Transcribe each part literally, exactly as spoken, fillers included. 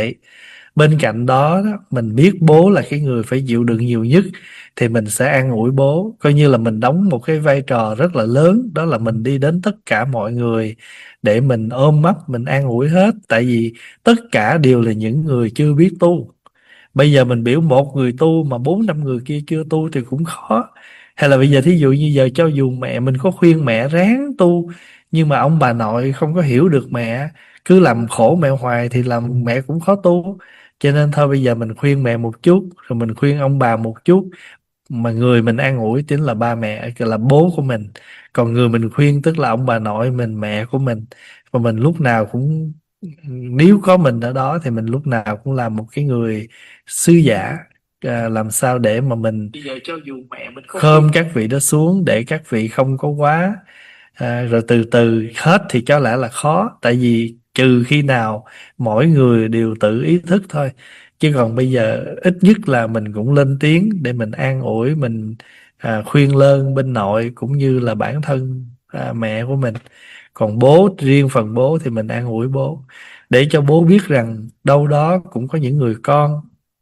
vậy. Bên cạnh đó, đó mình biết bố là cái người phải chịu đựng nhiều nhất, thì mình sẽ an ủi bố, coi như là mình đóng một cái vai trò rất là lớn, đó là mình đi đến tất cả mọi người để mình ôm ấp, mình an ủi hết. Tại vì tất cả đều là những người chưa biết tu. Bây giờ mình biểu một người tu mà bốn năm người kia chưa tu thì cũng khó. Hay là bây giờ thí dụ như giờ cho dù mẹ mình có khuyên mẹ ráng tu, nhưng mà ông bà nội không có hiểu được mẹ, cứ làm khổ mẹ hoài thì làm mẹ cũng khó tu. Cho nên thôi bây giờ mình khuyên mẹ một chút, rồi mình khuyên ông bà một chút, mà người mình an ủi chính là ba mẹ, là bố của mình. Còn người mình khuyên tức là ông bà nội mình, mẹ của mình. Và mình lúc nào cũng, nếu có mình ở đó thì mình lúc nào cũng là một cái người sứ giả, à, làm sao để mà mình bây giờ cho dù mẹ mình có khom các vị đó xuống để các vị không có quá, à, rồi từ từ hết thì có lẽ là khó. Tại vì trừ khi nào mỗi người đều tự ý thức thôi, chứ còn bây giờ ít nhất là mình cũng lên tiếng để mình an ủi, mình à, khuyên lơn bên nội cũng như là bản thân à, mẹ của mình. Còn bố, riêng phần bố thì mình an ủi bố để cho bố biết rằng đâu đó cũng có những người con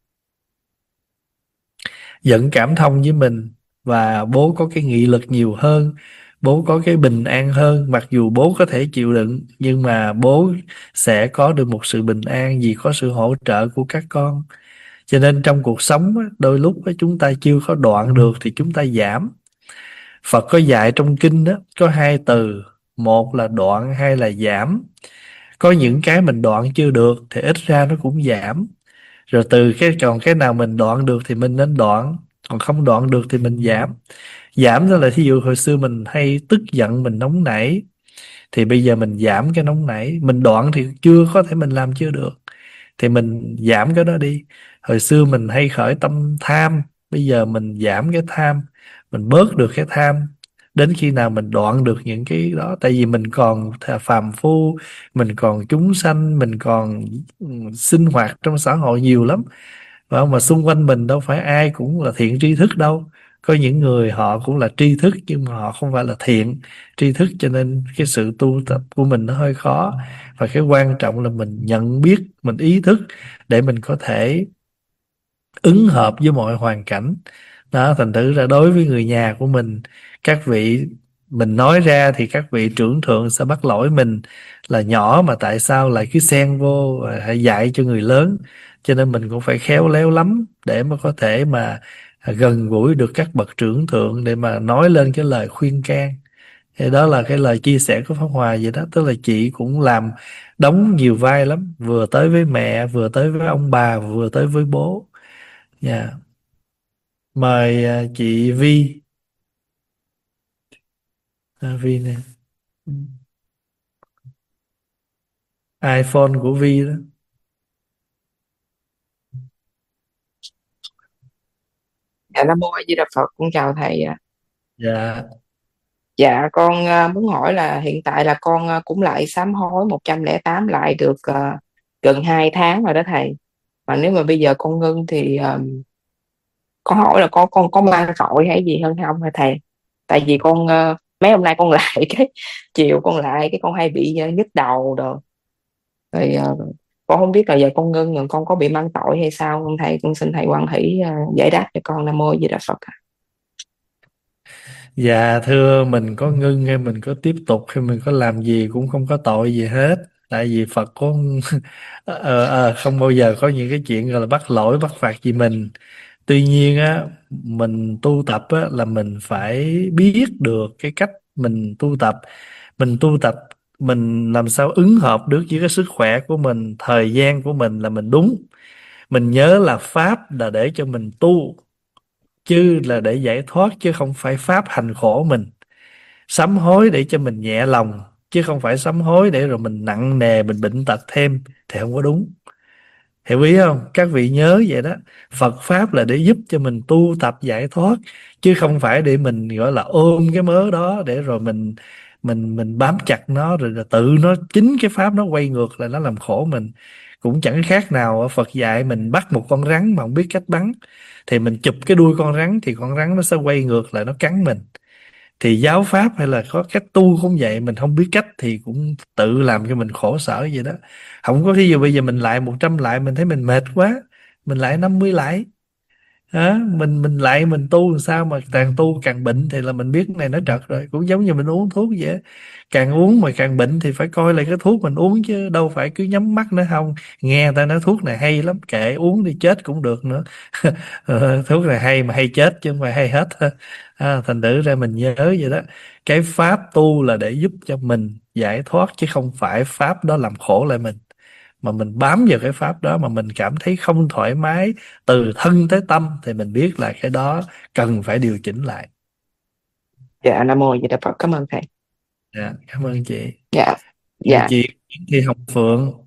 dẫn cảm thông với mình, và bố có cái nghị lực nhiều hơn, bố có cái bình an hơn. Mặc dù bố có thể chịu đựng, nhưng mà bố sẽ có được một sự bình an vì có sự hỗ trợ của các con. Cho nên trong cuộc sống á, đôi lúc á, chúng ta chưa có đoạn được thì chúng ta giảm. Phật có dạy trong kinh đó, có hai từ, một là đoạn, hai là giảm. Có những cái mình đoạn chưa được thì ít ra nó cũng giảm. Rồi từ cái còn cái nào mình đoạn được thì mình nên đoạn, còn không đoạn được thì mình giảm. Giảm đó là thí dụ hồi xưa mình hay tức giận, mình nóng nảy, thì bây giờ mình giảm cái nóng nảy. Mình đoạn thì chưa có thể mình làm chưa được, thì mình giảm cái đó đi. Hồi xưa mình hay khởi tâm tham, bây giờ mình giảm cái tham, mình bớt được cái tham. Đến khi nào mình đoạn được những cái đó, tại vì mình còn phàm phu, mình còn chúng sanh, mình còn ừ, sinh hoạt trong xã hội nhiều lắm. Và mà xung quanh mình đâu phải ai cũng là thiện tri thức đâu. Có những người họ cũng là tri thức nhưng mà họ không phải là thiện tri thức, cho nên cái sự tu tập của mình nó hơi khó. Và cái quan trọng là mình nhận biết, mình ý thức để mình có thể ứng hợp với mọi hoàn cảnh. Đó, thành thử ra đối với người nhà của mình, các vị, mình nói ra thì các vị trưởng thượng sẽ bắt lỗi mình là nhỏ mà tại sao lại cứ xen vô và hãy dạy cho người lớn. Cho nên mình cũng phải khéo léo lắm để mà có thể mà gần gũi được các bậc trưởng thượng để mà nói lên cái lời khuyên can. Thì đó là cái lời chia sẻ của Pháp Hòa vậy đó. Tức là chị cũng làm đóng nhiều vai lắm, vừa tới với mẹ, vừa tới với ông bà, vừa tới với bố. Dạ. Mời à, chị Vi. À, Vi nè. Ừ. iPhone của Vi đó. Dạ Nam Mô A Di Đà Phật, con chào thầy ạ. Dạ. Dạ con à, muốn hỏi là hiện tại là con à, cũng lại sám hối một trăm lẻ tám lại được à, gần hai tháng rồi đó thầy. Mà nếu mà bây giờ con ngưng thì à, con hỏi là con con có mang tội hay gì hơn không hả thầy? Tại vì con à, mấy hôm nay con lại cái chiều con lại cái con hay bị à, nhức đầu rồi. Rồi à, con không biết là giờ con ngưng rồi con có bị mang tội hay sao không thầy? Con xin thầy Quan Hỷ à, giải đáp cho con. Nam Mô A Di Đà Phật. Dạ thưa, mình có ngưng hay mình có tiếp tục hay mình có làm gì cũng không có tội gì hết. Tại vì Phật có ờ, ờ, không bao giờ có những cái chuyện gọi là bắt lỗi bắt phạt gì mình. Tuy nhiên á, mình tu tập á là mình phải biết được cái cách mình tu tập. Mình tu tập, mình làm sao ứng hợp được với cái sức khỏe của mình, thời gian của mình là mình đúng. Mình nhớ là pháp là để cho mình tu, chứ là để giải thoát, chứ không phải pháp hành khổ mình. Sám hối để cho mình nhẹ lòng, chứ không phải sám hối để rồi mình nặng nề, mình bệnh tật thêm, thì không có đúng. Hiểu ý không? Các vị nhớ vậy đó. Phật Pháp là để giúp cho mình tu tập giải thoát, chứ không phải để mình gọi là ôm cái mớ đó để rồi mình mình mình bám chặt nó, rồi là tự nó, chính cái Pháp nó quay ngược là nó làm khổ mình. Cũng chẳng khác nào ở Phật dạy mình bắt một con rắn mà không biết cách bắn, thì mình chụp cái đuôi con rắn thì con rắn nó sẽ quay ngược lại nó cắn mình. Thì giáo pháp hay là có cách tu cũng vậy, mình không biết cách thì cũng tự làm cho mình khổ sở vậy đó. Không có, thí dụ bây giờ mình lại một trăm lại mình thấy mình mệt quá, mình lại năm mươi lại. Đó, mình mình lại mình tu làm sao mà càng tu càng bệnh, thì là mình biết cái này nó trật rồi. Cũng giống như mình uống thuốc vậy á. Càng uống mà càng bệnh thì phải coi lại cái thuốc mình uống, chứ đâu phải cứ nhắm mắt nữa không. Nghe người ta nói thuốc này hay lắm, kệ uống đi chết cũng được nữa. Ờ, thuốc này hay mà hay chết chứ không phải hay hết. À, thành thử ra mình nhớ vậy đó. Cái pháp tu là để giúp cho mình giải thoát, chứ không phải pháp đó làm khổ lại mình. Mà mình bám vào cái pháp đó mà mình cảm thấy không thoải mái từ thân tới tâm, thì mình biết là cái đó cần phải điều chỉnh lại. Dạ, Nam Mô Di Đà Phật, cảm ơn thầy. Dạ, cảm ơn chị. Dạ. Dạ, Dạ. chị Nguyễn Thị Hồng Phượng.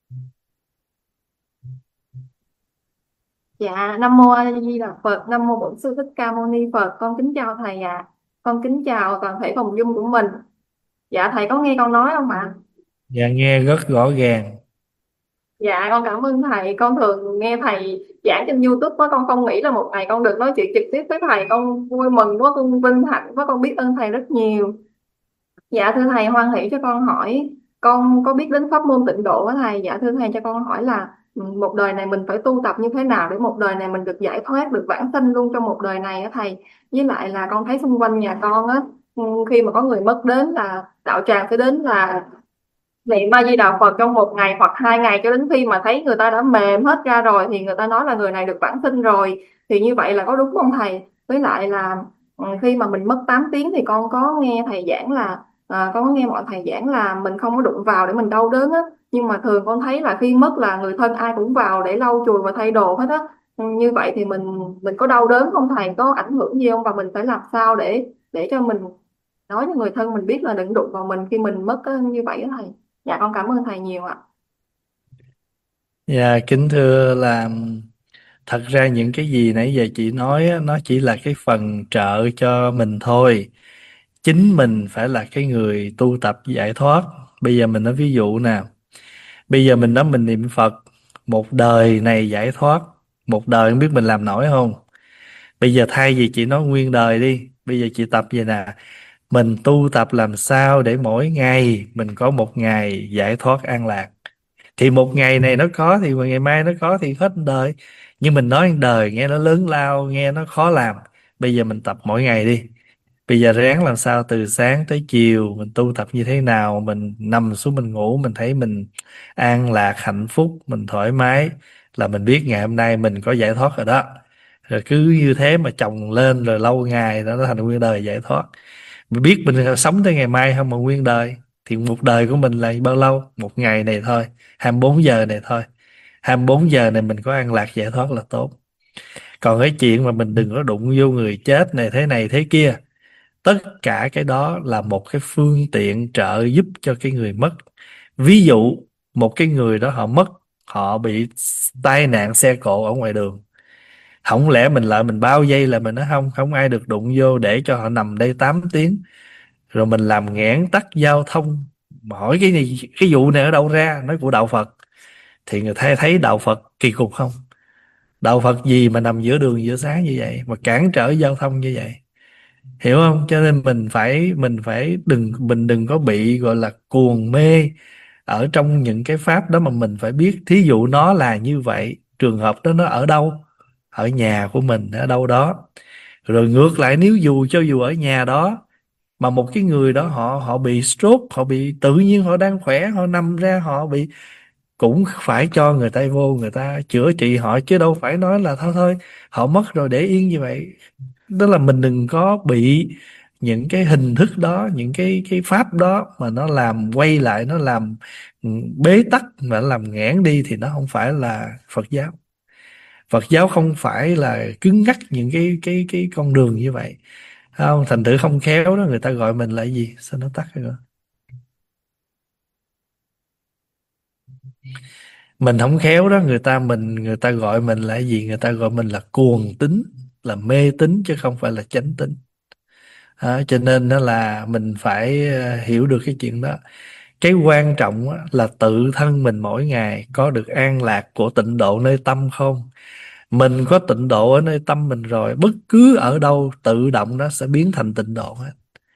Dạ, Nam Mô A Di Đà Phật, Nam Mô Bổn Sư Thích Ca Mâu Ni Phật. Con kính chào thầy ạ. Con kính chào toàn thể phòng Zoom của mình. Dạ, thầy có nghe con nói không ạ? Dạ, nghe rất rõ ràng. Dạ, con cảm ơn thầy. Con thường nghe thầy giảng trên YouTube quá, con không nghĩ là một ngày con được nói chuyện trực tiếp với thầy. Con vui mừng quá, con vinh hạnh quá, con biết ơn thầy rất nhiều. Dạ thưa thầy, hoan hỷ cho con hỏi, con có biết đến pháp môn tịnh độ á thầy. Dạ thưa thầy, cho con hỏi là ừ, một đời này mình phải tu tập như thế nào để một đời này mình được giải thoát, được vãng sanh luôn trong một đời này á thầy. Với lại là con thấy xung quanh nhà con á, ừ, khi mà có người mất đến là đạo tràng sẽ đến là niệm A Di Đà Phật trong một ngày hoặc hai ngày, cho đến khi mà thấy người ta đã mềm hết ra rồi thì người ta nói là người này được vãng sinh rồi. Thì như vậy là có đúng không thầy? Với lại là ừ, khi mà mình mất tám tiếng thì con có nghe thầy giảng là à, con có nghe mọi thầy giảng là mình không có đụng vào để mình đau đớn á. Nhưng mà thường con thấy là khi mất là người thân ai cũng vào để lau chùi và thay đồ hết á. Ừ, như vậy thì mình mình có đau đớn không thầy? Có ảnh hưởng gì không? Và mình phải làm sao để để cho mình nói cho người thân mình biết là đừng đụng vào mình khi mình mất á, như vậy á thầy. Dạ con cảm ơn thầy nhiều ạ. Dạ, kính thưa là thật ra những cái gì nãy giờ chị nói á, nó chỉ là cái phần trợ cho mình thôi. Chính mình phải là cái người tu tập giải thoát. Bây giờ mình nói ví dụ nè. Bây giờ mình nói mình niệm Phật một đời này giải thoát, một đời không biết mình làm nổi không. Bây giờ thay vì chị nói nguyên đời đi, bây giờ chị tập vậy nè. Mình tu tập làm sao để mỗi ngày mình có một ngày giải thoát an lạc. Thì một ngày này nó có thì ngày mai nó có thì hết đời. Nhưng mình nói đời nghe nó lớn lao, nghe nó khó làm. Bây giờ mình tập mỗi ngày đi. Bây giờ ráng làm sao từ sáng tới chiều mình tu tập như thế nào, mình nằm xuống mình ngủ mình thấy mình an lạc hạnh phúc, mình thoải mái, là mình biết ngày hôm nay mình có giải thoát rồi đó. Rồi cứ như thế mà chồng lên rồi lâu ngày đó nó thành nguyên đời giải thoát. Mình biết mình sống tới ngày mai không mà nguyên đời, thì một đời của mình là bao lâu? Một ngày này thôi, hai mươi bốn giờ này thôi. hai mươi bốn giờ này mình có an lạc giải thoát là tốt. Còn cái chuyện mà mình đừng có đụng vô người chết này thế này thế kia, tất cả cái đó là một cái phương tiện trợ giúp cho cái người mất. Ví dụ một cái người đó họ mất, họ bị tai nạn xe cộ ở ngoài đường, không lẽ mình lại mình bao vây là mình nói không không ai được đụng vô, để cho họ nằm đây tám tiếng, rồi mình làm nghẽn tắc giao thông. Mà hỏi cái này, cái vụ này ở đâu ra? Nói của đạo Phật. Thì người ta thấy đạo Phật kỳ cục không? Đạo Phật gì mà nằm giữa đường giữa sáng như vậy, mà cản trở giao thông như vậy? Hiểu không? Cho nên mình phải mình phải đừng mình đừng có bị gọi là cuồng mê ở trong những cái pháp đó, mà mình phải biết thí dụ nó là như vậy, trường hợp đó nó ở đâu? Ở nhà của mình ở đâu đó. Rồi ngược lại, nếu dù cho dù ở nhà đó mà một cái người đó họ họ bị stroke, họ bị tự nhiên họ đang khỏe, họ nằm ra họ bị, cũng phải cho người ta vô người ta chữa trị họ, chứ đâu phải nói là thôi thôi họ mất rồi để yên như vậy. Đó là mình đừng có bị những cái hình thức đó, những cái cái pháp đó mà nó làm quay lại, nó làm ừ, bế tắc và nó làm nghẽn đi, thì nó không phải là Phật giáo. Phật giáo không phải là cứng nhắc những cái cái cái con đường như vậy. Không, thành thử không khéo đó người ta gọi mình là cái gì? Sao nó tắt rồi? Mình không khéo đó, người ta mình người ta gọi mình là cái gì? Người ta gọi mình là cuồng tín, là mê tín, chứ không phải là chánh tín. Đó, cho nên đó là mình phải ờ, hiểu được cái chuyện đó. Cái quan trọng á, là tự thân mình mỗi ngày có được an lạc của tịnh độ nơi tâm không. Mình có tịnh độ ở nơi tâm mình rồi, bất cứ ở đâu tự động nó sẽ biến thành tịnh độ hết.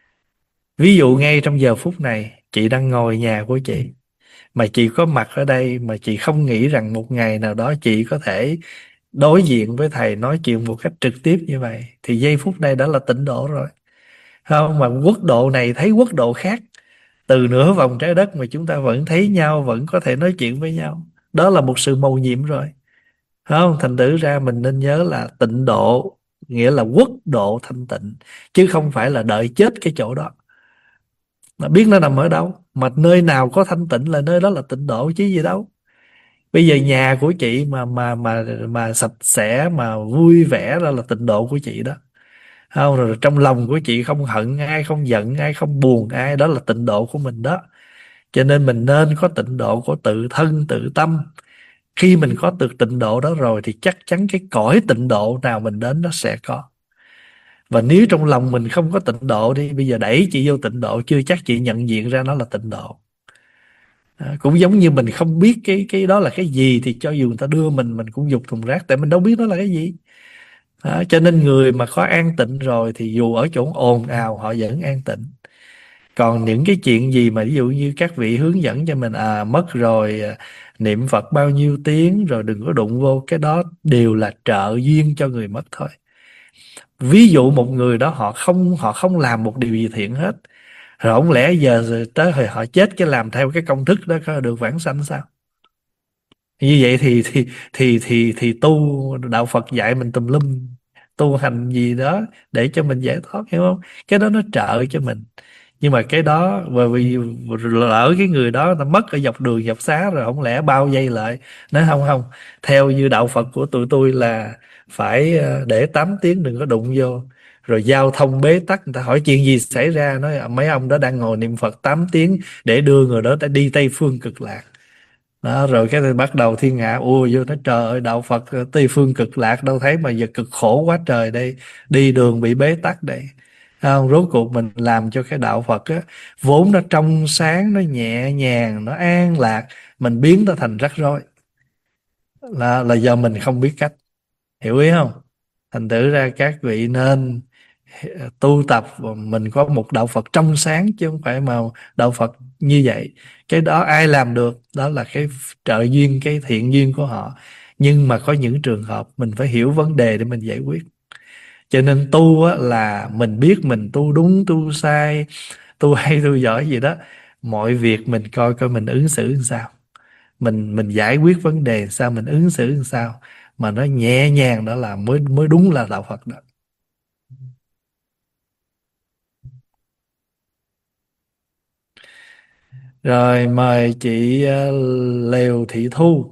Ví dụ ngay trong giờ phút này chị đang ngồi nhà của chị, mà chị có mặt ở đây, mà chị không nghĩ rằng một ngày nào đó chị có thể đối diện với thầy nói chuyện một cách trực tiếp như vậy, thì giây phút này đã là tịnh độ rồi. Không, mà quốc độ này thấy quốc độ khác, từ nửa vòng trái đất mà chúng ta vẫn thấy nhau, vẫn có thể nói chuyện với nhau, đó là một sự mầu nhiệm rồi. Không, thành thử ra mình nên nhớ là tịnh độ nghĩa là quốc độ thanh tịnh, chứ không phải là đợi chết cái chỗ đó. Mà biết nó nằm ở đâu, mà nơi nào có thanh tịnh là nơi đó là tịnh độ chứ gì đâu. Bây giờ nhà của chị mà mà mà mà sạch sẽ mà vui vẻ, đó là tịnh độ của chị đó. Không, rồi trong lòng của chị không hận ai, không giận ai, không buồn ai, đó là tịnh độ của mình đó. Cho nên mình nên có tịnh độ của tự thân tự tâm. Khi mình có được tịnh độ đó rồi thì chắc chắn cái cõi tịnh độ nào mình đến nó sẽ có. Và nếu trong lòng mình không có tịnh độ đi, bây giờ đẩy chị vô tịnh độ, chưa chắc chị nhận diện ra nó là tịnh độ. À, cũng giống như mình không biết cái cái đó là cái gì, thì cho dù người ta đưa mình mình cũng giục thùng rác, tại mình đâu biết nó là cái gì. À, cho nên người mà có an tịnh rồi thì dù ở chỗ ồn ào họ vẫn an tịnh. Còn những cái chuyện gì mà ví dụ như các vị hướng dẫn cho mình, à mất rồi, à, niệm Phật bao nhiêu tiếng rồi đừng có đụng vô, cái đó đều là trợ duyên cho người mất thôi. Ví dụ một người đó họ không họ không làm một điều gì thiện hết, rồi không lẽ giờ tới hồi họ chết cái làm theo cái công thức đó có được vãng sanh sao? Như vậy thì thì thì thì thì tu đạo Phật dạy mình tùm lum, tu hành gì đó để cho mình giải thoát, hiểu không? Cái đó nó trợ cho mình. Nhưng mà cái đó bởi vì lỡ cái người đó ta mất ở dọc đường dọc xá rồi, không lẽ bao vây lại nói không không, theo như đạo Phật của tụi tôi là phải ờ, để tám tiếng đừng có đụng vô, rồi giao thông bế tắc, người ta hỏi chuyện gì xảy ra, nói mấy ông đó đang ngồi niệm Phật tám tiếng để đưa người đó đi Tây Phương Cực Lạc. Đó, rồi cái thì bắt đầu thiên hạ ùa vô, nói trời ơi đạo Phật Tây Phương Cực Lạc đâu thấy mà giờ cực khổ quá trời đây, đi đường bị bế tắc đây. Không, rốt cuộc mình làm cho cái đạo Phật á, vốn nó trong sáng, nó nhẹ nhàng, nó an lạc, mình biến nó thành rắc rối, là là do mình không biết cách, hiểu ý không? Thành thử ra các vị nên tu tập và mình có một đạo Phật trong sáng, chứ không phải mà đạo Phật như vậy. Cái đó ai làm được, đó là cái trợ duyên, cái thiện duyên của họ. Nhưng mà có những trường hợp mình phải hiểu vấn đề để mình giải quyết. Cho nên tu á, là mình biết mình tu đúng tu sai, tu hay tu giỏi gì đó, mọi việc mình coi coi mình ứng xử làm sao, mình mình giải quyết vấn đề làm sao, mình ứng xử làm sao mà nó nhẹ nhàng, đó là mới mới đúng là đạo Phật đó. Rồi mời chị ờ, Lều Thị Thu.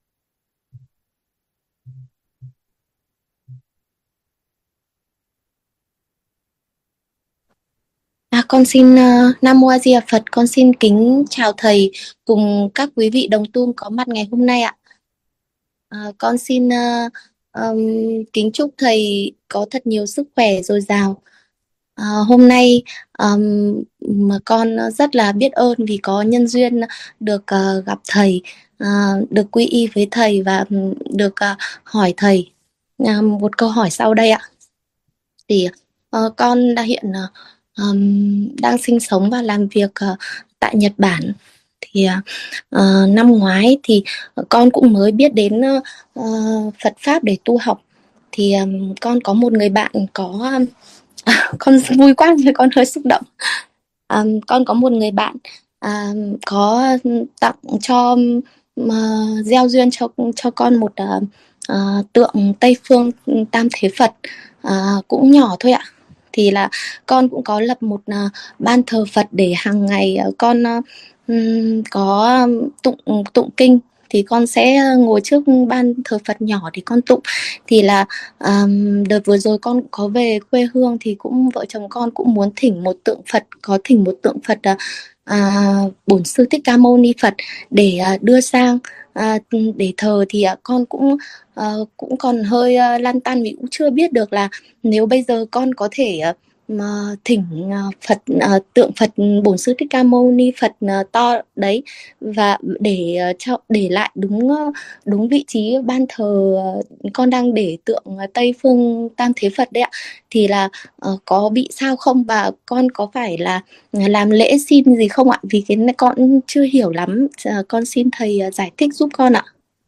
À, con xin uh, Nam Mô A Di Đà Phật, con xin kính chào thầy cùng các quý vị đồng tu có mặt ngày hôm nay ạ. À, con xin uh, um, kính chúc thầy có thật nhiều sức khỏe dồi dào. À, hôm nay um, mà con rất là biết ơn vì có nhân duyên được uh, gặp thầy, uh, được quy y với thầy và được uh, hỏi thầy uh, một câu hỏi sau đây ạ. Thì uh, con đã hiện uh, um, đang sinh sống và làm việc uh, tại Nhật Bản. Thì uh, năm ngoái thì con cũng mới biết đến uh, Phật pháp để tu học. Thì um, con có một người bạn có um, à, con vui quá rồi con hơi xúc động. Um, con có một người bạn um, có tặng cho uh, gieo duyên cho cho con một uh, uh, tượng Tây Phương Tam Thế Phật, uh, cũng nhỏ thôi ạ. Thì là con cũng có lập một uh, ban thờ Phật để hàng ngày uh, con uh, um, có tụng tụng kinh. Thì con sẽ ngồi trước ban thờ Phật nhỏ để con tụng. Thì là um, đợt vừa rồi con cũng có về quê hương, thì cũng vợ chồng con cũng muốn thỉnh một tượng Phật, có thỉnh một tượng Phật uh, uh, Bổn Sư Thích Ca Mâu Ni Phật để uh, đưa sang uh, để thờ. Thì uh, con cũng uh, cũng còn hơi uh, lăn tăn vì cũng chưa biết được là nếu bây giờ con có thể uh, mà thỉnh ờ, Phật ờ, tượng Phật Bổn Sư Thích Ca Mâu Ni Phật ờ, to đấy, và để ờ, cho để lại đúng ờ, đúng vị trí ban thờ ờ, con đang để tượng ờ, Tây Phương Tam Thế Phật đấy ạ, thì là ờ, có bị sao không, và con có phải là làm lễ xin gì không ạ? Vì cái này con chưa hiểu lắm. Ờ, con xin thầy ờ, giải thích giúp con ạ.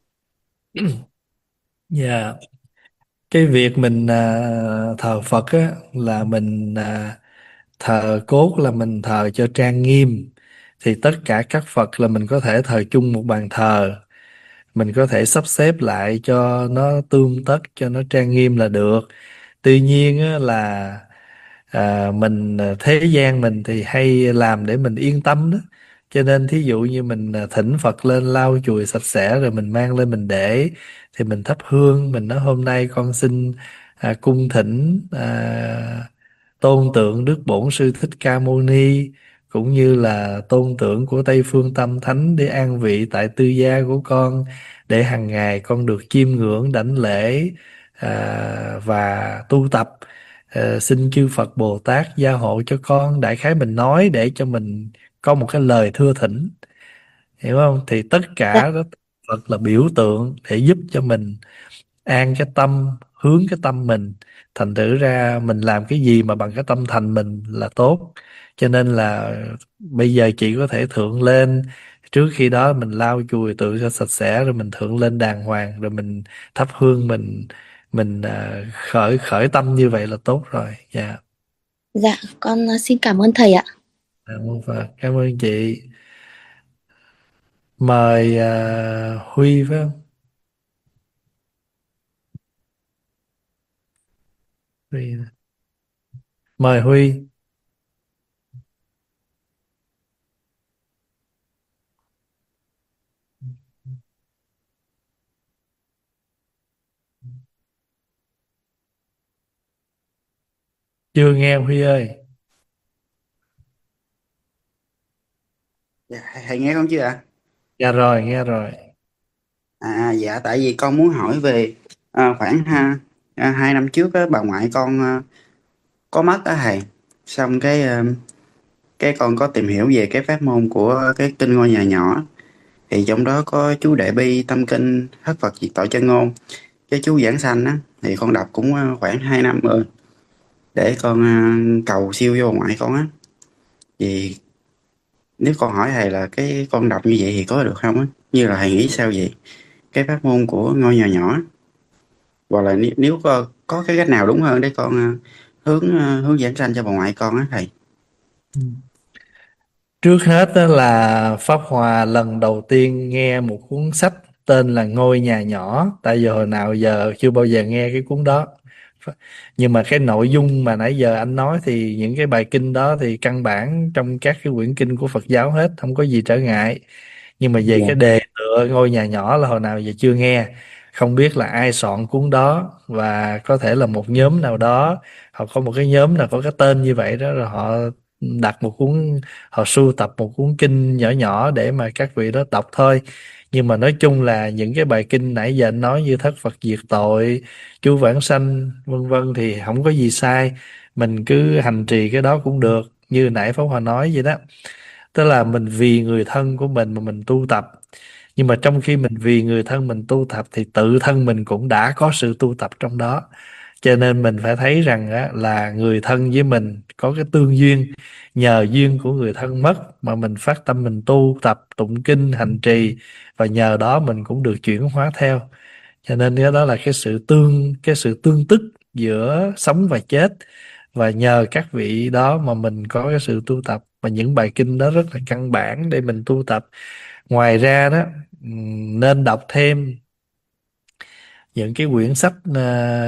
Dạ, cái việc mình à, thờ Phật á là mình à, thờ cốt là mình thờ cho trang nghiêm, thì tất cả các Phật là mình có thể thờ chung một bàn thờ, mình có thể sắp xếp lại cho nó tươm tất, cho nó trang nghiêm là được. Tuy nhiên á, là à, mình à, thế gian mình thì hay làm để mình yên tâm đó, cho nên thí dụ như mình à, thỉnh Phật lên lau chùi sạch sẽ rồi mình mang lên mình để, thì mình thắp hương, mình nói hôm nay con xin à, cung thỉnh à, tôn tượng Đức Bổn Sư Thích Ca Mâu Ni, cũng như là tôn tượng của Tây Phương Tam Thánh để an vị tại tư gia của con, để hàng ngày con được chiêm ngưỡng đảnh lễ à, và tu tập. Ờ, xin chư Phật Bồ Tát gia hộ cho con, đại khái mình nói để cho mình có một cái lời thưa thỉnh, hiểu không? Thì tất Dạ, cả đó Phật là biểu tượng để giúp cho mình an cái tâm, hướng cái tâm mình. Thành thử ra mình làm cái gì mà bằng cái tâm thành mình là tốt. Cho nên là bây giờ chị có thể thượng lên, trước khi đó mình lau chùi tự cho sạch sẽ rồi mình thượng lên đàng hoàng, rồi mình thắp hương, mình mình à, khởi khởi tâm như vậy là tốt rồi. Dạ. dạ, con ờ, xin cảm ơn thầy ạ. Cảm ơn Phật. Cảm ơn chị. Mời à, Huy phải không? Huy. Mời Huy. Chưa nghe Huy ơi. Dạ, thầy thầy nghe con chưa ạ? Dạ rồi, nghe rồi. À, dạ tại vì con muốn hỏi về à, khoảng ha, à, hai năm trước á, bà ngoại con à, có mất á thầy. Xong cái à, cái con có tìm hiểu về cái pháp môn của cái kinh ngôi nhà nhỏ, thì trong đó có chú Đại Bi tâm kinh thất Phật diệt tội chân ngôn, cái chú giảng sanh á, thì con đọc cũng à, khoảng hai năm rồi, để con à, cầu siêu vô bà ngoại con á. Thì nếu con hỏi thầy là cái con đọc như vậy thì có được không á? Như là thầy nghĩ sao vậy? Cái pháp môn của ngôi nhà nhỏ, hoặc là nếu, nếu có, có cái cách nào đúng hơn để con ờ, hướng ờ, hướng dẫn sanh cho bà ngoại con á thầy. Ừ. Trước hết đó là Pháp Hòa lần đầu tiên nghe một cuốn sách tên là Ngôi Nhà Nhỏ, tại vì hồi nào giờ chưa bao giờ nghe cái cuốn đó. Nhưng mà cái nội dung mà nãy giờ anh nói thì những cái bài kinh đó thì căn bản trong các cái quyển kinh của Phật giáo hết, không có gì trở ngại. Nhưng mà về Dạ. cái đề tựa Ngôi Nhà Nhỏ là hồi nào giờ chưa nghe, không biết là ai soạn cuốn đó, và có thể là một nhóm nào đó, họ có một cái nhóm nào có cái tên như vậy đó, rồi họ đặt một cuốn, họ sưu tập một cuốn kinh nhỏ nhỏ để mà các vị đó đọc thôi. Nhưng mà nói chung là những cái bài kinh nãy giờ anh nói như thất Phật diệt tội, chú vãng sanh vân vân thì không có gì sai, mình cứ hành trì cái đó cũng được, như nãy Pháp Hòa nói vậy đó. Tức là mình vì người thân của mình mà mình tu tập, nhưng mà trong khi mình vì người thân mình tu tập thì tự thân mình cũng đã có sự tu tập trong đó. Cho nên mình phải thấy rằng á, là người thân với mình có cái tương duyên, nhờ duyên của người thân mất mà mình phát tâm mình tu tập tụng kinh hành trì, và nhờ đó mình cũng được chuyển hóa theo. Cho nên cái đó là cái sự tương cái sự tương tức giữa sống và chết, và nhờ các vị đó mà mình có cái sự tu tập, và những bài kinh đó rất là căn bản để mình tu tập. Ngoài ra đó, ừm, nên đọc thêm những cái quyển sách, ờ,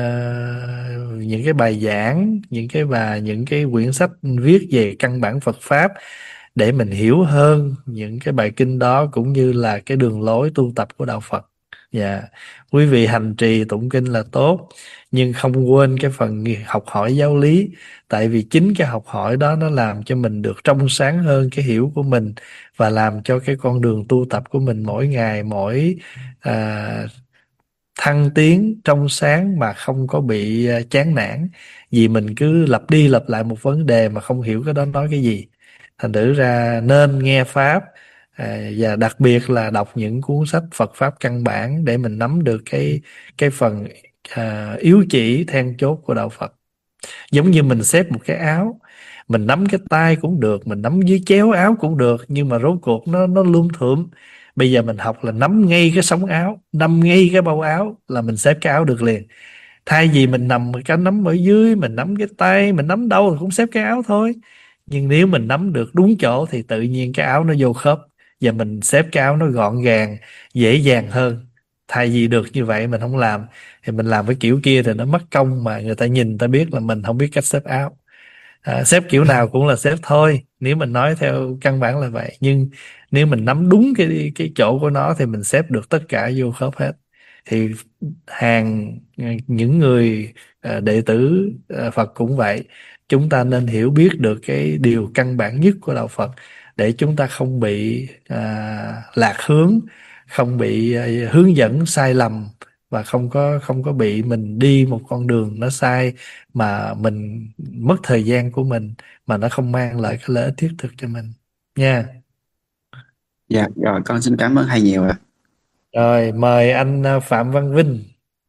những cái bài giảng, những cái bài những cái quyển sách viết về căn bản Phật pháp, để mình hiểu hơn những cái bài kinh đó, cũng như là cái đường lối tu tập của đạo Phật. Dạ, quý vị hành trì tụng kinh là tốt, nhưng không quên cái phần học hỏi giáo lý, tại vì chính cái học hỏi đó nó làm cho mình được trong sáng hơn cái hiểu của mình, và làm cho cái con đường tu tập của mình mỗi ngày mỗi à, thăng tiến trong sáng mà không có bị à, chán nản, vì mình cứ lặp đi lặp lại một vấn đề mà không hiểu cái đó nói cái gì. Thành thử ra nên nghe pháp, à, và đặc biệt là đọc những cuốn sách Phật pháp căn bản để mình nắm được cái cái phần à, yếu chỉ then chốt của đạo Phật. Giống như mình xếp một cái áo, mình nắm cái tay cũng được, mình nắm dưới chéo áo cũng được, nhưng mà rốt cuộc nó nó lum thủm. Bây giờ mình học là nắm ngay cái sống áo, nắm ngay cái bao áo là mình xếp cái áo được liền. Thay vì mình nằm cái nắm ở dưới, mình nắm cái tay, mình nắm đâu thì cũng xếp cái áo thôi. Nhưng nếu mình nắm được đúng chỗ thì tự nhiên cái áo nó vô khớp, và mình xếp cái áo nó gọn gàng, dễ dàng hơn. Thay vì được như vậy mình không làm, thì mình làm cái kiểu kia thì nó mất công, mà người ta nhìn người ta biết là mình không biết cách xếp áo. À, xếp kiểu nào cũng là xếp thôi, nếu mình nói theo căn bản là vậy. Nhưng nếu mình nắm đúng cái cái chỗ của nó thì mình xếp được tất cả vô khớp hết. Thì hàng những người à, đệ tử à, Phật cũng vậy. Chúng ta nên hiểu biết được cái điều căn bản nhất của đạo Phật, để chúng ta không bị à, lạc hướng, không bị à, hướng dẫn sai lầm, và không có không có bị mình đi một con đường nó sai, mà mình mất thời gian của mình, mà nó không mang lại cái lợi ích thiết thực cho mình nha. Dạ rồi, con xin cảm ơn thầy nhiều ạ. Rồi mời anh à, Phạm Văn Vinh.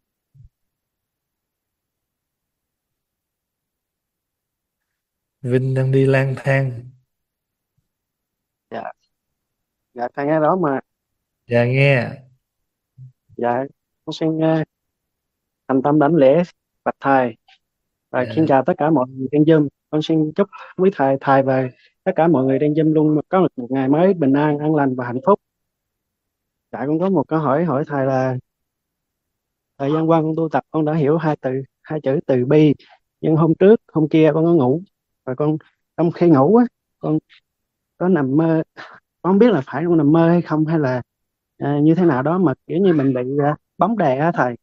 Vinh đang đi lang thang. Dạ, dạ thầy nghe rõ mà. Dạ nghe. Dạ, con xin uh, thành tâm đảnh lễ bạch thầy và xin Dạ. chào tất cả mọi người trên Zoom. Con xin chúc quý thầy, thầy và tất cả mọi người trên Zoom luôn có được một ngày mới bình an, an lành và hạnh phúc. Dạ, con có một câu hỏi hỏi thầy là thời gian qua con tu tập con đã hiểu hai từ hai chữ từ bi, nhưng hôm trước hôm kia con có ngủ, và con trong khi ngủ á con có nằm mơ, con không biết là phải con nằm mơ hay không, hay là à, như thế nào đó mà kiểu như mình bị à, bóng đè á thầy.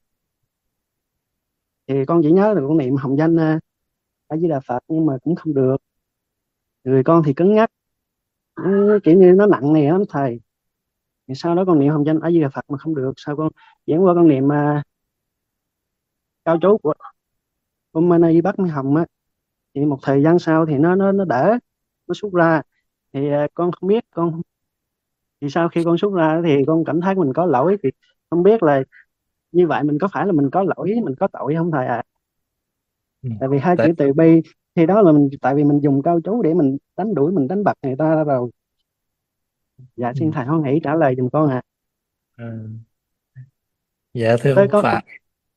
Thì con chỉ nhớ là con niệm hồng danh à, A Di Đà Phật, nhưng mà cũng không được, người con thì cứng nhắc, ừ, kiểu như nó nặng nề lắm thầy. Thì sau đó con niệm hồng danh A Di Đà Phật mà không được, sau con chuyển qua con niệm à, cao chú của Om Mani Padme Hum á, thì một thời gian sau thì nó nó nó đỡ, nó xuất ra. Thì à, con không biết con thì sau khi con xuất ra thì con cảm thấy mình có lỗi, thì không biết là như vậy mình có phải là mình có lỗi, mình có tội không thầy ạ? Ừ. Tại vì hai Tại, chữ từ bi thì đó là mình, tại vì mình dùng cao chú để mình đánh đuổi, mình đánh bật người ta ra rồi. Dạ xin ừ. thầy hoan hỷ trả lời giùm con ạ. Ừ. Dạ thưa Với ông có Phạm.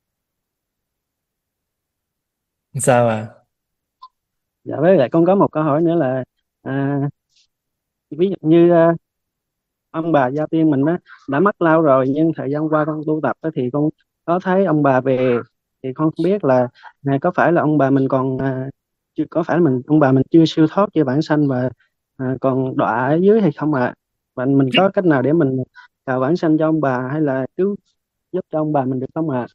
Sao à? dạ với lại con có một câu hỏi nữa là à, ví dụ như à, ông bà gia tiên mình á đã mất lâu rồi, nhưng thời gian qua con tu tập á, thì con có thấy ông bà về, thì con không biết là à, có phải là ông bà mình còn à, chưa, có phải là mình ông bà mình chưa siêu thoát, chưa vãng sanh và à, còn đọa ở dưới hay không ạ? Và mình có cách nào để mình chào vãng sanh cho ông bà, hay là cứu giúp cho ông bà mình được không ạ?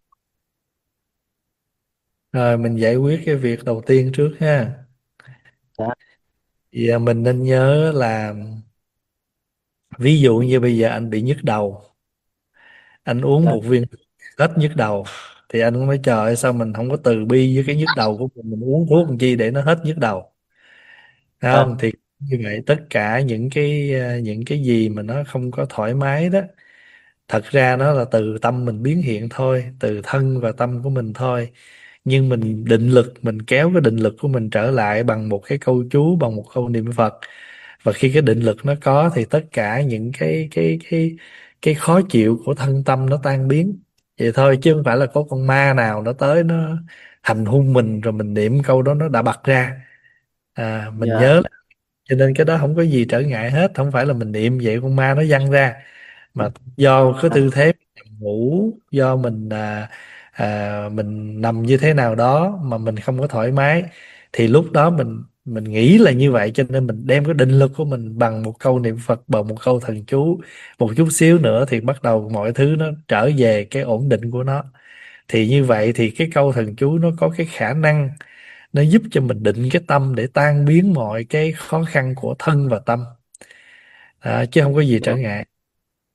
Rồi mình giải quyết cái việc đầu tiên trước ha. Dạ. Thì à, mình nên nhớ là, ví dụ như bây giờ anh bị nhức đầu, anh uống Dạ. một viên hết nhức đầu, thì anh cũng nói trời ơi, sao mình không có từ bi với cái nhức đầu của mình mình uống thuốc làm chi để nó hết nhức đầu. Thấy Dạ. không? Thì như vậy tất cả những cái à, những cái gì mà nó không có thoải mái đó, thật ra nó là từ tâm mình biến hiện thôi, từ thân và tâm của mình thôi. Nhưng mình định lực, mình kéo cái định lực của mình trở lại bằng một cái câu chú, bằng một câu niệm Phật. Và khi cái định lực nó có thì tất cả những cái cái cái cái khó chịu của thân tâm nó tan biến. Vậy thôi, chứ không phải là có con ma nào nó tới nó hành hung mình rồi mình niệm câu đó nó đã bật ra. À, mình Dạ. nhớ, cho nên cái đó không có gì trở ngại hết, không phải là mình niệm vậy con ma nó văng ra, mà do cái tư thế mình ngủ, do mình à, à, mình nằm như thế nào đó mà mình không có thoải mái, thì lúc đó mình mình nghĩ là như vậy, cho nên mình đem cái định lực của mình bằng một câu niệm Phật, bằng một câu thần chú, một chút xíu nữa thì bắt đầu mọi thứ nó trở về cái ổn định của nó. Thì như vậy thì cái câu thần chú nó có cái khả năng nó giúp cho mình định cái tâm để tan biến mọi cái khó khăn của thân và tâm. À, chứ không có gì trở Dạ. ngại.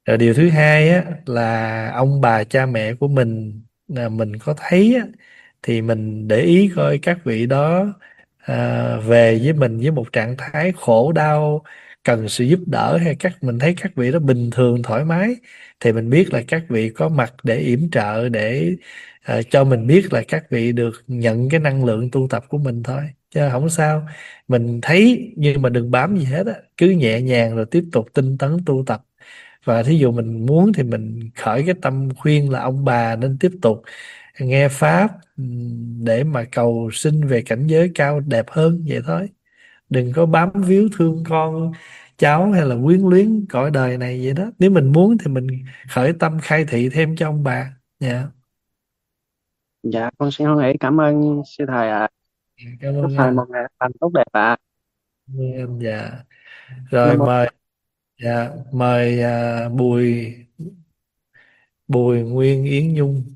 Rồi điều thứ hai á là ông bà cha mẹ của mình, là mình có thấy á, thì mình để ý coi các vị đó à, về với mình với một trạng thái khổ đau, cần sự giúp đỡ, hay các mình thấy các vị đó bình thường thoải mái, thì mình biết là các vị có mặt để yểm trợ, để à, cho mình biết là các vị được nhận cái năng lượng tu tập của mình thôi, chứ không sao. Mình thấy nhưng mà đừng bám gì hết á, cứ nhẹ nhàng rồi tiếp tục tinh tấn tu tập. Và thí dụ mình muốn thì mình khởi cái tâm khuyên là ông bà nên tiếp tục nghe pháp, ừm, để mà cầu sinh về cảnh giới cao đẹp hơn vậy thôi. Đừng có bám víu thương con cháu hay là quyến luyến cõi đời này vậy đó. Nếu mình muốn thì mình khởi tâm khai thị thêm cho ông bà. Dạ. Dạ con xin hoan hỷ cảm ơn sư thầy ạ. Cảm Chúc ơn thầy anh. một ngày thành tốt đẹp ạ. Cảm ơn anh. Dạ. Nam Rồi mô. mời. Dạ, mời à, Bùi Bùi Nguyên Yến Nhung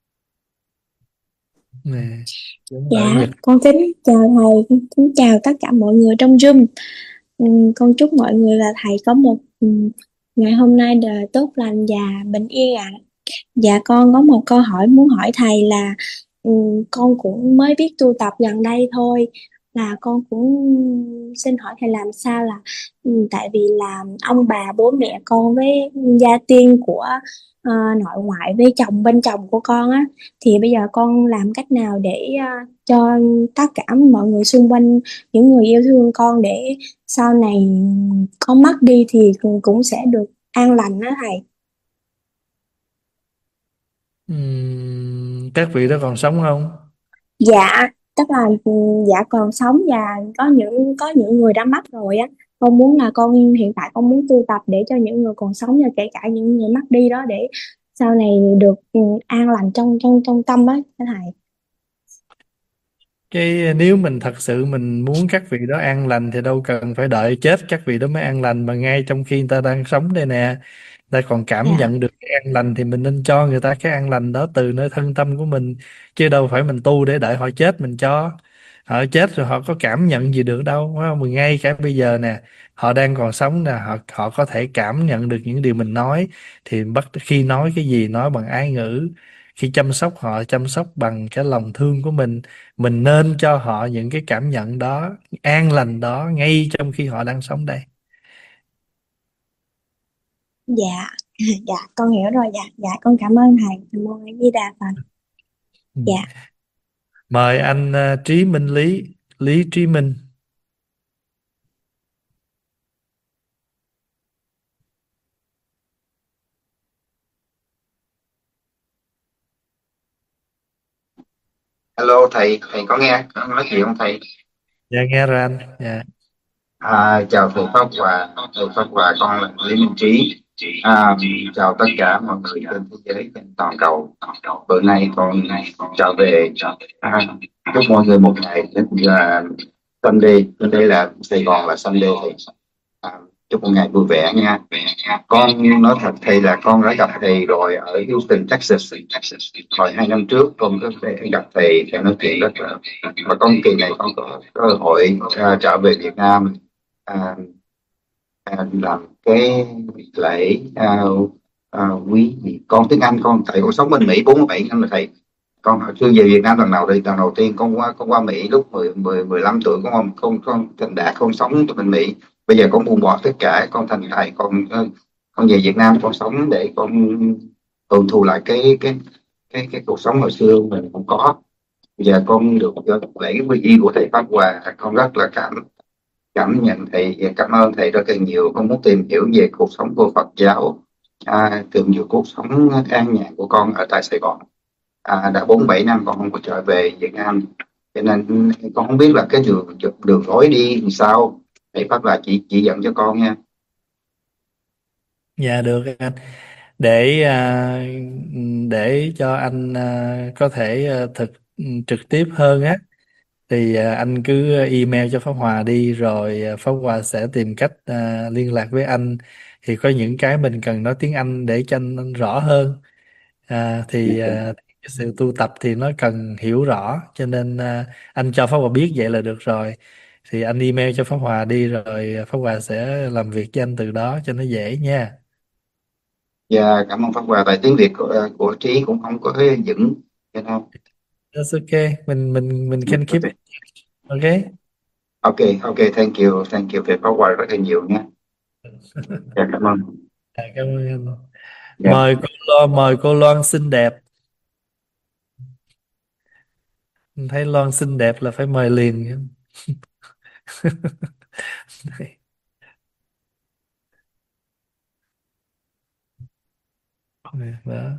nè, chúng ở Dạ, Nhật. con kính chào thầy, con kính chào tất cả mọi người trong Zoom. Ừm, con chúc mọi người và thầy có một ừm, ngày hôm nay đời tốt lành và bình yên ạ. Dạ con có một câu hỏi muốn hỏi thầy là ừm, con cũng mới biết tu tập gần đây thôi, là con cũng xin hỏi thầy làm sao là ừm, tại vì là ông bà bố mẹ con với gia tiên của ờ, nội ngoại với chồng bên chồng của con á, thì bây giờ con làm cách nào để ờ, cho tất cả mọi người xung quanh, những người yêu thương con, để sau này con mất đi thì cũng sẽ được an lành á thầy. Ừm, các vị đó còn sống không? Dạ, tức là ừ, dạ còn sống, và có những có những người đã mất rồi á. Con muốn là con hiện tại con muốn tu tập để cho những người còn sống, và kể cả những người mất đi đó, để sau này được ừ, an lành trong trong trong tâm á thưa thầy. Cái nếu mình thật sự mình muốn các vị đó an lành thì đâu cần phải đợi chết các vị đó mới an lành, mà ngay trong khi người ta đang sống đây nè, ta còn cảm Dạ, nhận được cái an lành, thì mình nên cho người ta cái an lành đó từ nơi thân tâm của mình, chứ đâu phải mình tu để đợi họ chết mình cho. Họ chết rồi họ có cảm nhận gì được đâu, phải không? Mình ngay cả bây giờ nè, họ đang còn sống nè, họ họ có thể cảm nhận được những điều mình nói, thì bắt khi nói cái gì nói bằng ái ngữ, khi chăm sóc họ chăm sóc bằng cái lòng thương của mình mình nên cho họ những cái cảm nhận đó, an lành đó ngay trong khi họ đang sống đây. dạ, dạ con hiểu rồi. Dạ, dạ con cảm ơn thầy. Cảm ơn A Di Đà Phật. Ừ. Dạ. Mời anh ờ, Trí Minh Lý, Lý Trí Minh. Hello thầy, thầy có nghe có nói chuyện không thầy? Dạ nghe rồi anh. Dạ. À, chào thầy Pháp Hòa, thầy Pháp Hòa, con là Lý Minh Trí. À, chào tất cả mọi người trên thế giới, trên toàn cầu. Bữa nay con trở về, à, chúc mọi người một ngày đến là Sunday, Sunday là Sài Gòn là Sunday thầy. À, chúc một ngày vui vẻ nha. Con nói thật thầy là con đã gặp thầy rồi ở Houston, Texas. Hồi hai năm trước con có thể gặp thầy, thầy nói chuyện rất là, và con kỳ này con có cơ hội à, trở về Việt Nam, à, à, làm cái lễ à, à, quý gì con tiếng Anh. Con thầy con sống bên Mỹ bốn mươi bảy năm rồi thầy. Con hồi xưa về Việt Nam lần nào đây lần đầu tiên con qua con qua Mỹ lúc mười mười mười lăm tuổi. Con con con thành đạt con sống bên Mỹ, bây giờ con buông bỏ tất cả, con thành thầy, con con về Việt Nam con sống để con hưởng thụ lại cái cái cái cái cuộc sống hồi xưa mình không có. Bây giờ con được lễ quy y của thầy Pháp Hòa, con rất là cảm cảm nhận thầy, cảm ơn thầy rất là nhiều. Con muốn tìm hiểu về cuộc sống của Phật giáo, à, tìm hiểu cuộc sống an nhàn của con ở tại Sài Gòn. À, đã bốn bảy năm con không có trở về Việt Nam, cho nên con không biết là cái đường đường lối đi làm sao. Thầy Pháp Hòa chỉ chỉ dẫn cho con nha. Dạ được anh. Để à, để cho anh à, có thể à, thực trực tiếp hơn á, thì à, anh cứ email cho Pháp Hòa đi, rồi à, Pháp Hòa sẽ tìm cách à, liên lạc với anh. Thì có những cái mình cần nói tiếng Anh để cho anh rõ hơn. À, thì à, cái sự tu tập thì nó cần hiểu rõ, cho nên à, anh cho Pháp Hòa biết vậy là được rồi. Thì anh email cho Pháp Hòa đi, rồi Pháp Hòa sẽ làm việc với anh từ đó cho nó dễ nha. Dạ cảm ơn Pháp Hòa, tại tiếng Việt của, ờ, của Trí cũng không có vững cho nên. That's okay, mình mình mình can keep it. Okay. Ok, ok, thank you, thank you về Pháp Hòa rất là nhiều nhé. Dạ cảm ơn. À, cảm ơn anh. Dạ. Mời cô Loan, mời cô Loan xinh đẹp. Mình thấy Loan xinh đẹp là phải mời liền. Đó.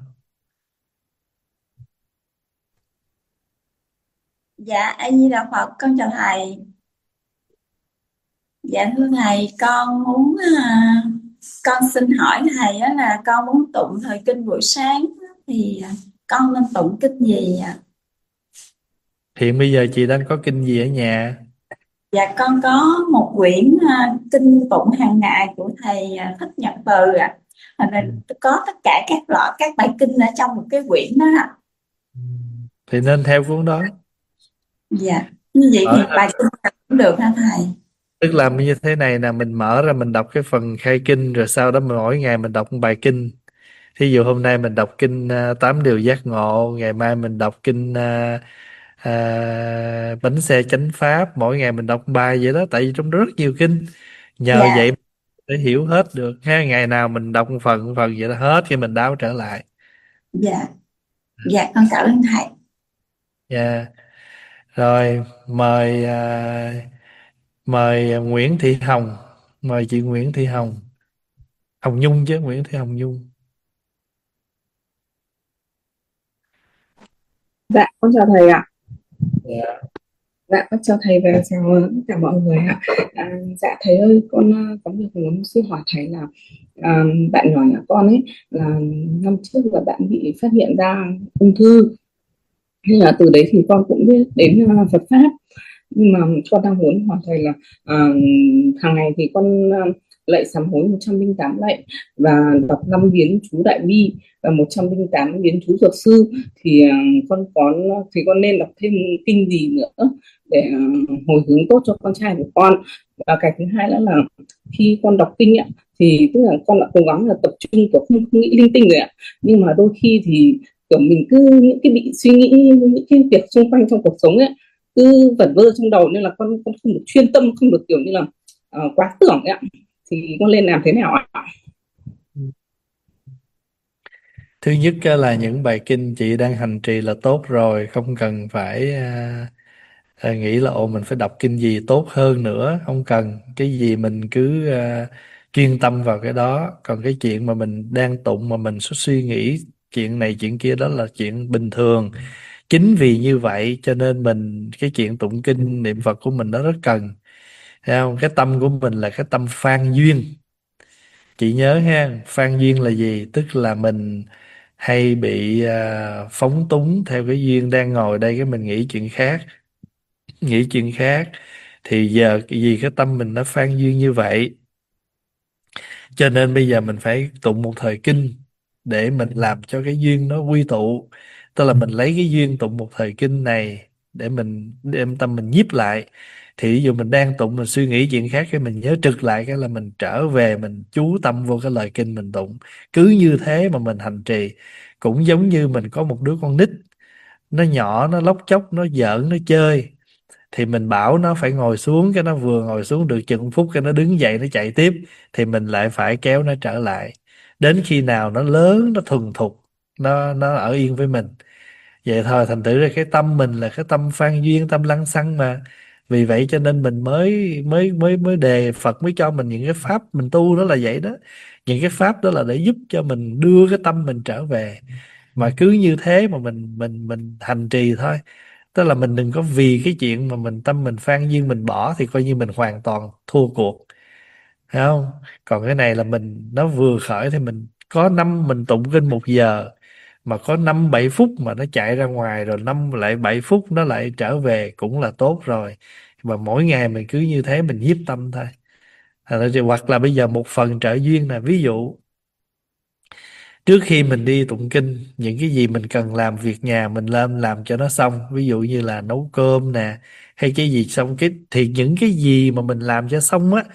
Dạ, A Di Đà Phật, con chào thầy. Dạ thưa thầy, con muốn à, con xin hỏi thầy á, là con muốn tụng thời kinh buổi sáng á, thì à, con nên tụng kinh gì ạ? Hiện bây giờ chị đang có kinh gì ở nhà? Dạ con có một quyển à, kinh tụng hàng ngày của thầy à, Thích Nhật Từ ạ. À. Ừ. Có tất cả các loại các bài kinh ở trong một cái quyển đó ạ. Thì nên theo cuốn đó. Dạ, như vậy Mở thì ra, bài kinh nào cũng được hả thầy? tức là như thế này nè, mình mở ra mình đọc cái phần khai kinh, rồi sau đó mình mỗi ngày mình đọc một bài kinh. Thí dụ hôm nay mình đọc kinh uh, tám điều giác ngộ, ngày mai mình đọc kinh uh, uh, bánh xe chánh pháp, mỗi ngày mình đọc một bài vậy đó, tại vì trong đó rất nhiều kinh. Nhờ Dạ, vậy để hiểu hết được ha, ngày nào mình đọc một phần một phần vậy là hết, khi mình đáo trở lại. dạ, dạ con cảm ơn thầy. Dạ. Rồi mời à, mời Nguyễn Thị Hồng, mời chị Nguyễn Thị Hồng, Hồng Nhung chứ, Nguyễn Thị Hồng Nhung. Dạ, con chào thầy ạ. Dạ. Dạ, con chào thầy và chào tất cả mọi người ạ. À, dạ thầy ơi, con à, có việc muốn xin hỏi thầy là à, bạn nhỏ nhà con ấy là năm trước là bạn bị phát hiện ra ung thư. Nên là từ đấy thì con cũng biết đến à, Phật pháp. Nhưng mà con đang muốn hỏi thầy là à, hàng ngày thì con à, lạy sám hối một trăm linh tám lạy và đọc năm biến chú đại bi và một trăm linh tám biến chú dược sư, thì à, con có thì con nên đọc thêm kinh gì nữa để à, hồi hướng tốt cho con trai của con. Và cái thứ hai nữa là khi con đọc kinh ạ thì tức là con đã cố gắng là tập trung, kiểu không, không nghĩ linh tinh rồi ạ, nhưng mà đôi khi thì kiểu mình cứ những cái bị suy nghĩ những cái việc xung quanh trong cuộc sống ấy cứ vẩn vơ trong đầu, nên là con con không được chuyên tâm, không được kiểu như là uh, quá tưởng ấy ạ. Thì con nên làm thế nào ạ? Thứ nhất á, là những bài kinh chị đang hành trì là tốt rồi, không cần phải à, à, nghĩ là ồ mình phải đọc kinh gì tốt hơn nữa, không cần. Cái gì mình cứ à, chuyên tâm vào cái đó. Còn cái chuyện mà mình đang tụng mà mình suy nghĩ chuyện này chuyện kia đó là chuyện bình thường. Chính vì như vậy cho nên mình cái chuyện tụng kinh niệm Phật của mình nó rất cần. Thấy không? Cái tâm của mình là cái tâm phan duyên. Chị nhớ ha, phan duyên là gì? Tức là mình hay bị à, phóng túng theo cái duyên, đang ngồi đây cái mình nghĩ chuyện khác, nghĩ chuyện khác. Thì giờ vì cái tâm mình nó phan duyên như vậy, cho nên bây giờ mình phải tụng một thời kinh để mình làm cho cái duyên nó quy tụ. Tức là mình lấy cái duyên tụng một thời kinh này để mình đem tâm mình nhiếp lại. Thì ví dụ mình đang tụng mình suy nghĩ chuyện khác, cái mình nhớ trực lại cái là mình trở về, mình chú tâm vô cái lời kinh mình tụng. Cứ như thế mà mình hành trì. Cũng giống như mình có một đứa con nít, nó nhỏ, nó lóc chóc, nó giỡn, nó chơi, thì mình bảo nó phải ngồi xuống, cái nó vừa ngồi xuống được chừng phút cái nó đứng dậy nó chạy tiếp, thì mình lại phải kéo nó trở lại đến khi nào nó lớn, nó thuần thục, nó nó ở yên với mình. Vậy thôi, thành thử ra cái tâm mình là cái tâm phan duyên, tâm lăng xăng mà. Vì vậy cho nên mình mới mới mới mới đề Phật mới cho mình những cái pháp mình tu, đó là vậy đó. Những cái pháp đó là để giúp cho mình đưa cái tâm mình trở về. Mà cứ như thế mà mình mình mình hành trì thôi. Tức là mình đừng có vì cái chuyện mà mình tâm mình phan duyên mình bỏ thì coi như mình hoàn toàn thua cuộc, thấy không? Còn cái này là mình nó vừa khởi thì mình có năm mình tụng kinh một giờ, mà có năm bảy phút mà nó chạy ra ngoài, rồi năm lại bảy phút nó lại trở về cũng là tốt rồi. Và mỗi ngày mình cứ như thế mình nhiếp tâm thôi. Thành ra thì hoặc là bây giờ một phần trợ duyên là ví dụ trước khi mình đi tụng kinh, những cái gì mình cần làm việc nhà mình lên làm cho nó xong, ví dụ như là nấu cơm nè hay cái gì xong, cái thì những cái gì mà mình làm cho xong á,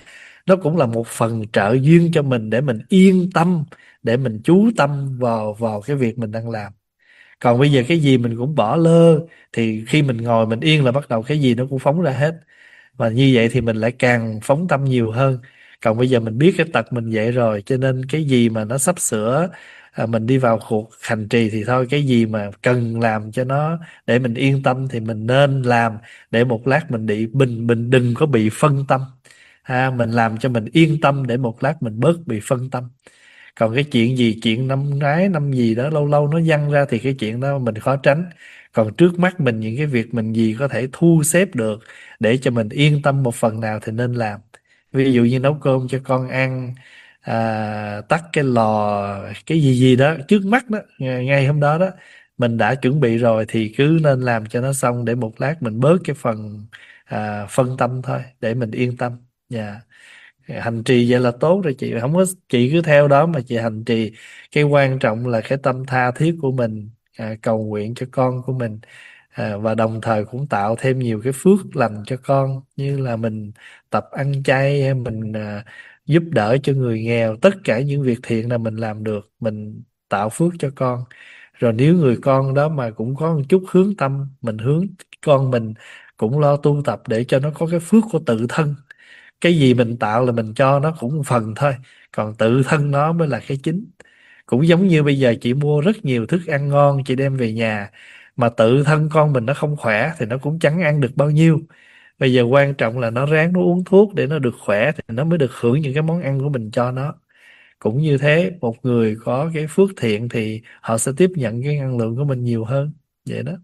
nó cũng là một phần trợ duyên cho mình để mình yên tâm, để mình chú tâm vào vào cái việc mình đang làm. Còn bây giờ cái gì mình cũng bỏ lơ thì khi mình ngồi mình yên là bắt đầu cái gì nó cũng phóng ra hết, và như vậy thì mình lại càng phóng tâm nhiều hơn. Còn bây giờ mình biết cái tật mình vậy rồi, cho nên cái gì mà nó sắp sửa à, mình đi vào cuộc hành trì thì thôi, cái gì mà cần làm cho nó để mình yên tâm thì mình nên làm, để một lát mình bị mình mình đừng có bị phân tâm. Ha, mình làm cho mình yên tâm để một lát mình bớt bị phân tâm. Còn cái chuyện gì, chuyện năm ngoái năm gì đó lâu lâu nó văng ra thì cái chuyện đó mình khó tránh. Còn trước mắt mình những cái việc mình gì có thể thu xếp được để cho mình yên tâm một phần nào thì nên làm. Ví dụ như nấu cơm cho con ăn, à, tắt cái lò, cái gì gì đó trước mắt đó, ngay ngay hôm đó đó mình đã chuẩn bị rồi thì cứ nên làm cho nó xong, để một lát mình bớt cái phần à, phân tâm thôi, để mình yên tâm. Dạ. Hành trì vậy là tốt rồi chị, không có chị cứ theo đó mà chị hành trì. Cái quan trọng là cái tâm tha thiết của mình, à, cầu nguyện cho con của mình, à, và đồng thời cũng tạo thêm nhiều cái phước lành cho con, như là mình tập ăn chay, hay mình à, giúp đỡ cho người nghèo. Tất cả những việc thiện là mình làm được, mình tạo phước cho con. Rồi nếu người con đó mà cũng có một chút hướng tâm, mình hướng con mình cũng lo tu tập để cho nó có cái phước của tự thân. Cái gì mình tạo là mình cho nó cũng một phần thôi, còn tự thân nó mới là cái chính. Cũng giống như bây giờ chị mua rất nhiều thức ăn ngon chị đem về nhà, mà tự thân con mình nó không khỏe thì nó cũng chẳng ăn được bao nhiêu. Bây giờ quan trọng là nó ráng nó uống thuốc để nó được khỏe thì nó mới được hưởng những cái món ăn của mình cho nó. Cũng như thế, một người có cái phước thiện thì họ sẽ tiếp nhận cái năng lượng của mình nhiều hơn, vậy đó.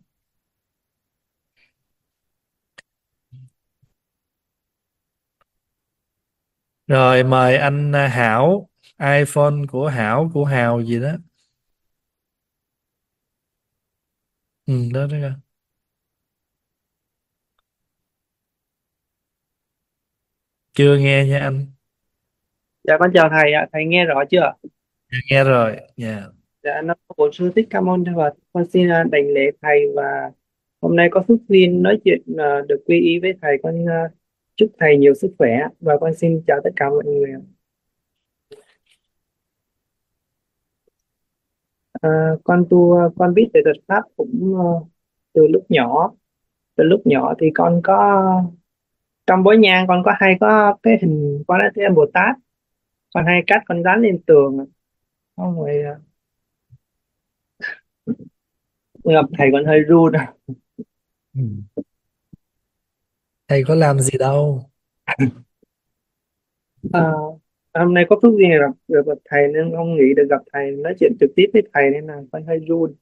Rồi mời anh à, Hảo, iPhone của Hảo, của Hào gì đó. Ừ, đó đó. Chưa nghe nha anh. Dạ con chào thầy ạ, thầy nghe rõ chưa? Dạ, nghe rồi. Dạ. Dạ nó có bổn sư thích cảm ơn và con xin à, đảnh lễ thầy, và hôm nay có phước duyên nói chuyện à, được quy y với thầy. Con à, chúc thầy nhiều sức khỏe và con xin chào tất cả mọi người ạ. À, con tu con biết về Phật pháp cũng à, từ lúc nhỏ. Từ lúc nhỏ thì con có trong bói nhang con có hay có cái hình Quan Thế Âm Bồ Tát, con hay cắt con dán lên tường, xong rồi à, gặp thầy con hơi run. Ừ. Thầy có làm gì đâu. À, hôm nay có phước duyên gặp được gặp thầy nên không nghĩ được gặp thầy nói chuyện trực tiếp với thầy nên là con hơi run.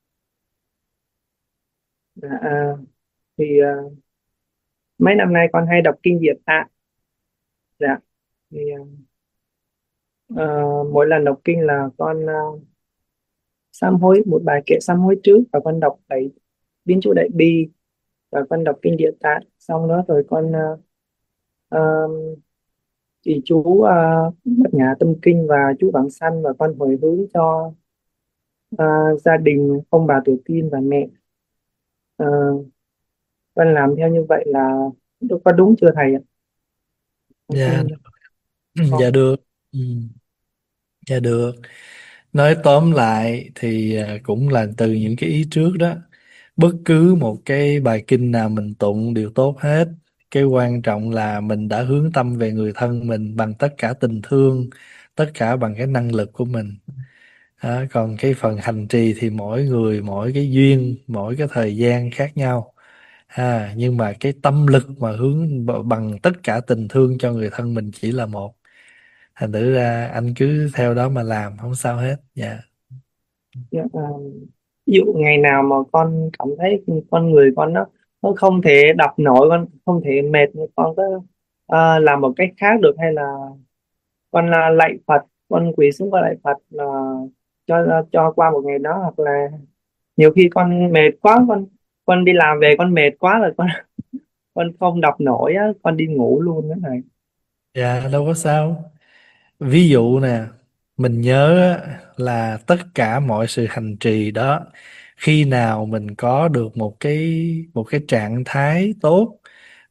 À, à, thì à, mấy năm nay con hay đọc kinh Diệu Tạng. Dạ. Thì à, mỗi lần đọc kinh là con à, sám hối một bài kệ sám hối trước, và con đọc bảy biến chú đại bi, và con đọc kinh Địa Tạng xong đó rồi con à, à, chỉ chú uh, Bát Nhã Tâm Kinh và chú Vãng Sanh, và con hồi hướng cho à, gia đình ông bà tổ tiên và mẹ. À, con làm theo như vậy là có đúng chưa thầy ạ? Con Dạ. xin Dạ con. được. Ừ. Dạ được. Nói tóm lại thì à, cũng là từ những cái ý trước đó. Bất cứ một cái bài kinh nào mình tụng đều tốt hết. Cái quan trọng là mình đã hướng tâm về người thân mình bằng tất cả tình thương, tất cả bằng cái năng lực của mình. Đó, còn cái phần hành trì thì mỗi người mỗi cái duyên, mỗi cái thời gian khác nhau. À, nhưng mà cái tâm lực mà hướng b- bằng tất cả tình thương cho người thân mình chỉ là một. Thành thử ra anh cứ theo đó mà làm không sao hết. Dạ. Dạ, à, ví dụ ngày nào mà con cảm thấy con người con nó nó không thể đọc nổi, con không thể mệt, con có à, làm một cách khác được, hay là con là lạy Phật, con quỳ xuống con lạy Phật là cho cho qua một ngày đó, hoặc là nhiều khi con mệt quá, con con đi làm về con mệt quá rồi con con không đọc nổi á, con đi ngủ luôn đó này. Dạ đâu có sao. Ví dụ nè, mình nhớ á, là tất cả mọi sự hành trì đó, khi nào mình có được một cái một cái trạng thái tốt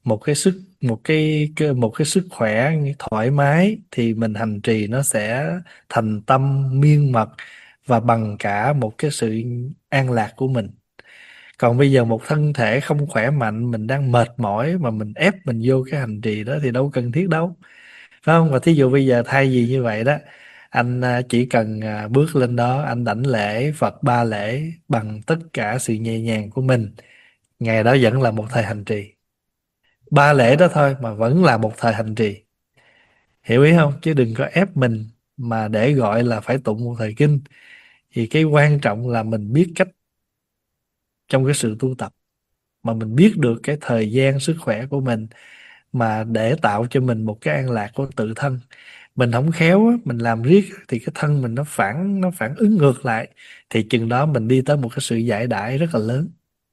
một cái sức một cái, cái một cái sức khỏe thoải mái thì mình hành trì nó sẽ thành tâm miên mật và bằng cả một cái sự an lạc của mình. Còn bây giờ một thân thể không khỏe mạnh, mình đang mệt mỏi mà mình ép mình vô cái hành trì đó thì đâu cần thiết đâu, phải không? Và thí dụ bây giờ thay vì như vậy đó, anh à, chỉ cần à, bước lên đó anh đảnh lễ Phật ba lễ bằng tất cả sự nhẹ nhàng của mình, ngày đó vẫn là một thời hành trì. Ba lễ đó thôi mà vẫn là một thời hành trì, hiểu ý không? Chứ đừng có ép mình mà để gọi là phải tụng một thời kinh. Thì cái quan trọng là mình biết cách trong cái sự tu tập, mà mình biết được cái thời gian sức khỏe của mình mà để tạo cho mình một cái an lạc của tự thân. Mình không khéo á, mình làm riết thì cái thân mình nó phản nó phản ứng ngược lại, thì chừng đó mình đi tới một cái sự giải đãi rất là lớn.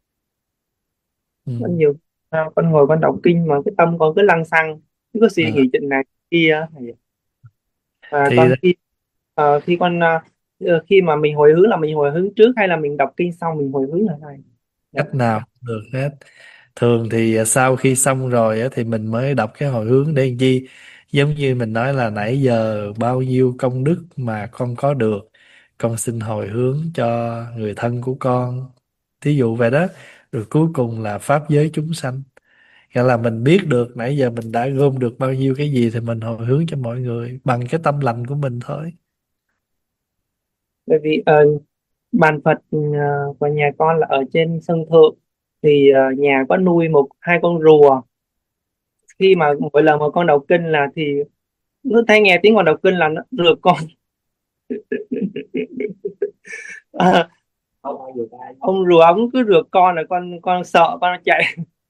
Ừ. Có nhiều à, con ngồi con đọc kinh mà cái tâm con cứ lăng xăng, cứ có suy À, nghĩ chuyện này kia. Và thì con khi ờ, khi con ờ, ờ, khi mà mình hồi hướng là mình hồi hướng trước hay là mình đọc kinh xong mình hồi hướng là này? Dạ. cách nào cũng được hết. Thường thì à, sau khi xong rồi á, thì mình mới đọc cái hồi hướng để làm chi, giống như mình nói là nãy giờ bao nhiêu công đức mà con có được, con xin hồi hướng cho người thân của con, thí dụ vậy đó. Rồi cuối cùng là pháp giới chúng sanh, nghĩa là mình biết được nãy giờ mình đã gom được bao nhiêu cái gì thì mình hồi hướng cho mọi người bằng cái tâm lành của mình thôi. Bởi vì ờ, bàn Phật ờ, của nhà con là ở trên sân thượng, thì ờ, nhà có nuôi một hai con rùa. Khi mà mỗi lần mà con đọc kinh là thì nó thấy nghe tiếng con đọc kinh là nó rượt con. À, ông rùa ông cứ rượt con là con con sợ con chạy.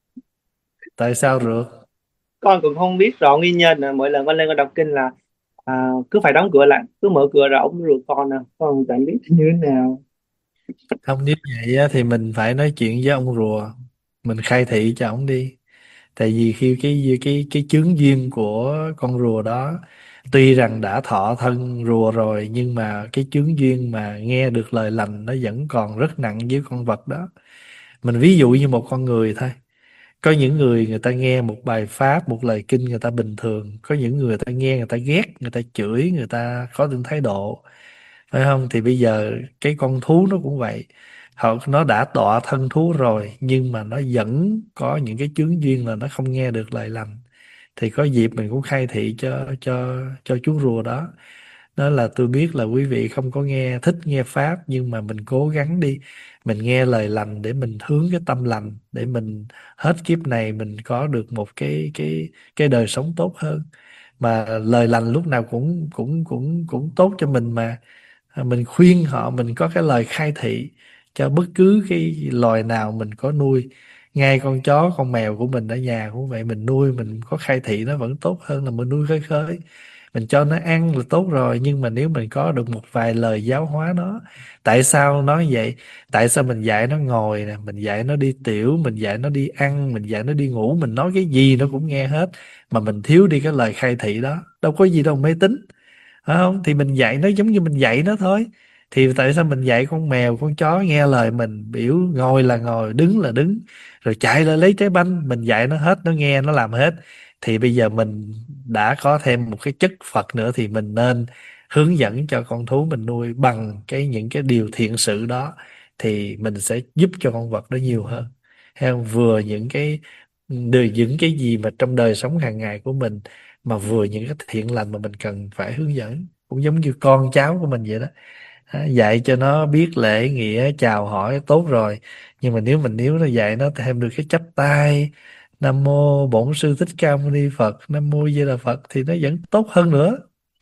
Tại sao được? Con cũng không biết rõ nguyên nhân, là mỗi lần con lên con đọc kinh là à, cứ phải đóng cửa lại, cứ mở cửa ra ông rượt con, à con không chẳng biết như thế nào. Không, nếu vậy á, thì mình phải nói chuyện với ông rùa, mình khai thị cho ông đi. Tại vì khi cái cái cái chướng duyên của con rùa đó, tuy rằng đã thọ thân rùa rồi, nhưng mà cái chướng duyên mà nghe được lời lành nó vẫn còn rất nặng với con vật đó. Mình ví dụ như một con người thôi. Có những người người ta nghe một bài pháp, một lời kinh người ta bình thường. Có những người, người ta nghe người ta ghét, người ta chửi, người ta có những thái độ, phải không? Thì bây giờ cái con thú nó cũng vậy. Họ nó đã đọa thân thú rồi, nhưng mà nó vẫn có những cái chướng duyên là nó không nghe được lời lành. Thì có dịp mình cũng khai thị cho cho cho chú rùa đó. Đó là tôi biết là quý vị không có nghe thích nghe pháp, nhưng mà mình cố gắng đi, mình nghe lời lành để mình hướng cái tâm lành, để mình hết kiếp này mình có được một cái cái cái đời sống tốt hơn. Mà lời lành lúc nào cũng cũng cũng cũng tốt cho mình mà. À, mình khuyên họ, mình có cái lời khai thị cho bất cứ cái loài nào mình có nuôi. Ngay con chó con mèo của mình ở nhà cũng vậy, mình nuôi mình có khai thị nó vẫn tốt hơn là mình nuôi khơi khơi. Mình cho nó ăn là tốt rồi, nhưng mà nếu mình có được một vài lời giáo hóa nó. Tại sao nói vậy? Tại sao mình dạy nó ngồi nè, mình dạy nó đi tiểu, mình dạy nó đi ăn, mình dạy nó đi ngủ, mình nói cái gì nó cũng nghe hết, mà mình thiếu đi cái lời khai thị đó. Đâu có gì đâu mê tín, phải không? Thì mình dạy nó giống như mình dạy nó thôi. Thì tại sao mình dạy con mèo con chó nghe lời mình, biểu ngồi là ngồi, đứng là đứng, rồi chạy lại lấy trái banh, mình dạy nó hết, nó nghe nó làm hết. Thì bây giờ mình đã có thêm một cái chất Phật nữa, thì mình nên hướng dẫn cho con thú mình nuôi bằng cái những cái điều thiện sự đó, thì mình sẽ giúp cho con vật đó nhiều hơn. Hay không? Vừa những cái đời những cái gì mà trong đời sống hàng ngày của mình, mà vừa những cái thiện lành mà mình cần phải hướng dẫn, cũng giống như con cháu của mình vậy đó. Đó, dạy cho nó biết lễ nghĩa chào hỏi tốt rồi, nhưng mà nếu mình nếu nó dạy nó thêm được cái chắp tay Nam mô Bổn Sư Thích Ca Mâu Ni Phật, Nam mô Di Đà Phật, thì nó vẫn tốt hơn nữa.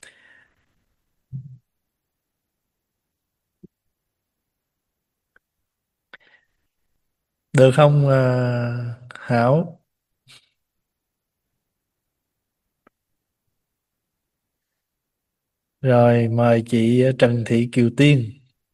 Được không à, Hảo? Rồi mời chị Trần Thị Kiều Tiên.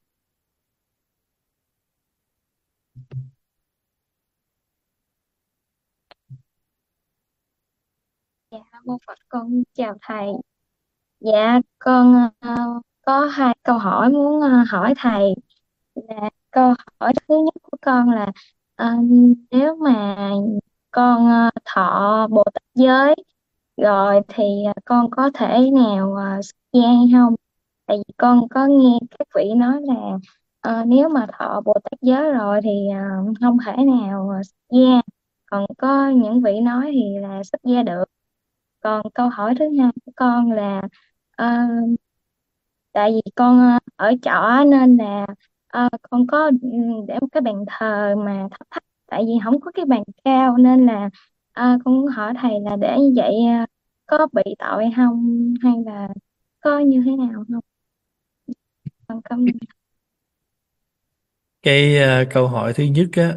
Dạ, mô Phật, con chào thầy. Dạ, con ờ, có hai câu hỏi muốn ờ, hỏi thầy. Là câu hỏi thứ nhất của con là ờ, nếu mà con ờ, thọ Bồ Tát giới rồi thì ờ, con có thể nào ờ, xuất gia hay không? Tại vì con có nghe các vị nói là ờ, nếu mà thọ Bồ Tát giới rồi thì ờ, không thể nào ờ, xuất gia. Còn có những vị nói thì là xuất gia được. Còn câu hỏi thứ hai của con là ờ, tại vì con ờ, ở trọ nên là ờ, con có ừ, để một cái bàn thờ mà thấp thấp, tại vì không có cái bàn cao nên là ờ, con muốn hỏi thầy là để như vậy ờ, có bị tội không hay là có như thế nào không? Con cảm ơn. Cái ờ, câu hỏi thứ nhất á,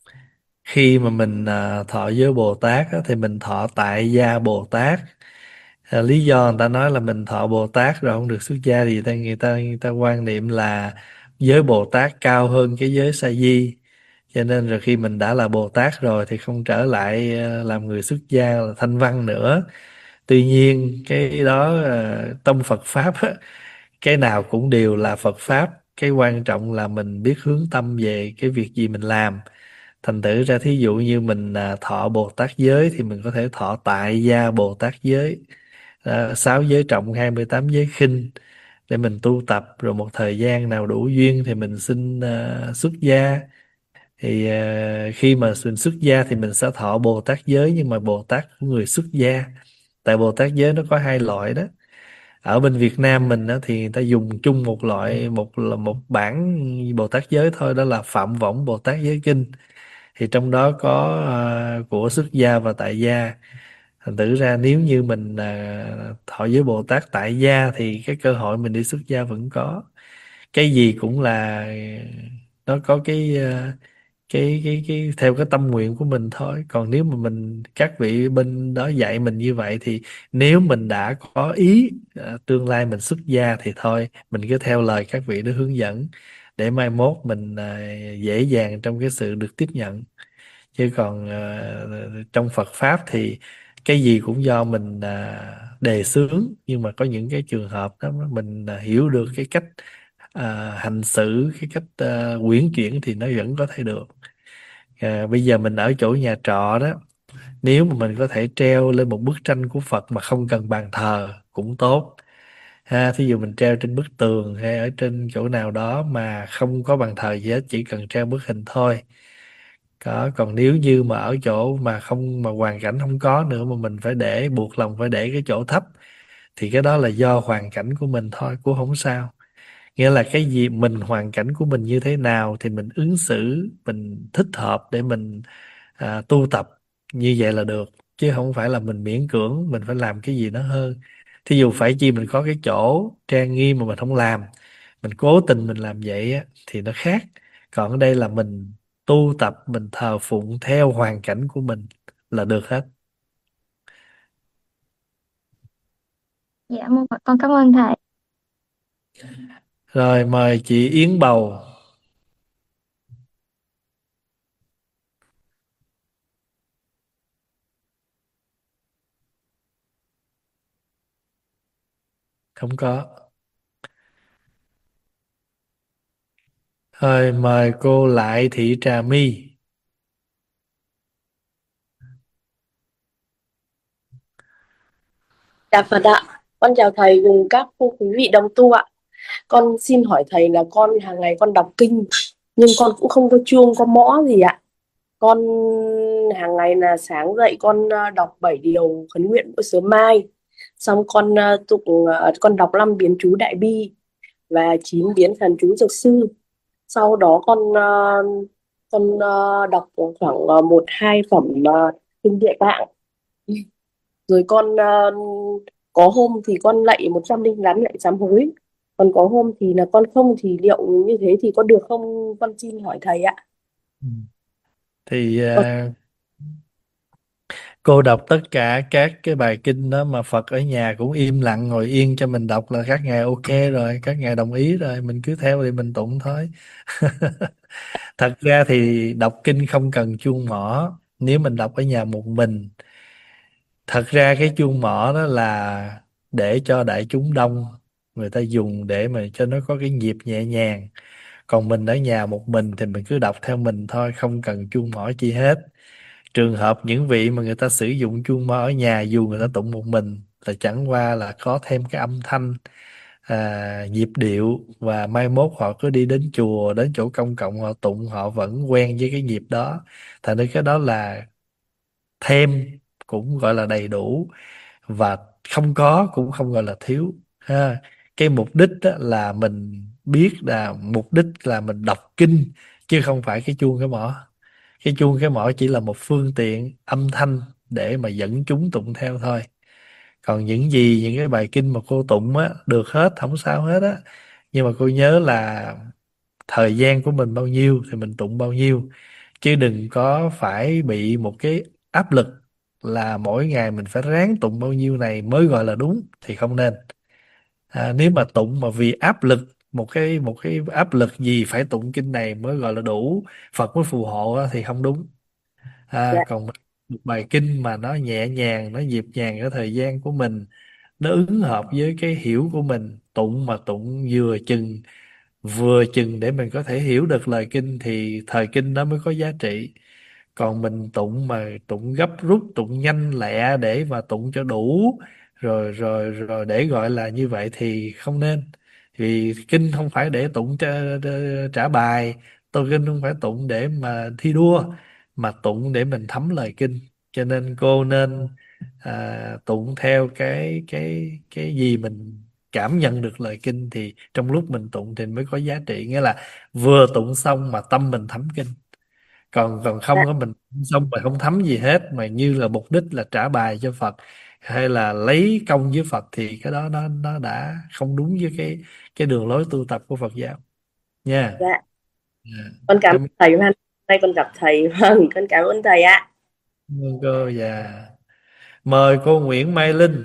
khi mà mình ờ, thọ giới Bồ Tát á, thì mình thọ tại gia Bồ Tát. À, lý do người ta nói là mình thọ Bồ Tát rồi không được xuất gia thì người ta người ta người ta quan niệm là giới Bồ Tát cao hơn cái giới Sa di, cho nên rồi khi mình đã là Bồ Tát rồi thì không trở lại ờ, làm người xuất gia là thanh văn nữa. Tuy nhiên cái đó ờ, trong Phật pháp á, cái nào cũng đều là Phật pháp, cái quan trọng là mình biết hướng tâm về cái việc gì mình làm. Thành thử ra thí dụ như mình à, thọ Bồ Tát giới thì mình có thể thọ tại gia Bồ Tát giới, à, sáu giới trọng hai mươi tám giới khinh để mình tu tập, rồi một thời gian nào đủ duyên thì mình xin à, xuất gia. Thì à, khi mà mình xuất gia thì mình sẽ thọ Bồ Tát giới, nhưng mà Bồ Tát của người xuất gia. Tại Bồ Tát giới nó có hai loại đó. Ở bên Việt Nam mình á, thì người ta dùng chung một loại, một là một bản Bồ Tát giới thôi, đó là Phạm Võng Bồ Tát giới kinh. Thì trong đó có à, của xuất gia và tại gia. Thành thử ra nếu như mình à, thọ giới Bồ Tát tại gia thì cái cơ hội mình đi xuất gia vẫn có. Cái gì cũng là nó có cái à, cái cái cái theo cái tâm nguyện của mình thôi. Còn nếu mà mình các vị bên đó dạy mình như vậy thì nếu mình đã có ý à, tương lai mình xuất gia thì thôi mình cứ theo lời các vị đó hướng dẫn, để mai mốt mình à, dễ dàng trong cái sự được tiếp nhận. Chứ còn ờ, trong Phật pháp thì cái gì cũng do mình à, đề xướng, nhưng mà có những cái trường hợp đó mình à, hiểu được cái cách à, hành xử, cái cách à, uyển chuyển thì nó vẫn có thể được. À, bây giờ mình ở chỗ nhà trọ đó, nếu mà mình có thể treo lên một bức tranh của Phật mà không cần bàn thờ cũng tốt ha. Thí dụ mình treo trên bức tường hay ở trên chỗ nào đó mà không có bàn thờ gì hết, chỉ cần treo bức hình thôi. Có, còn nếu như mà ở chỗ mà không, mà hoàn cảnh không có nữa mà mình phải để, buộc lòng phải để cái chỗ thấp, thì cái đó là do hoàn cảnh của mình thôi, cũng không sao. Nghĩa là cái gì mình, hoàn cảnh của mình như thế nào thì mình ứng xử, mình thích hợp để mình à, tu tập như vậy là được. Chứ không phải là mình miễn cưỡng mình phải làm cái gì nó hơn. Thí dụ phải chi mình có cái chỗ trang nghiêm mà mình không làm, mình cố tình mình làm vậy á, thì nó khác. Còn ở đây là mình tu tập, mình thờ phụng theo hoàn cảnh của mình là được hết. Dạ mô Phật, con cảm ơn thầy. Rồi mời chị Yến Bầu. Không có. Rồi mời cô Lại Thị Trà My. Dạ Phật ạ, con chào thầy cùng các cô quý vị đồng tu ạ. Con xin hỏi thầy là con hàng ngày con đọc kinh, nhưng con cũng không có chuông, có mõ gì ạ. Con hàng ngày là sáng dậy con ờ, đọc bảy điều khấn nguyện buổi sớm mai. Xong con ờ, tụng ờ, con đọc năm biến chú Đại Bi và chín biến thần chú Dược Sư. Sau đó con ờ, con ờ, đọc khoảng ờ, một hai phẩm ờ, kinh Địa Tạng. Rồi con ờ, có hôm thì con lạy một trăm linh rắn lạy sám hối, còn có hôm thì là con không, thì liệu như thế thì có được không, con xin hỏi thầy ạ. Ừ. Thì Con à, cô đọc tất cả các cái bài kinh đó mà Phật ở nhà cũng im lặng ngồi yên cho mình đọc là các ngài ok rồi, các ngài đồng ý rồi, mình cứ theo thì mình tụng thôi. Thật ra thì đọc kinh không cần chuông mỏ nếu mình đọc ở nhà một mình. Thật ra cái chuông mỏ đó là để cho đại chúng đông người ta dùng để mà cho nó có cái nhịp nhẹ nhàng. Còn mình ở nhà một mình thì mình cứ đọc theo mình thôi, không cần chuông mỏ chi hết. Trường hợp những vị mà người ta sử dụng chuông mõ ở nhà, dù người ta tụng một mình, là chẳng qua là có thêm cái âm thanh, à, nhịp điệu, và mai mốt họ cứ đi đến chùa, đến chỗ công cộng họ tụng, họ vẫn quen với cái nhịp đó. Thành ra cái đó là thêm cũng gọi là đầy đủ, và không có cũng không gọi là thiếu ha. Cái mục đích á, là mình biết là mục đích là mình đọc kinh, chứ không phải cái chuông cái mõ. Cái chuông cái mõ chỉ là một phương tiện âm thanh để mà dẫn chúng tụng theo thôi. Còn những gì, những cái bài kinh mà cô tụng á, được hết, không sao hết á. Nhưng mà cô nhớ là thời gian của mình bao nhiêu thì mình tụng bao nhiêu, chứ đừng có phải bị một cái áp lực là mỗi ngày mình phải ráng tụng bao nhiêu này mới gọi là đúng, thì không nên. À, nếu mà tụng mà vì áp lực, một cái một cái áp lực gì phải tụng kinh này mới gọi là đủ, Phật mới phù hộ á, thì không đúng. Dạ, À, còn một bài kinh mà nó nhẹ nhàng, nó nhịp nhàng ở thời gian của mình, nó ứng hợp với cái hiểu của mình, tụng mà tụng vừa chừng, vừa chừng để mình có thể hiểu được lời kinh, thì thời kinh đó mới có giá trị. Còn mình tụng mà tụng gấp rút, tụng nhanh lẹ để mà tụng cho đủ, rồi rồi rồi để gọi là như vậy thì không nên. Vì kinh không phải để tụng trả, trả bài, tôi kinh không phải tụng để mà thi đua, mà tụng để mình thấm lời kinh. Cho nên cô nên à, tụng theo cái cái cái gì mình cảm nhận được lời kinh, thì trong lúc mình tụng thì mới có giá trị, nghĩa là vừa tụng xong mà tâm mình thấm kinh. Còn còn không dạ, có, mình xong mà không thấm gì hết, mà như là mục đích là trả bài cho Phật hay là lấy công với Phật, thì cái đó nó nó đã không đúng với cái cái đường lối tu tập của Phật giáo nha. dạ. Dạ. Con cảm ơn Cảm thầy. Hôm nay con gặp thầy. Vâng, con cảm ơn thầy ạ. ơn cô. Dạ, mời cô Nguyễn Mai Linh.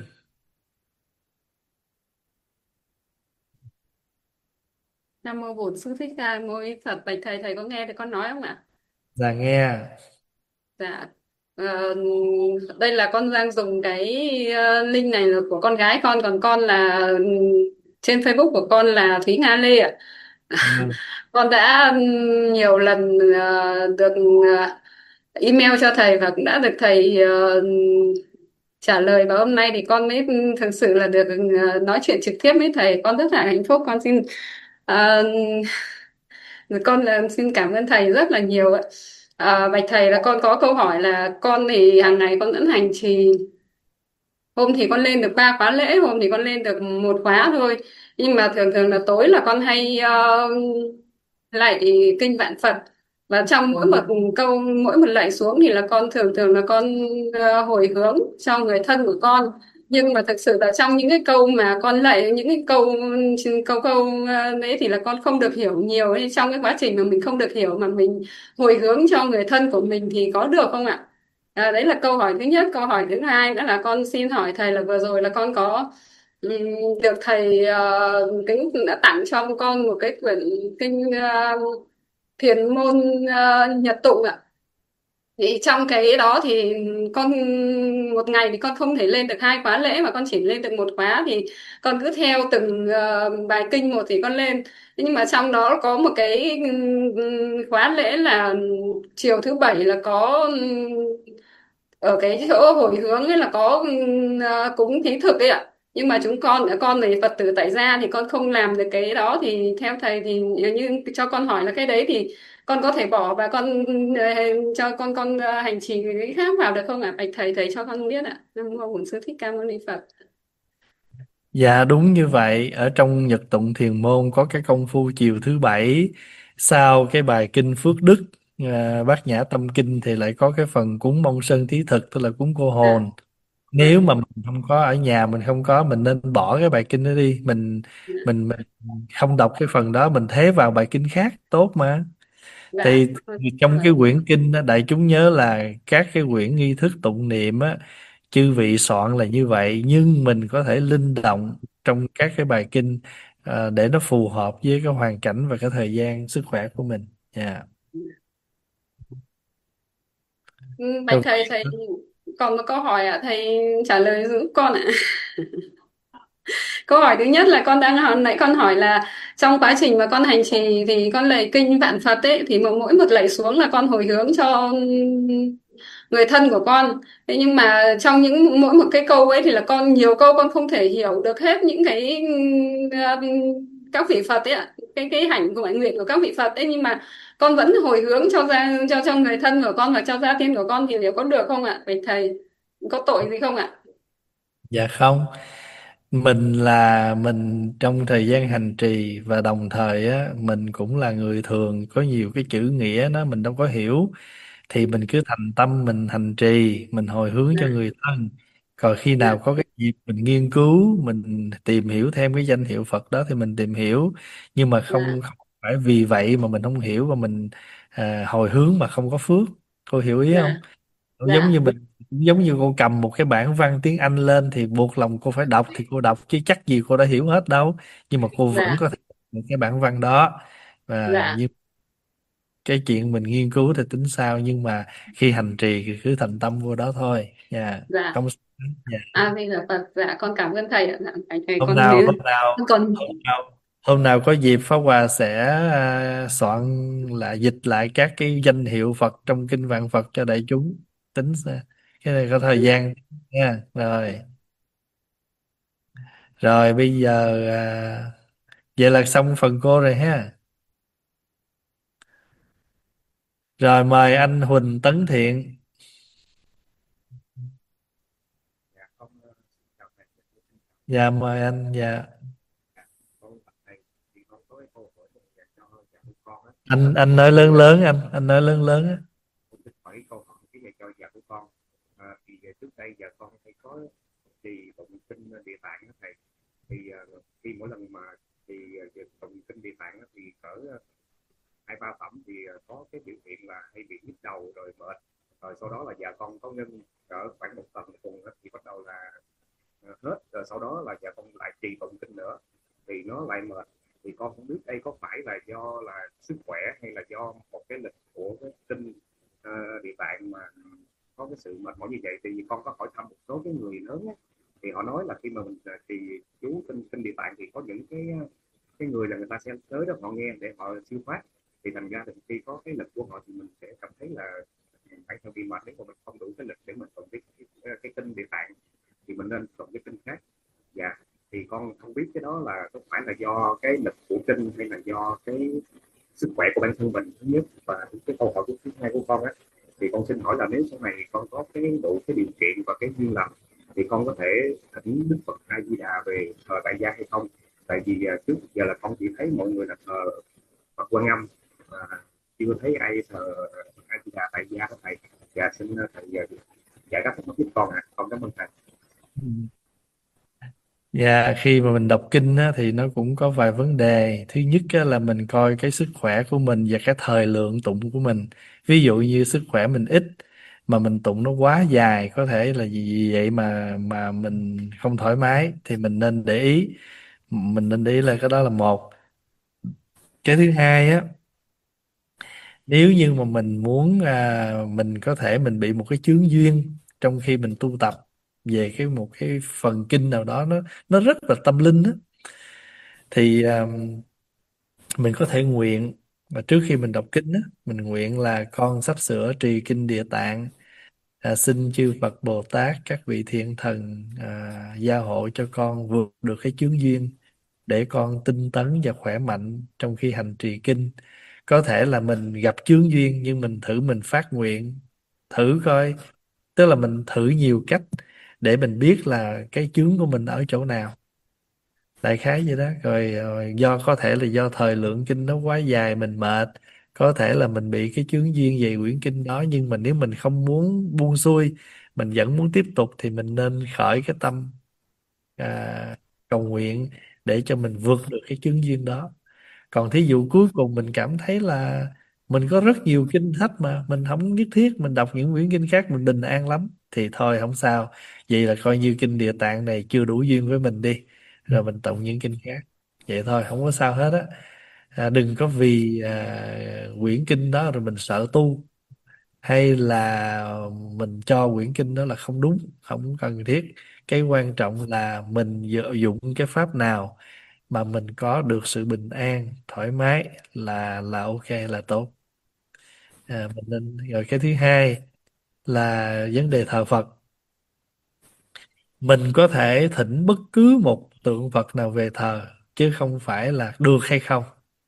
Nam mô Bổn Sư Thích Ca Mâu Ni Phật. Bạch thầy, thầy có nghe thì con nói không ạ? Dạ nghe. Dạ. Ờ, đây là con đang dùng cái ờ, link này là của con gái con, còn con là ừm, trên Facebook của con là Thúy Nga Lê ạ. Ừ. Con đã ừm, nhiều lần ờ, được ờ, email cho thầy và cũng đã được thầy ờ, trả lời, và hôm nay thì con mới thực sự là được ờ, nói chuyện trực tiếp với thầy. Con rất là hạnh phúc. Con xin ờ, con là xin cảm ơn thầy rất là nhiều ạ. À, bạch thầy, là con có câu hỏi là con thì hàng ngày con vẫn hành trì. Hôm thì con lên được ba khóa lễ, hôm thì con lên được một khóa thôi. Nhưng mà thường thường là tối là con hay ờ, lạy kinh vạn Phật. Và trong mỗi một câu, mỗi một lạy xuống thì là con thường thường là con ờ, hồi hướng cho người thân của con. Nhưng mà thực sự là trong những cái câu mà con lạy, những cái câu câu câu ờ, đấy thì là con không được hiểu nhiều. Thì trong cái quá trình mà mình không được hiểu mà mình hồi hướng cho người thân của mình thì có được không ạ? À, đấy là câu hỏi thứ nhất. Câu hỏi thứ hai đó là con xin hỏi thầy là vừa rồi là con có ừm, được thầy uh, kính đã tặng cho con một cái quyển kinh ờ, thiền môn ờ, Nhật tụng ạ. Thì trong cái đó thì con một ngày thì con không thể lên được hai khóa lễ mà con chỉ lên được một khóa, thì con cứ theo từng ờ, bài kinh một thì con lên. Thế nhưng mà trong đó có một cái ừm, khóa lễ là chiều thứ bảy là có ở cái chỗ hồi hướng ấy là có ừm, à, cúng thí thực ấy ạ. Nhưng mà chúng con con là Phật tử tại gia thì con không làm được cái đó, thì theo thầy thì như cho con hỏi là cái đấy thì con có thể bỏ và con ờ, cho con con ờ, hành trì cái khác vào được không ạ? Bạch thầy, thầy cho con biết ạ. Nam mô Bổn Sư Thích Ca Mâu Ni Phật. Dạ đúng như vậy. Ở trong Nhật tụng thiền môn có cái công phu chiều thứ bảy, sau cái bài kinh Phước Đức, à, Bát Nhã Tâm Kinh, thì lại có cái phần cúng Mông Sơn Thí Thực, tức là cúng cô Dạ, hồn. Nếu mà mình không có ở nhà, mình không có, mình nên bỏ cái bài kinh đó đi, mình mình mình không đọc cái phần đó, mình thế vào bài kinh khác tốt mà. dạ, Thì trong cái quyển kinh đó, đại chúng nhớ là các cái quyển nghi thức tụng niệm á, chư vị soạn là như vậy, nhưng mình có thể linh động trong các cái bài kinh, à, để nó phù hợp với cái hoàn cảnh và cái thời gian sức khỏe của mình. Dạ. Ừ, bạch Rồi. thầy, thầy còn một câu hỏi ạ, thầy trả lời giúp con ạ. Câu hỏi thứ nhất là con đang hỏi, nãy con hỏi là trong quá trình mà con hành trì thì con lạy kinh vạn Phật ấy, thì mà mỗi một lạy xuống là con hồi hướng cho người thân của con. Thế nhưng mà trong những mỗi một cái câu ấy thì là con nhiều câu con không thể hiểu được hết những cái ừm, các vị Phật ấy ạ, cái cái hạnh của nguyện nguyện của các vị Phật ấy, nhưng mà con vẫn hồi hướng cho gia cho cho người thân của con và cho gia tiên của con thì liệu có được không ạ? Bạch thầy, có tội gì không ạ? Dạ không, mình là mình trong thời gian hành trì và đồng thời á mình cũng là người thường, có nhiều cái chữ nghĩa đó mình đâu có hiểu, thì mình cứ thành tâm mình hành trì, mình hồi hướng cho người thân. Còn khi Dạ, nào có cái dịp mình nghiên cứu, mình tìm hiểu thêm cái danh hiệu Phật đó thì mình tìm hiểu, nhưng mà dạ, không, không phải vì vậy mà mình không hiểu và mình à, hồi hướng mà không có phước. Cô hiểu ý không? dạ, Giống dạ, như mình, giống như cô cầm một cái bản văn tiếng Anh lên thì buộc lòng cô phải đọc thì cô đọc, chứ chắc gì cô đã hiểu hết đâu, nhưng mà cô vẫn dạ, có thể đọc cái bản văn đó. Và dạ, như cái chuyện mình nghiên cứu thì tính sao, nhưng mà khi hành trì thì cứ thành tâm vô đó thôi nha. dạ. Không. Dạ. À bây giờ Phật, dạ con cảm ơn thầy ạ. Dạ, thầy, thầy hôm con nào nhớ hôm nào con còn hôm nào hôm nào có dịp Pháp Hòa sẽ à, soạn lại, dịch lại các cái danh hiệu Phật trong kinh vạn Phật cho đại chúng tính xem. Cái này có thời dạ. gian nha. Rồi, rồi bây giờ à, vậy là xong phần cô rồi ha. Rồi mời anh Huỳnh Tấn Thiện. Dạ mời anh. Dạ, anh anh nói lớn lớn, anh anh nói lớn lớn á. hỏi câu hỏi cái này cho vợ của con. À, thì trước đây giờ con hay có thì tụng kinh Địa Tạng đó thầy, thì uh, khi mỗi lần mà thì uh, tụng kinh Địa Tạng đó, thì cỡ uh, hai ba phẩm thì uh, có cái biểu hiện là hay bị nhức đầu rồi mệt, rồi sau đó là vợ con có ngưng cỡ khoảng một tuần cùng thì bắt đầu là uh, hết, rồi sau đó là vợ con lại trì tụng kinh nữa thì nó lại mệt. Thì con không biết đây có phải là do là sức khỏe hay là do một cái lịch của cái kinh uh, Địa Tạng mà có cái sự mệt mỏi như vậy. Thì con có hỏi thăm một số cái người lớn ấy, thì họ nói là khi mà mình thì chú kinh kinh Địa Tạng thì có những cái cái người là người ta sẽ tới đó họ nghe để họ siêu thoát, thì thành ra thì khi có cái lịch của họ thì mình sẽ cảm thấy là phải theo bị mệt, nếu mà mình không đủ cái lịch để mình tụng cái, cái, cái kinh Địa Tạng thì mình nên tụng cái kinh khác. Dạ, thì con không biết cái đó là có phải là do cái lịch của kinh hay là do cái sức khỏe của bản thân mình thứ nhất. Và cái câu hỏi thứ hai của con á, thì con xin hỏi là nếu sau này con có cái đủ cái điều kiện và cái duyên lành thì con có thể thỉnh Đức Phật A Di Đà về thờ tại gia hay không? Tại vì uh, trước giờ là con chỉ thấy mọi người là thờ Phật Quan Âm và chưa thấy ai thờ A Di Đà tại gia đó thầy. Dạ xin thầy giờ giải đáp thắc mắc giúp con ạ. À. Con cảm ơn thầy. Ừ. Dạ, khi mà mình đọc kinh á, thì nó cũng có vài vấn đề. Thứ nhất á, là mình coi cái sức khỏe của mình và cái thời lượng tụng của mình. Ví dụ như sức khỏe mình ít mà mình tụng nó quá dài, có thể là vì vậy mà mà mình không thoải mái, thì mình nên để ý. Mình nên để ý là cái đó là một. Cái thứ hai á, nếu như mà mình muốn à, mình có thể mình bị một cái chướng duyên trong khi mình tu tập về cái một cái phần kinh nào đó, nó nó rất là tâm linh á, thì à, mình có thể nguyện, và trước khi mình đọc kinh á, mình nguyện là con sắp sửa trì kinh Địa Tạng, à, xin chư Phật Bồ Tát các vị thiện thần à, gia hộ cho con vượt được cái chướng duyên để con tinh tấn và khỏe mạnh trong khi hành trì kinh. Có thể là mình gặp chướng duyên nhưng mình thử mình phát nguyện thử coi, tức là mình thử nhiều cách để mình biết là cái chướng của mình ở chỗ nào, đại khái vậy đó. Rồi, rồi do có thể là do thời lượng kinh nó quá dài mình mệt, có thể là mình bị cái chướng duyên về quyển kinh đó, nhưng mà nếu mình không muốn buông xuôi, mình vẫn muốn tiếp tục, thì mình nên khởi cái tâm à, cầu nguyện để cho mình vượt được cái chướng duyên đó. Còn thí dụ cuối cùng mình cảm thấy là mình có rất nhiều kinh sách mà mình không nhất thiết mình đọc những quyển kinh khác, mình bình an lắm, thì thôi không sao. Vậy là coi như kinh Địa Tạng này chưa đủ duyên với mình đi, rồi mình tụng những kinh khác. Vậy thôi, không có sao hết á. À, đừng có vì à, quyển kinh đó rồi mình sợ tu, hay là mình cho quyển kinh đó là không đúng, không cần thiết. Cái quan trọng là mình sử dụng cái pháp nào mà mình có được sự bình an thoải mái là là ok, là tốt. À, mình nên. Rồi cái thứ hai là vấn đề thờ Phật. Mình có thể thỉnh bất cứ một tượng Phật nào về thờ, chứ không phải là được hay không.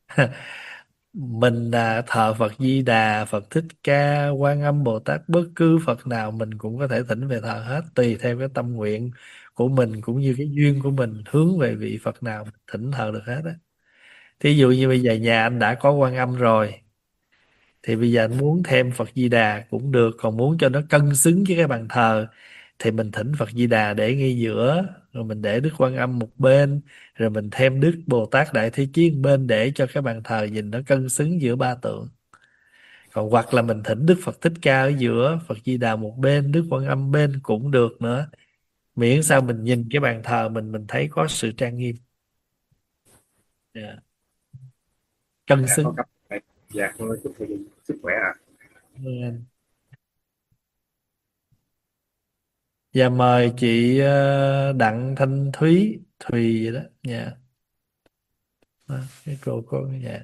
Mình là thờ Phật Di Đà, Phật Thích Ca, Quan Âm Bồ Tát, bất cứ Phật nào mình cũng có thể thỉnh về thờ hết, tùy theo cái tâm nguyện của mình cũng như cái duyên của mình hướng về vị Phật nào mình thỉnh thờ được hết á. Thí dụ như bây giờ nhà anh đã có Quan Âm rồi, thì bây giờ anh muốn thêm Phật Di Đà cũng được, còn muốn cho nó cân xứng với cái bàn thờ thì mình thỉnh Phật Di Đà để ngay giữa, rồi mình để Đức Quan Âm một bên, rồi mình thêm Đức Bồ Tát Đại Thế Chí một bên, để cho cái bàn thờ nhìn nó cân xứng giữa ba tượng. Còn hoặc là mình thỉnh Đức Phật Thích Ca ở giữa, Phật Di Đà một bên, Đức Quan Âm bên cũng được nữa, miễn sao mình nhìn cái bàn thờ mình mình thấy có sự trang nghiêm. Dạ. Cân Dạ xứng. con cảm ơn thầy. Dạ con chúc thầy sức khỏe ạ. Vâng anh. Và mời chị ờ, Đặng Thanh Thúy Thùy vậy đó. Dạ. Đó, cái cô cô dạ.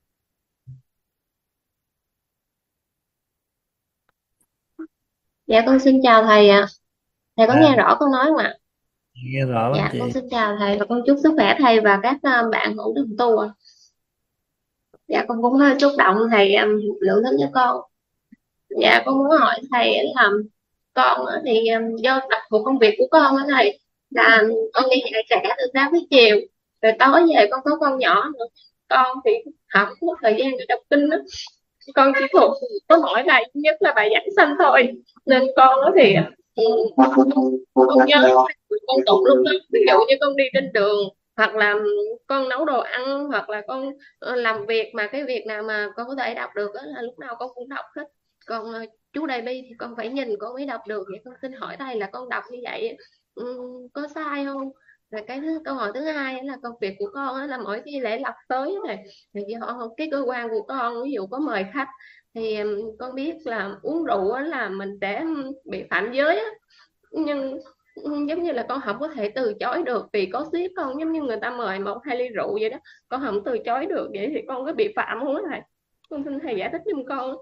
Dạ con xin chào thầy ạ. Thầy có À, nghe rõ con nói không ạ? nghe rõ lắm Dạ con chị. xin chào thầy và con chúc sức khỏe thầy và các ờ, bạn hữu đồng tu ạ. Dạ con cũng hơi xúc động thầy um, lượng thứ cho con. Dạ con muốn hỏi thầy là con á thì um, do đặc thù công việc của con á thầy, là con đi dạy trẻ từ sáng tới chiều, rồi tối về con có con nhỏ nữa. Con thì học không có thời gian để đọc kinh đó. Con chỉ thuộc có mỗi bài duy nhất là bài giảng sanh thôi, nên con á thì ừ, con nhớ con tụng lúc đó, ví dụ như con đi trên đường hoặc là con nấu đồ ăn hoặc là con ờ, làm việc, mà cái việc nào mà con có thể đọc được á là lúc nào con cũng đọc hết. Còn ờ, chú Đại Bi thì con phải nhìn con mới đọc được. Vậy con xin hỏi thầy là con đọc như vậy ừ, có sai không? Rồi cái thứ, câu hỏi thứ hai á là công việc của con á là mỗi khi lễ lộc tới này thì do cái cơ quan của con ví dụ có mời khách thì ừm, con biết là uống rượu á là mình sẽ bị phạm giới á, nhưng ừ, giống như là con không có thể từ chối được vì có ship con, giống như người ta mời một hai ly rượu vậy đó, con không từ chối được, vậy thì con có bị phạm không á thầy? Con xin thầy giải thích giùm con.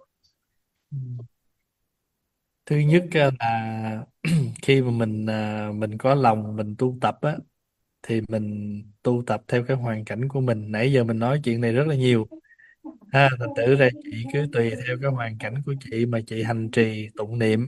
Thứ nhất á là khi mà mình à, mình có lòng mình tu tập á, thì mình tu tập theo cái hoàn cảnh của mình. Nãy giờ mình nói chuyện này rất là nhiều ha, thành thử ra chị cứ tùy theo cái hoàn cảnh của chị mà chị hành trì tụng niệm.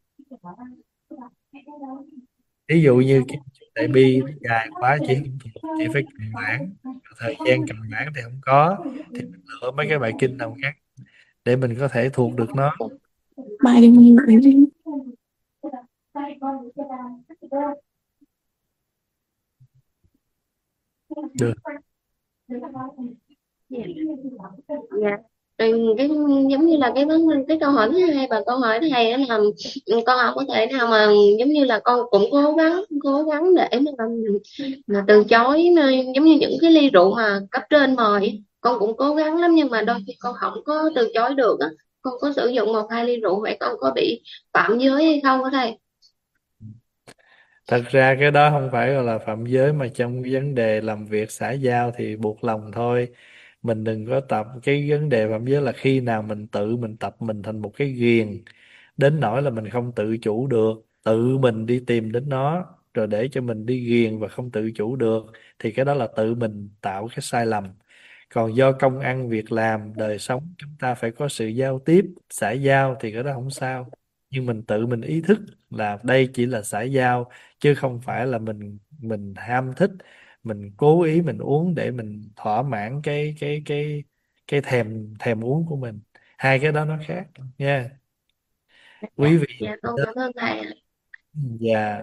Ví dụ như cái đại bi nó dài quá chị không thuộc, chị phải cầm bản, thời gian cầm bản thì không có, thì mình lựa mấy cái bài kinh nào khác để mình có thể thuộc được nó Bài đi mình được. Dạ. Dạ. Ừ, cái giống như là cái vấn cái câu hỏi thứ hai và câu hỏi thứ hai đó là ừ, con không có thể nào mà giống như là con cũng cố gắng cố gắng để mà, mà từ chối mà, giống như những cái ly rượu mà cấp trên mời con cũng cố gắng lắm, nhưng mà đôi khi con không có từ chối được á, con có sử dụng một hai ly rượu, vậy con có bị phạm giới hay không ở đây? Thật ra cái đó không phải gọi là phạm giới, mà trong cái vấn đề làm việc xã giao thì buộc lòng thôi. Mình đừng có tập cái vấn đề phạm giới là khi nào mình tự mình tập mình thành một cái ghiền đến nỗi là mình không tự chủ được, tự mình đi tìm đến nó rồi để cho mình đi ghiền và không tự chủ được, thì cái đó là tự mình tạo cái sai lầm. Còn do công ăn việc làm đời sống chúng ta phải có sự giao tiếp xã giao thì cái đó không sao, nhưng mình tự mình ý thức là đây chỉ là xã giao, chứ không phải là mình mình ham thích, mình cố ý mình uống để mình thỏa mãn cái cái cái cái thèm thèm uống của mình. Hai cái đó nó khác nha quý vị. Dạ con cảm ơn thầy ạ. Dạ.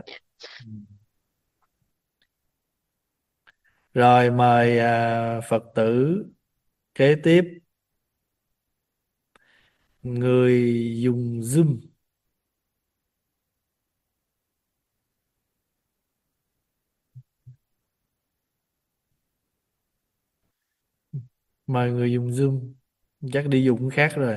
Rồi mời à, Phật tử kế tiếp, người dùng Zoom. Mời người dùng Zoom, chắc đi dùng khác rồi.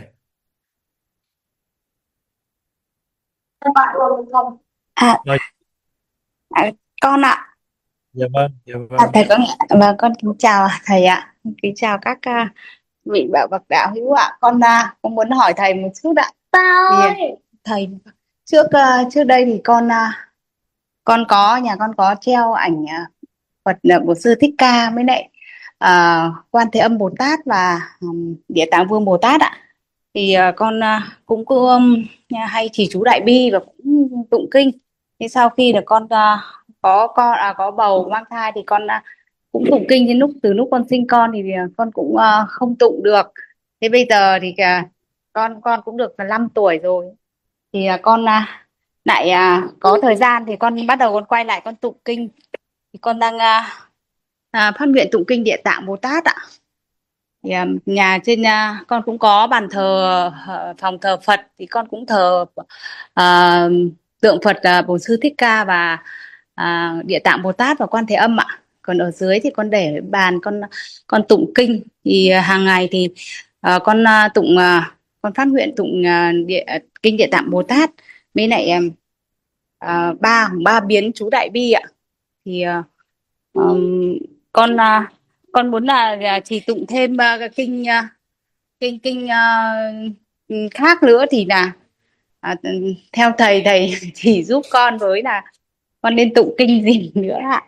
À, Mời. à con ạ. Dạ vâng, dạ À, vâng. thầy có nghe. Vâng, con kính chào thầy ạ. Kính chào các à, vị bảo bậc đạo hữu ạ. Con à, con muốn hỏi thầy một chút ạ. Thì, thầy trước ờ, trước đây thì con ờ, con có nhà con có treo ảnh ờ, Phật ờ, của sư Thích Ca với lại ờ, Quan Thế Âm Bồ Tát và ừm, Địa Tạng Vương Bồ Tát ạ. Thì ờ, con ờ, cũng cứ um, hay trì chú Đại Bi và cũng tụng kinh. Thế sau khi được con ờ, có con à, có bầu mang thai thì con ờ, cũng tụng kinh. Đến lúc từ lúc con sinh con thì ờ, con cũng ờ, không tụng được. Thế bây giờ thì ờ, con con cũng được năm tuổi rồi thì ờ, con ờ, lại à, có thời gian thì con bắt đầu con quay lại con tụng kinh. Thì con đang à, à, phát nguyện tụng kinh Địa Tạng Bồ Tát ạ. Thì, à, nhà trên à, con cũng có bàn thờ ờ, phòng thờ Phật thì con cũng thờ à, tượng Phật à, Bổn Sư Thích Ca và à, Địa Tạng Bồ Tát và Quan Thế Âm ạ. Còn ở dưới thì con để bàn con con tụng kinh. Thì à, hàng ngày thì à, con à, tụng à, con phát nguyện tụng à, địa, kinh Địa Tạng Bồ Tát với lại à, à, ba ba biến chú Đại Bi ạ. Thì à, ừm, con à, con muốn là, là chỉ tụng thêm à, cái kinh à, kinh kinh à, khác nữa thì là à, theo thầy thầy chỉ giúp con với là con nên tụng kinh gì nữa ạ.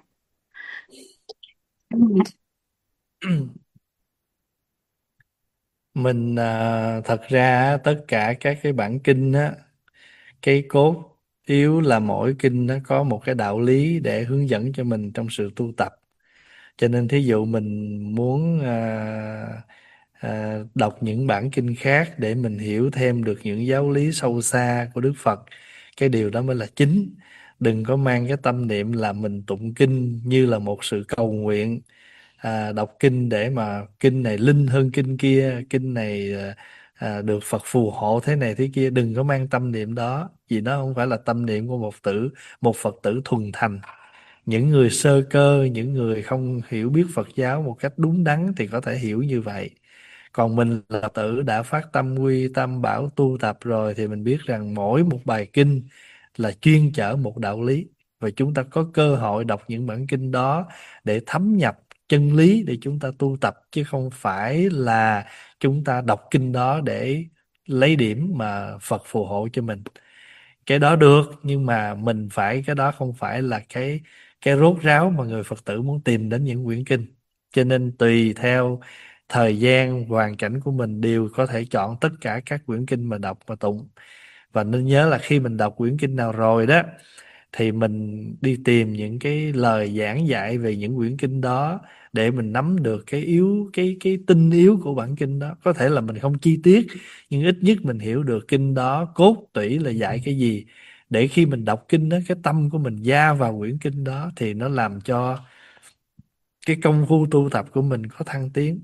Mình à, thật ra á, tất cả các cái bản kinh á, cái cốt yếu là mỗi kinh nó có một cái đạo lý để hướng dẫn cho mình trong sự tu tập. Cho nên thí dụ mình muốn à, à, đọc những bản kinh khác để mình hiểu thêm được những giáo lý sâu xa của Đức Phật, cái điều đó mới là chính. Đừng có mang cái tâm niệm là mình tụng kinh như là một sự cầu nguyện, à, đọc kinh để mà kinh này linh hơn kinh kia, kinh này à, à, được Phật phù hộ thế này thế kia. Đừng có mang tâm niệm đó, vì nó không phải là tâm niệm của một tử một Phật tử thuần thành. Những người sơ cơ, những người không hiểu biết Phật giáo một cách đúng đắn thì có thể hiểu như vậy. Còn mình là Phật tử đã phát tâm quy tâm bảo tu tập rồi thì mình biết rằng mỗi một bài kinh là chuyên chở một đạo lý, và chúng ta có cơ hội đọc những bản kinh đó để thấm nhập chân lý để chúng ta tu tập, chứ không phải là chúng ta đọc kinh đó để lấy điểm mà Phật phù hộ cho mình. Cái đó được, nhưng mà mình phải, cái đó không phải là cái cái rốt ráo mà người Phật tử muốn tìm đến những quyển kinh. Cho nên tùy theo thời gian hoàn cảnh của mình đều có thể chọn tất cả các quyển kinh mà đọc và tụng. Và nên nhớ là khi mình đọc quyển kinh nào rồi đó thì mình đi tìm những cái lời giảng dạy về những quyển kinh đó để mình nắm được cái yếu cái cái tinh yếu của bản kinh đó. Có thể là mình không chi tiết, nhưng ít nhất mình hiểu được kinh đó cốt tủy là dạy cái gì, để khi mình đọc kinh đó, cái tâm của mình gia vào quyển kinh đó thì nó làm cho cái công phu tu tập của mình có thăng tiến,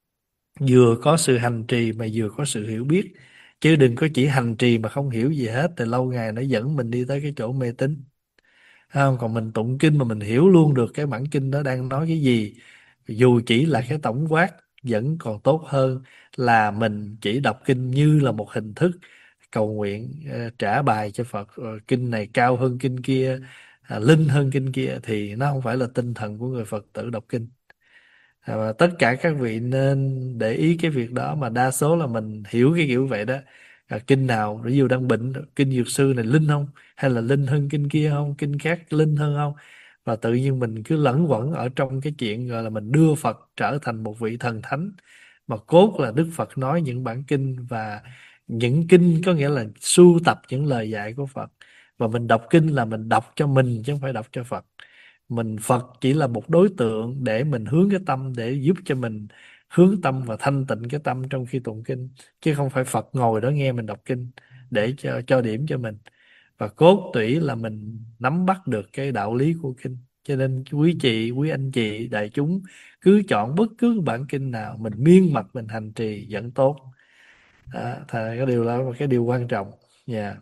vừa có sự hành trì mà vừa có sự hiểu biết. Chứ đừng có chỉ hành trì mà không hiểu gì hết thì lâu ngày nó dẫn mình đi tới cái chỗ mê tín. Không, còn mình tụng kinh mà mình hiểu luôn được cái bản kinh đó đang nói cái gì, dù chỉ là cái tổng quát, vẫn còn tốt hơn là mình chỉ đọc kinh như là một hình thức cầu nguyện, ờ, trả bài cho Phật, ờ, kinh này cao hơn kinh kia, à, linh hơn kinh kia, thì nó không phải là tinh thần của người Phật tử đọc kinh. À, và tất cả các vị nên để ý cái việc đó, mà đa số là mình hiểu cái kiểu vậy đó. À, kinh nào ví dụ đang bệnh, kinh dược sư này linh không, hay là linh hơn kinh kia không, kinh khác linh hơn không, và tự nhiên mình cứ lẫn quẩn ở trong cái chuyện gọi là mình đưa Phật trở thành một vị thần thánh, mà cốt là Đức Phật nói những bản kinh, và những kinh có nghĩa là sưu tập những lời dạy của Phật, và mình đọc kinh là mình đọc cho mình chứ không phải đọc cho Phật. Mình Phật chỉ là một đối tượng để mình hướng cái tâm, để giúp cho mình hướng tâm và thanh tịnh cái tâm trong khi tụng kinh, chứ không phải Phật ngồi đó nghe mình đọc kinh để cho cho điểm cho mình. Và cốt tủy là mình nắm bắt được cái đạo lý của kinh. Cho nên quý chị, quý anh chị, đại chúng cứ chọn bất cứ bản kinh nào mình miên mật mình hành trì vẫn tốt. Đó, thì cái điều đó là cái điều quan trọng. Dạ.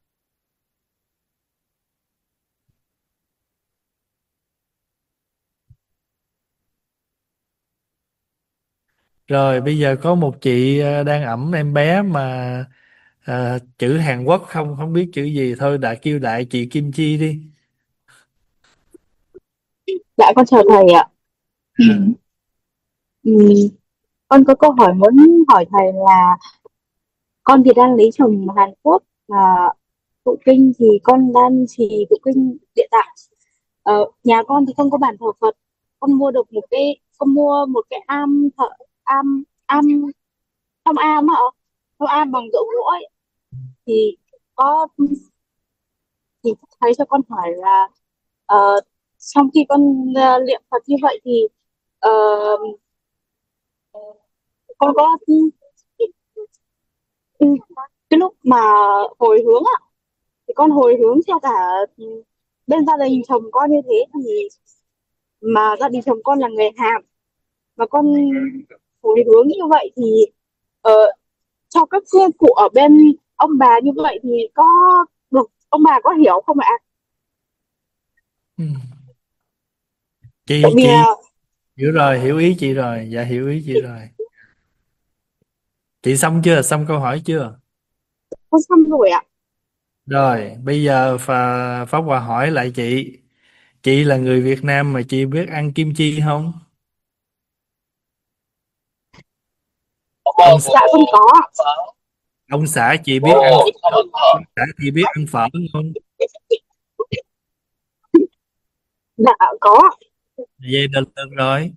Rồi bây giờ có một chị ờ, đang ẵm em bé mà ờ, chữ Hàn Quốc không không biết chữ gì, thôi đã kêu đại chị Kim Chi đi. Dạ con chào thầy ạ. À, Ừm, con có câu hỏi muốn hỏi thầy là con thì đang lấy chồng Hàn Quốc và tụng kinh thì con đang trì tụng kinh địa tạng. Ờ, nhà con thì không có bàn thờ Phật. Con mua được một cái con mua một cái am thờ am am trong am hả? Trong am bằng gỗ gỗ ấy. Thì có thì thầy cho con hỏi là ờ, trong khi con ờ, niệm Phật như vậy thì ờ, con có ừ, cái lúc mà hồi hướng á thì con hồi hướng theo cả ừ, bên gia đình chồng con như thế thì mà gia đình chồng con là người Hàm mà con hồi hướng như vậy thì ờ, cho các cô cụ ở bên ông bà như vậy thì có được ông bà có hiểu không ạ? Ừ. Tại chị vì chị là hiểu rồi, hiểu ý chị rồi, dạ hiểu ý chị rồi. Chị xong chưa, xong câu hỏi chưa? con xong rồi ạ. Rồi bây giờ Phà, Pháp Hòa hỏi lại chị chị là người Việt Nam mà chị biết ăn kim chi không? Ông Dạ con có. ông xã chị biết ăn ông xã chị biết ăn phở không? Dạ có. Vậy được, được rồi.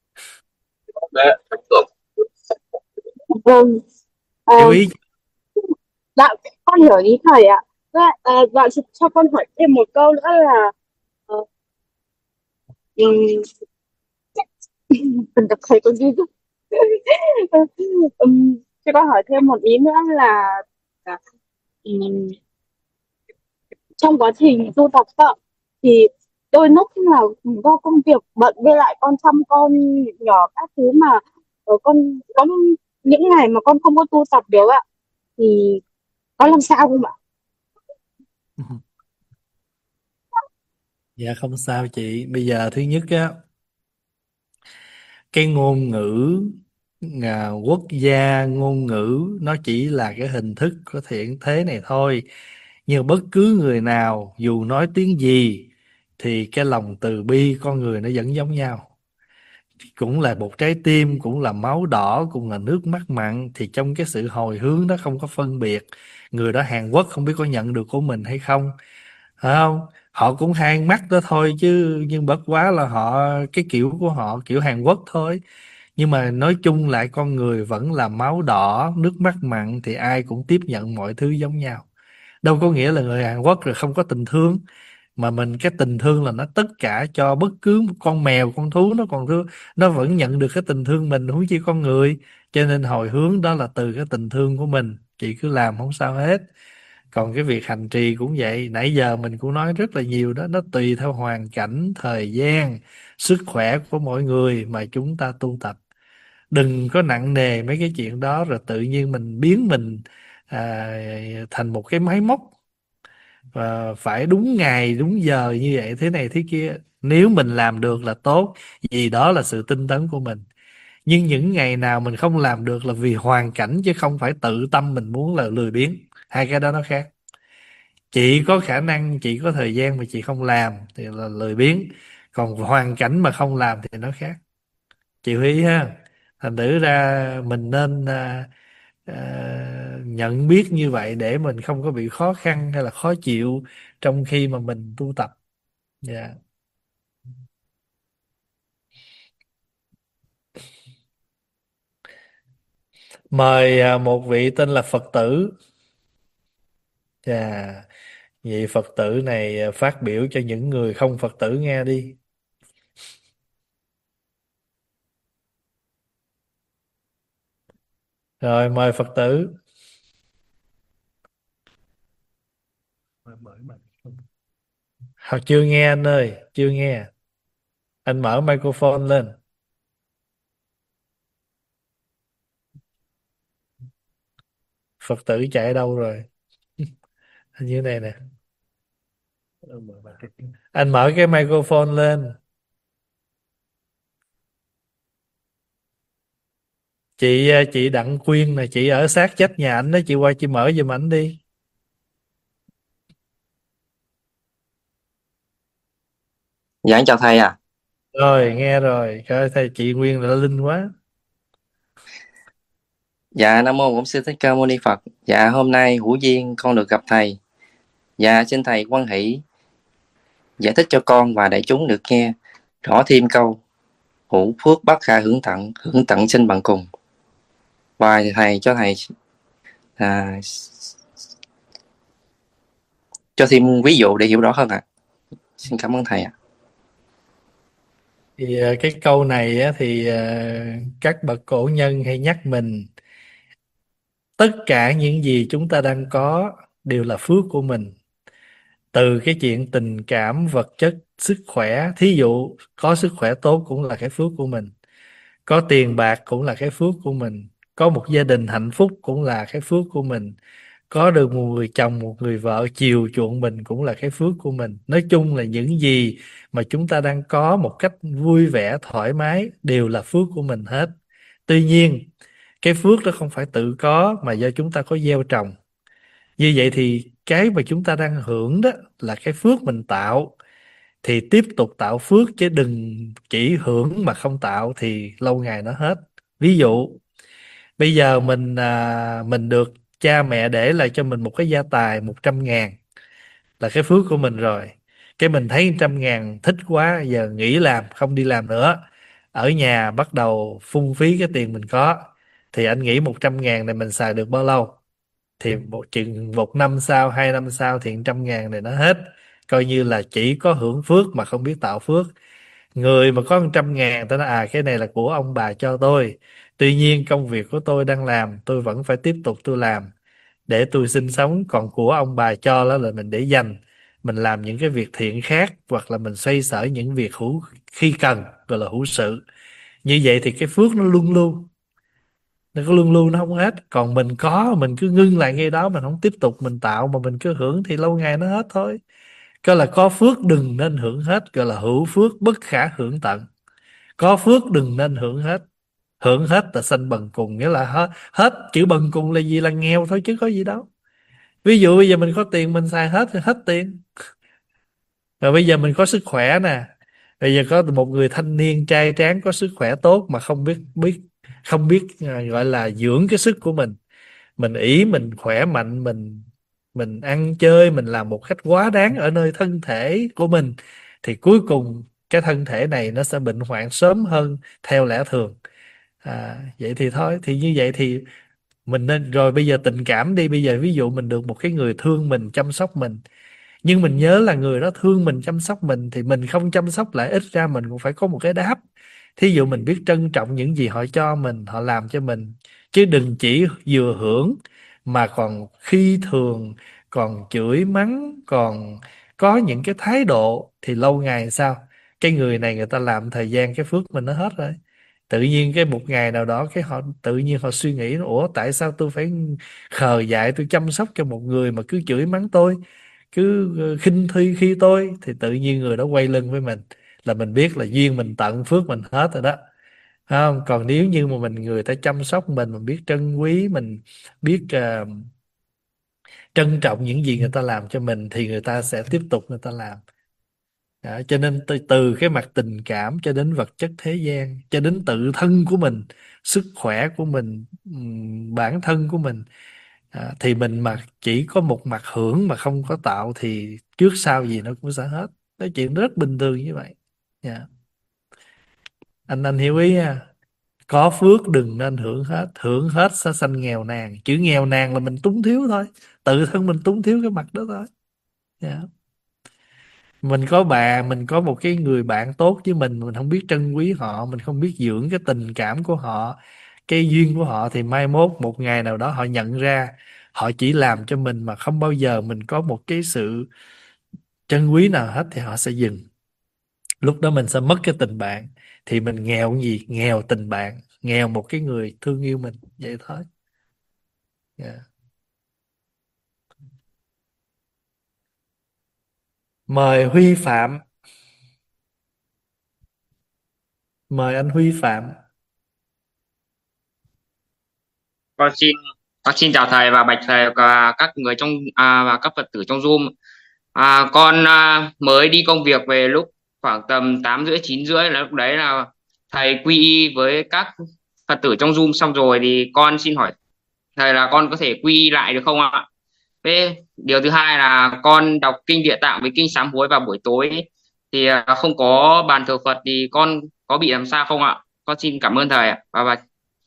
Vâng. Ờ, Hiểu ý. dạ con hiểu ý thầy ạ. Dạ, à, dạ cho, cho con hỏi thêm một câu nữa là ờ, ừm, cần gặp thầy con duy nhất. Ừm, cho con hỏi thêm một ý nữa là là, ừm, trong quá trình tu tập đó, thì đôi lúc là do công việc bận với lại con chăm con nhỏ các thứ mà ờ, con có những ngày mà con không có tu tập được ạ thì có làm sao không ạ? Dạ không sao chị. Bây giờ thứ nhất á, cái ngôn ngữ à, quốc gia, ngôn ngữ nó chỉ là cái hình thức của thiện thế này thôi. Nhưng bất cứ người nào dù nói tiếng gì thì cái lòng từ bi con người nó vẫn giống nhau. Cũng là một trái tim, cũng là máu đỏ, cũng là nước mắt mặn, thì trong cái sự hồi hướng đó không có phân biệt. Người đó Hàn Quốc không biết có nhận được của mình hay không, phải không? Họ cũng hai mắt đó thôi chứ, nhưng bất quá là họ cái kiểu của họ kiểu Hàn Quốc thôi. Nhưng mà nói chung lại con người vẫn là máu đỏ, nước mắt mặn, thì ai cũng tiếp nhận mọi thứ giống nhau. Đâu có nghĩa là người Hàn Quốc rồi không có tình thương, mà mình cái tình thương là nó tất cả, cho bất cứ một con mèo con thú nó còn thương, nó vẫn nhận được cái tình thương mình, huống chi con người. Cho nên hồi hướng đó là từ cái tình thương của mình, chị cứ làm không sao hết. Còn cái việc hành trì cũng vậy, nãy giờ mình cũng nói rất là nhiều đó, nó tùy theo hoàn cảnh, thời gian, sức khỏe của mỗi người mà chúng ta tu tập. Đừng có nặng nề mấy cái chuyện đó rồi tự nhiên mình biến mình à, thành một cái máy móc, và phải đúng ngày đúng giờ như vậy, thế này thế kia. Nếu mình làm được là tốt, vì đó là sự tinh tấn của mình. Nhưng những ngày nào mình không làm được là vì hoàn cảnh, chứ không phải tự tâm mình muốn là lười biếng. Hai cái đó nó khác. Chị có khả năng, chị có thời gian mà chị không làm thì là lười biếng, còn hoàn cảnh mà không làm thì nó khác. Chị Huy ha, thành thử ra mình nên à, à, nhận biết như vậy để mình không có bị khó khăn hay là khó chịu trong khi mà mình tu tập. Dạ. Mời à, một vị tên là Phật tử. Dạ. Vị Phật tử này à, phát biểu cho những người không Phật tử nghe đi. Rồi mời Phật tử. Họ chưa nghe anh ơi, chưa nghe. Anh mở microphone lên. Phật tử chạy đâu rồi? Hình như này nè. Anh mở cái microphone lên. Chị à, chị Đặng Quyên nè, chị ở sát vách nhà ảnh đó, chị qua chị mở giùm ảnh đi. Dạ em chào thầy ạ. Rồi nghe rồi, coi thầy chị Nguyên là linh quá. Dạ Nam mô Bổn Sư Thích Ca Mâu Ni Phật. Dạ hôm nay hữu duyên con được gặp thầy. Dạ xin thầy quan hỷ giải thích cho con và đại chúng được nghe rõ thêm câu hữu phước bất khả hưởng tận, hưởng tận sinh bằng cùng. Và thầy cho thầy à, cho thêm ví dụ để hiểu rõ hơn ạ. Xin cảm ơn thầy ạ. Thì ờ, cái câu này á, thì ờ, các bậc cổ nhân hay nhắc mình tất cả những gì chúng ta đang có đều là phước của mình. Từ cái chuyện tình cảm, vật chất, sức khỏe, thí dụ có sức khỏe tốt cũng là cái phước của mình, có tiền bạc cũng là cái phước của mình, có một gia đình hạnh phúc cũng là cái phước của mình, có được một người chồng, một người vợ chiều chuộng mình cũng là cái phước của mình. Nói chung là những gì mà chúng ta đang có một cách vui vẻ, thoải mái đều là phước của mình hết. Tuy nhiên, cái phước đó không phải tự có mà do chúng ta có gieo trồng. Như vậy thì cái mà chúng ta đang hưởng đó là cái phước mình tạo, thì tiếp tục tạo phước chứ đừng chỉ hưởng mà không tạo thì lâu ngày nó hết. Ví dụ bây giờ mình à, mình được cha mẹ để lại cho mình một cái gia tài một trăm ngàn là cái phước của mình rồi. Cái mình thấy một trăm ngàn thích quá, giờ nghỉ làm không đi làm nữa, ở nhà bắt đầu phung phí cái tiền mình có. Thì anh nghĩ một trăm ngàn này mình xài được bao lâu? Thì một chừng một năm sau, hai năm sau thì một trăm ngàn này nó hết. Coi như là chỉ có hưởng phước mà không biết tạo phước. Người mà có một trăm ngàn ta nói à cái này là của ông bà cho tôi, tuy nhiên công việc của tôi đang làm tôi vẫn phải tiếp tục tôi làm để tôi sinh sống, còn của ông bà cho đó là mình để dành, mình làm những cái việc thiện khác, hoặc là mình xoay sở những việc hữu khi cần, gọi là hữu sự. Như vậy thì cái phước nó luôn luôn, nó có luôn luôn, nó không hết. Còn mình có, mình cứ ngưng lại ngay đó, mình không tiếp tục mình tạo mà mình cứ hưởng thì lâu ngày nó hết thôi. Coi là có phước đừng nên hưởng hết, gọi là hữu phước bất khả hưởng tận. Có phước đừng nên hưởng hết, hưởng hết là sanh bần cùng, nghĩa là hết, hết chữ bần cùng là gì, là nghèo thôi chứ có gì đâu. Ví dụ bây giờ mình có tiền mình xài hết thì hết tiền. Rồi bây giờ mình có sức khỏe nè, bây giờ có một người thanh niên trai tráng có sức khỏe tốt mà không biết biết không biết à, gọi là dưỡng cái sức của mình. Mình ý mình khỏe mạnh, mình mình ăn chơi, mình làm một cách quá đáng ở nơi thân thể của mình, thì cuối cùng cái thân thể này nó sẽ bệnh hoạn sớm hơn theo lẽ thường. À, vậy thì thôi, thì như vậy thì mình nên, rồi bây giờ tình cảm đi, bây giờ ví dụ mình được một cái người thương mình, chăm sóc mình, nhưng mình nhớ là người đó thương mình, chăm sóc mình thì mình không chăm sóc lại, ít ra mình cũng phải có một cái đáp. Thí dụ mình biết trân trọng những gì họ cho mình, họ làm cho mình, chứ đừng chỉ vừa hưởng mà còn khi thường, còn chửi mắng, còn có những cái thái độ, thì lâu ngày sao cái người này người ta làm thời gian cái phước mình nó hết rồi. Tự nhiên cái một ngày nào đó cái họ tự nhiên họ suy nghĩ, ủa tại sao tôi phải khờ dại tôi chăm sóc cho một người mà cứ chửi mắng tôi, cứ ờ, khinh thi khi tôi, thì tự nhiên người đó quay lưng với mình, là mình biết là duyên mình tận, phước mình hết rồi đó. Phải không? Còn nếu như mà mình, người ta chăm sóc mình, mình biết trân quý, mình biết ờ, trân trọng những gì người ta làm cho mình, thì người ta sẽ tiếp tục người ta làm. Đó, cho nên từ, từ cái mặt tình cảm cho đến vật chất thế gian, cho đến tự thân của mình, sức khỏe của mình, ừm, bản thân của mình, à, thì mình mà chỉ có một mặt hưởng mà không có tạo thì trước sau gì nó cũng sẽ hết. Nói chuyện rất bình thường như vậy. Dạ. Anh anh hiểu ý ha. Có phước đừng nên hưởng hết, hưởng hết sẽ sanh nghèo nàn. Chữ nghèo nàn là mình túng thiếu thôi, tự thân mình túng thiếu cái mặt đó thôi. Dạ. Mình có bà, mình có một cái người bạn tốt với mình mình không biết trân quý họ, mình không biết dưỡng cái tình cảm của họ, cái duyên của họ, thì mai mốt một ngày nào đó họ nhận ra họ chỉ làm cho mình mà không bao giờ mình có một cái sự trân quý nào hết, thì họ sẽ dừng. Lúc đó mình sẽ mất cái tình bạn. Thì mình nghèo cái gì? Nghèo tình bạn, nghèo một cái người thương yêu mình, vậy thôi. Dạ. Mời Huy Phạm. Mời anh Huy Phạm. Con xin con xin chào thầy và bạch thầy và các người trong à, và các Phật tử trong Zoom. À, con à, mới đi công việc về lúc khoảng tầm tám rưỡi chín rưỡi, là lúc đấy là thầy quy y với các Phật tử trong Zoom xong rồi, thì con xin hỏi thầy là con có thể quy y lại được không ạ? Với điều thứ hai là con đọc kinh Địa Tạng với kinh sám hối vào buổi tối thì à, không có bàn thờ Phật thì con có bị làm sao không ạ? Con xin cảm ơn thầy ạ. Và và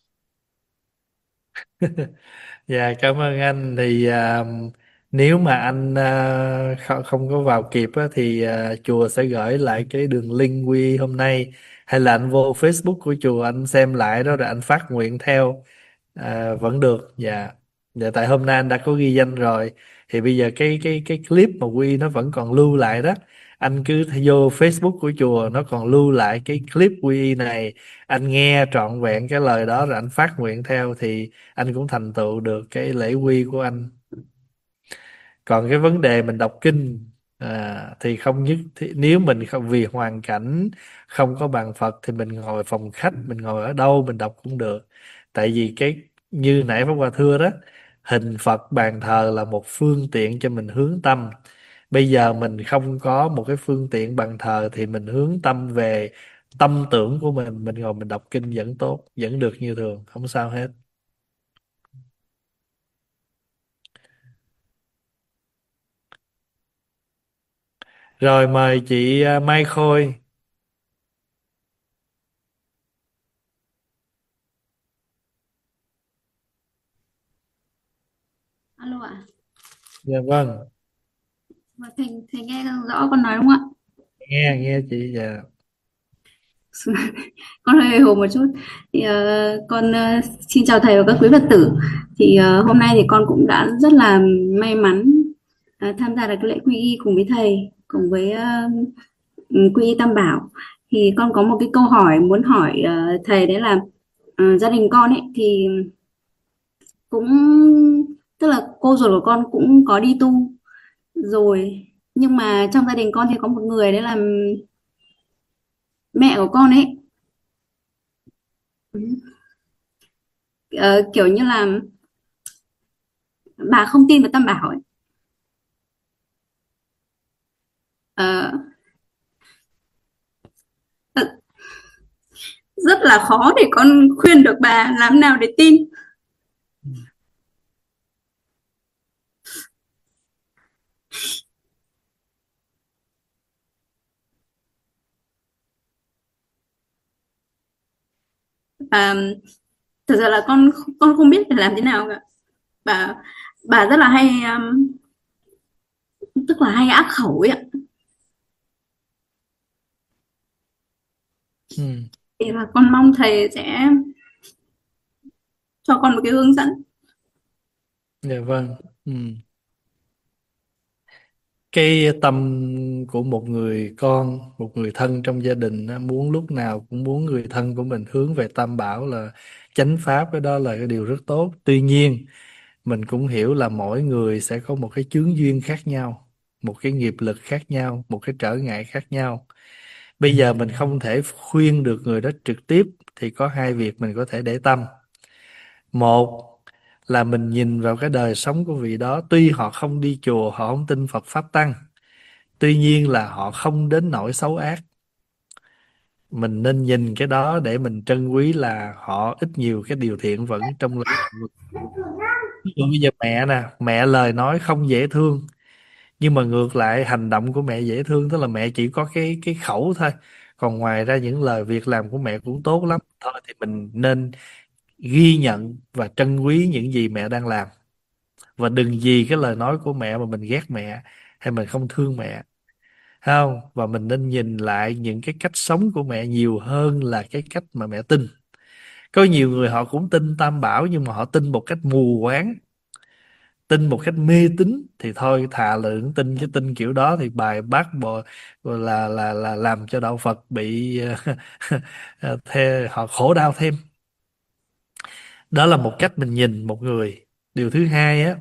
Dạ cảm ơn anh. Thì à, nếu mà anh à, không, không có vào kịp á, thì à, chùa sẽ gửi lại cái đường link quy hôm nay, hay là anh vô Facebook của chùa anh xem lại đó rồi anh phát nguyện theo à, vẫn được. Dạ. Dạ tại hôm nay anh đã có ghi danh rồi, thì bây giờ cái cái cái clip mà quy nó vẫn còn lưu lại đó, anh cứ vô Facebook của chùa nó còn lưu lại cái clip quy này, anh nghe trọn vẹn cái lời đó rồi anh phát nguyện theo thì anh cũng thành tựu được cái lễ quy của anh. Còn cái vấn đề mình đọc kinh à, thì không nhất thì nếu mình không vì hoàn cảnh không có bàn Phật thì mình ngồi phòng khách, mình ngồi ở đâu mình đọc cũng được. Tại vì cái như nãy Pháp Hòa thưa đó, hình Phật bàn thờ là một phương tiện cho mình hướng tâm. Bây giờ mình không có một cái phương tiện bàn thờ thì mình hướng tâm về tâm tưởng của mình mình ngồi mình đọc kinh vẫn tốt, vẫn được như thường, không sao hết. Rồi mời chị à, Mai Khôi. Alo ạ. Dạ vâng, Mà thầy, thầy nghe rõ con nói đúng không nghe nghe chị. Dạ. ạ? Con hơi hồ một chút. Thì ờ, con ờ, xin chào thầy và các quý Phật tử. Thì ờ, hôm nay thì con cũng đã rất là may mắn ờ, tham gia được cái lễ quy y cùng với thầy, cùng với ờ, quy y Tam Bảo. Thì con có một cái câu hỏi muốn hỏi ờ, thầy, đấy là ờ, gia đình con ấy thì cũng, tức là cô ruột của con cũng có đi tu rồi, nhưng mà trong gia đình con thì có một người đấy là mẹ của con ấy. Ờ, kiểu như là bà không tin vào Tam Bảo ấy. Ờ, ờ, rất là khó để con khuyên được bà làm nào để tin. À, thực ra là con con không biết phải làm thế nào cả. Bà bà rất là hay um, tức là hay ác khẩu ấy ạ. Ừ. Thì là con mong thầy sẽ cho con một cái hướng dẫn. Dạ vâng. Ừ. Cái tâm của một người con, một người thân trong gia đình á, muốn lúc nào cũng muốn người thân của mình hướng về Tam Bảo là chánh pháp, cái đó là cái điều rất tốt. Tuy nhiên mình cũng hiểu là mỗi người sẽ có một cái chướng duyên khác nhau, một cái nghiệp lực khác nhau, một cái trở ngại khác nhau. Bây giờ mình không thể khuyên được người đó trực tiếp thì có hai việc mình có thể để tâm. Một là mình nhìn vào cái đời sống của vị đó, tuy họ không đi chùa, họ không tin Phật Pháp Tăng, tuy nhiên là họ không đến nỗi xấu ác. Mình nên nhìn cái đó để mình trân quý là họ ít nhiều cái điều thiện vẫn trong lễ. Ví dụ bây giờ mẹ nè, mẹ lời nói không dễ thương, nhưng mà ngược lại hành động của mẹ dễ thương, tức là mẹ chỉ có cái cái khẩu thôi, còn ngoài ra những lời việc làm của mẹ cũng tốt lắm thôi, thì mình nên ghi nhận và trân quý những gì mẹ đang làm, và đừng vì cái lời nói của mẹ mà mình ghét mẹ hay mình không thương mẹ, không. Và mình nên nhìn lại những cái cách sống của mẹ nhiều hơn là cái cách mà mẹ tin. Có nhiều người họ cũng tin Tam Bảo nhưng mà họ tin một cách mù quáng, tin một cách mê tín, thì thôi thà lượng tin chứ tin kiểu đó thì bài bác bộ là là là làm cho đạo Phật bị thế họ khổ đau thêm. Đó là một cách mình nhìn một người. Điều thứ hai á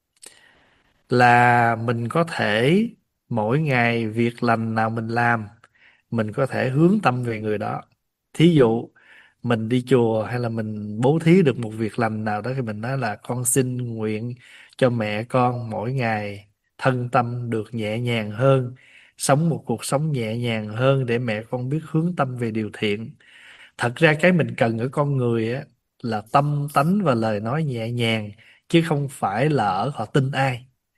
là mình có thể mỗi ngày việc lành nào mình làm mình có thể hướng tâm về người đó. Thí dụ mình đi chùa hay là mình bố thí được một việc lành nào đó thì mình nói là con xin nguyện cho mẹ con mỗi ngày thân tâm được nhẹ nhàng hơn, sống một cuộc sống nhẹ nhàng hơn để mẹ con biết hướng tâm về điều thiện. Thật ra cái mình cần ở con người á là tâm tánh và lời nói nhẹ nhàng, chứ không phải là ở họ tin ai.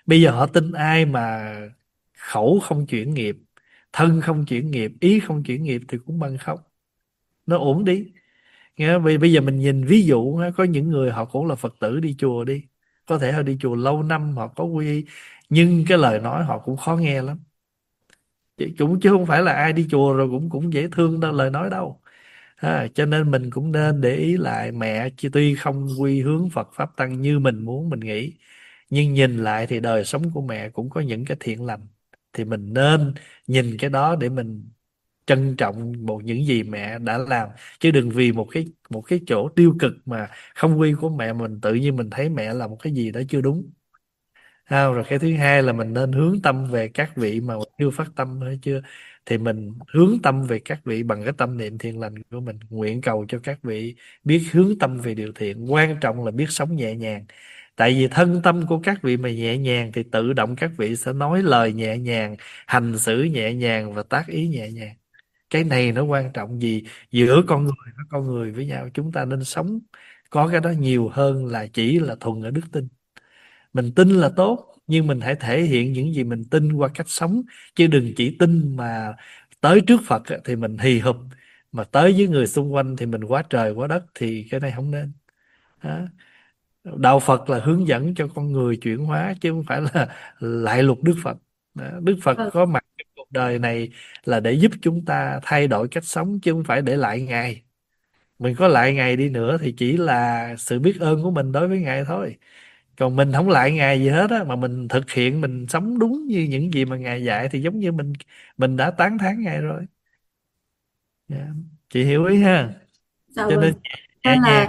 Bây giờ họ tin ai mà khẩu không chuyển nghiệp, thân không chuyển nghiệp, ý không chuyển nghiệp thì cũng bằng không, nó ổn đi. Nghe, bây bây giờ mình nhìn ví dụ ha, có những người họ cũng là Phật tử đi chùa đi, có thể họ đi chùa lâu năm, họ có quy y, nhưng cái lời nói họ cũng khó nghe lắm. Chứ cũng chứ không phải là ai đi chùa rồi cũng cũng dễ thương đâu lời nói đâu. À, cho nên mình cũng nên để ý lại mẹ chi- tuy không quy hướng Phật pháp tăng như mình muốn mình nghĩ, nhưng nhìn lại thì đời sống của mẹ cũng có những cái thiện lành, thì mình nên nhìn cái đó để mình trân trọng một những gì mẹ đã làm, chứ đừng vì một cái một cái chỗ tiêu cực mà không quy của mẹ mình tự nhiên mình thấy mẹ làm một cái gì đó chưa đúng. À, rồi cái thứ hai là mình nên hướng tâm về các vị mà chưa phát tâm hay chưa, thì mình hướng tâm về các vị bằng cái tâm niệm thiện lành của mình, nguyện cầu cho các vị biết hướng tâm về điều thiện, quan trọng là biết sống nhẹ nhàng. Tại vì thân tâm của các vị mà nhẹ nhàng thì tự động các vị sẽ nói lời nhẹ nhàng, hành xử nhẹ nhàng và tác ý nhẹ nhàng. Cái này nó quan trọng, gì giữa con người với con người với nhau chúng ta nên sống có cái đó nhiều hơn là chỉ là thuần ở đức tin. Mình tin là tốt, nhưng mình hãy thể hiện những gì mình tin qua cách sống, chứ đừng chỉ tin mà tới trước Phật á, thì mình hì hục, mà tới với người xung quanh thì mình quá trời quá đất, thì cái này không nên. Đó. Đạo Phật là hướng dẫn cho con người chuyển hóa, chứ không phải là lại lục Đức Phật. Đó. Đức Phật Vâng. có mặt trong cuộc đời này là để giúp chúng ta thay đổi cách sống, chứ không phải để lại Ngài. Mình có lại Ngài đi nữa thì chỉ là sự biết ơn của mình đối với Ngài thôi. Còn mình không lại Ngài gì hết á, mà mình thực hiện, mình sống đúng như những gì mà Ngài dạy, thì giống như mình mình đã tán thán Ngài rồi. Dạ. Chị hiểu ý ha. Dạ Cho nên vâng. Thật nhẹ là nhàng.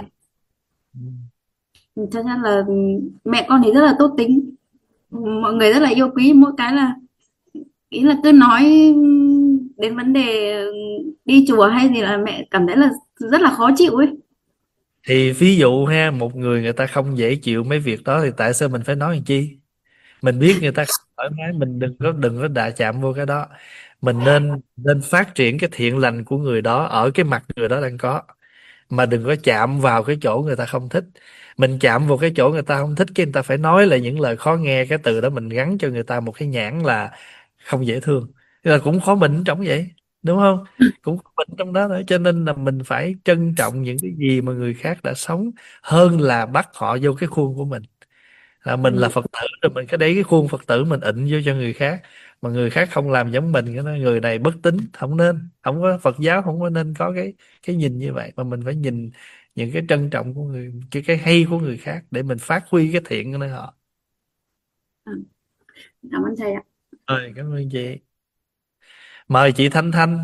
thật ra là mẹ con thì rất là tốt tính, mọi người rất là yêu quý, mỗi cái là ý là cứ nói đến vấn đề đi chùa hay gì là mẹ cảm thấy là rất là khó chịu ấy. Thì ví dụ ha, một người người ta không dễ chịu mấy việc đó thì tại sao mình phải nói làm chi? Mình biết người ta không thoải mái, mình đừng có đừng có đạ chạm vô cái đó. Mình nên nên phát triển cái thiện lành của người đó ở cái mặt người đó đang có, mà đừng có chạm vào cái chỗ người ta không thích. Mình chạm vào cái chỗ người ta không thích, cái người ta phải nói là những lời khó nghe, cái từ đó mình gắn cho người ta một cái nhãn là không dễ thương. Thế là cũng khó bệnh trong vậy, đúng không? Cũng khó bệnh trong đó nữa. Cho nên là mình phải trân trọng những cái gì mà người khác đã sống, hơn là bắt họ vô cái khuôn của mình. Là mình là Phật tử rồi mình cái đấy cái khuôn Phật tử mình ịnh vô cho người khác, mà người khác không làm giống mình, cái đó người này bất tín, không nên. Không có, Phật giáo không có nên có cái cái nhìn như vậy, mà mình phải nhìn những cái trân trọng của người, cái cái hay của người khác để mình phát huy cái thiện của nơi họ. À, cảm ơn thầy ạ. Rồi, cảm ơn chị. Mời chị Thanh Thanh.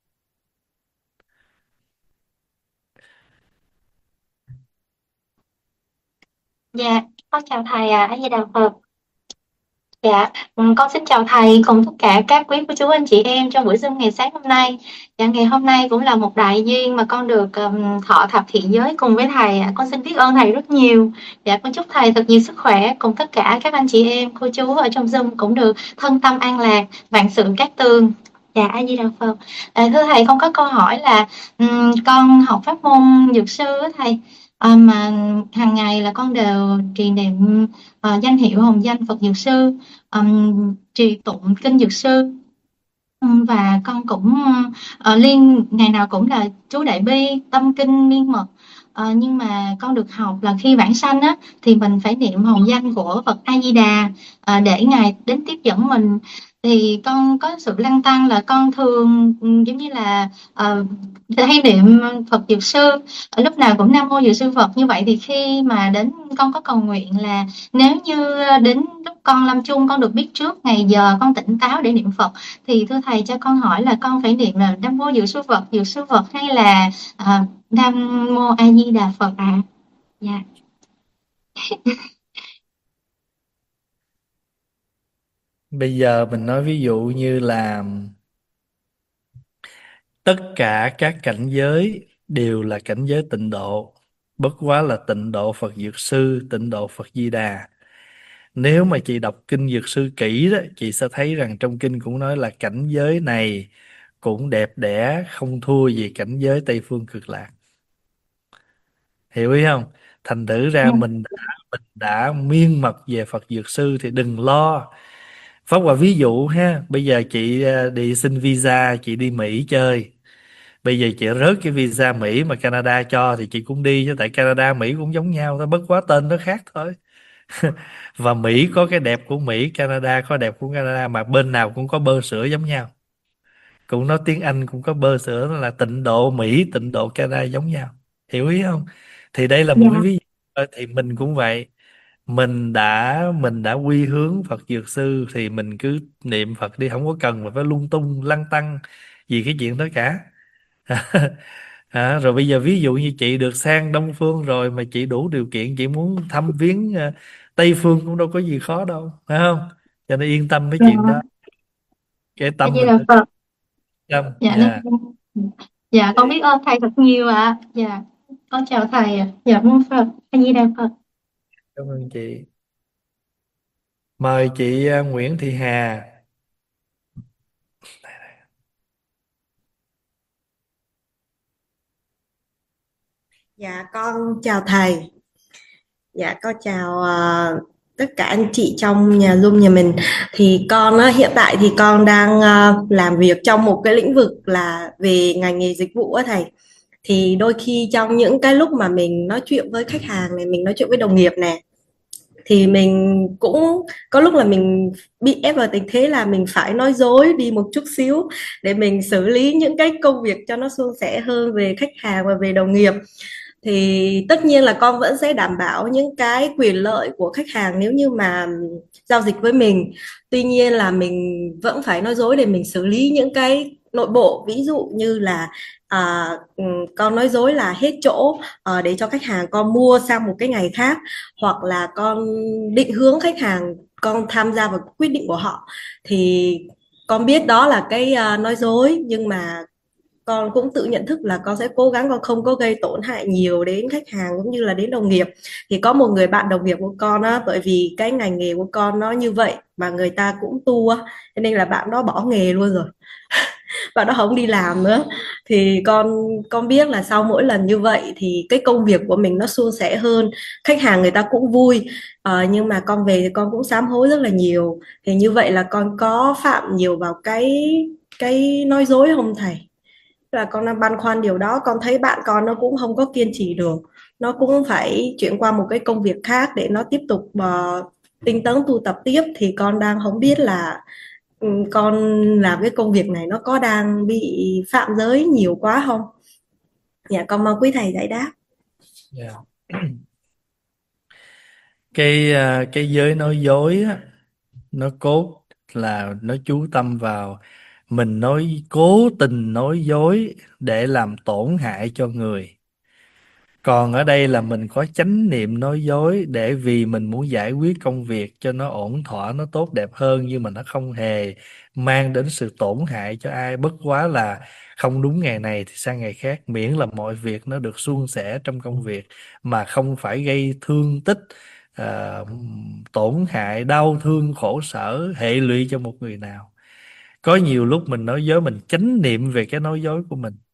Dạ, con chào thầy ạ, A Di Đà Phật. Dạ, ừ, con xin chào thầy cùng tất cả các quý cô chú anh chị em trong buổi Zoom ngày sáng hôm nay. Dạ, ngày hôm nay cũng là một đại duyên mà con được um, thọ thập thiện giới cùng với thầy ạ. Con xin biết ơn thầy rất nhiều. Dạ, con chúc thầy thật nhiều sức khỏe cùng tất cả các anh chị em, cô chú ở trong Zoom cũng được thân tâm an lạc, vạn sự cát tường. Dạ, A Di Đà Phật. À, thưa thầy, con có câu hỏi là um, con học pháp môn dược sư á thầy. À, mà hàng ngày là con đều trì niệm uh, danh hiệu hồng danh Phật Dược Sư, um, trì tụng kinh Dược Sư. Um, và con cũng uh, liên ngày nào cũng là chú Đại Bi tâm kinh miên mật. Uh, nhưng mà con được học là khi vãng sanh á thì mình phải niệm hồng danh của Phật A Di Đà uh, để ngài đến tiếp dẫn mình. Thì con có sự lăn tăn là con thường um, giống như là uh, hay niệm Phật Dược Sư, ở lúc nào cũng Nam Mô Dược Sư Phật. Như vậy thì khi mà đến con có cầu nguyện là nếu như đến lúc con lâm chung con được biết trước ngày giờ, con tỉnh táo để niệm Phật, thì thưa thầy cho con hỏi là con phải niệm là Nam Mô Dược Sư Phật, Dược Sư Phật hay là uh, Nam Mô A Di Đà Phật ạ? À? Dạ. Bây giờ mình nói ví dụ như là tất cả các cảnh giới đều là cảnh giới tịnh độ, bất quá là tịnh độ Phật Dược Sư, tịnh độ Phật Di Đà. Nếu mà chị đọc kinh Dược Sư kỹ đó, chị sẽ thấy rằng trong kinh cũng nói là cảnh giới này cũng đẹp đẽ, không thua gì cảnh giới Tây Phương Cực Lạc. Hiểu ý không? Thành thử ra Dạ. mình đã, mình đã miên mật về Phật Dược Sư thì đừng lo. Pháp Hòa ví dụ ha, bây giờ chị à, đi xin visa, chị đi Mỹ chơi. Bây giờ chị rớt cái visa Mỹ mà Canada cho thì chị cũng đi, chứ tại Canada Mỹ cũng giống nhau thôi, bất quá tên nó khác thôi. Và Mỹ có cái đẹp của Mỹ, Canada có đẹp của Canada, mà bên nào cũng có bơ sữa giống nhau, cũng nói tiếng Anh, cũng có bơ sữa, nó là tịnh độ Mỹ, tịnh độ Canada giống nhau. Hiểu ý không? Thì đây là một cái Dạ. ví dụ thôi. Thì mình cũng vậy, mình đã mình đã quy hướng Phật Dược Sư thì mình cứ niệm Phật đi, không có cần mà phải lung tung lăn tăng gì cái chuyện đó cả. À, rồi bây giờ ví dụ như chị được sang Đông Phương rồi mà chị đủ điều kiện, chị muốn thăm viếng ờ, Tây Phương cũng đâu có gì khó đâu, phải không? Cho nên yên tâm với Dạ. chuyện đó, cái A tâm Di mình Đà nó Phật. tâm. Dạ nên Dạ. dạ con biết ơn thầy thật nhiều ạ. Dạ con chào thầy ạ. Dạ mô Phật. A Di Đà Phật. Cảm ơn chị. Mời chị ờ, Nguyễn Thị Hà. Dạ con chào thầy. Dạ con chào ờ, tất cả anh chị trong nhà Zoom nhà mình. Thì con á, hiện tại thì con đang ờ, làm việc trong một cái lĩnh vực là về ngành nghề dịch vụ á thầy. Thì đôi khi trong những cái lúc mà mình nói chuyện với khách hàng này, mình nói chuyện với đồng nghiệp này, thì mình cũng có lúc là mình bị ép vào tình thế là mình phải nói dối đi một chút xíu để mình xử lý những cái công việc cho nó suôn sẻ hơn về khách hàng và về đồng nghiệp. Thì tất nhiên là con vẫn sẽ đảm bảo những cái quyền lợi của khách hàng nếu như mà giao dịch với mình. Tuy nhiên là mình vẫn phải nói dối để mình xử lý những cái nội bộ, ví dụ như là à, con nói dối là hết chỗ à, để cho khách hàng con mua sang một cái ngày khác, hoặc là con định hướng khách hàng con tham gia vào quyết định của họ. Thì con biết đó là cái uh, nói dối, nhưng mà con cũng tự nhận thức là con sẽ cố gắng con không có gây tổn hại nhiều đến khách hàng cũng như là đến đồng nghiệp. Thì có một người bạn đồng nghiệp của con á, bởi vì cái ngành nghề của con nó như vậy mà người ta cũng tu á, cho nên là bạn đó bỏ nghề luôn rồi. Bạn đó không đi làm nữa. Thì con con biết là sau mỗi lần như vậy thì cái công việc của mình nó suôn sẻ hơn, khách hàng người ta cũng vui. Ờ, nhưng mà con về thì con cũng sám hối rất là nhiều. Thì như vậy là con có phạm nhiều vào cái cái nói dối không thầy? Là con đang băn khoăn điều đó. Con thấy bạn con nó cũng không có kiên trì được, nó cũng phải chuyển qua một cái công việc khác để nó tiếp tục uh, tinh tấn tu tập tiếp. Thì con đang không biết là ừ, con làm cái công việc này nó có đang bị phạm giới nhiều quá không. Dạ con mong quý thầy giải đáp. Dạ. cái à, cái giới nói dối á, nó cốt là nó chú tâm vào mình nói, cố tình nói dối để làm tổn hại cho người. Còn ở đây là mình có chánh niệm nói dối để vì mình muốn giải quyết công việc cho nó ổn thỏa, nó tốt đẹp hơn, nhưng mà nó không hề mang đến sự tổn hại cho ai. Bất quá là không đúng ngày này thì sang ngày khác, miễn là mọi việc nó được suôn sẻ trong công việc mà không phải gây thương tích, ờ, tổn hại, đau thương, khổ sở, hệ lụy cho một người nào. Có nhiều lúc mình nói dối, mình chánh niệm về cái nói dối của mình.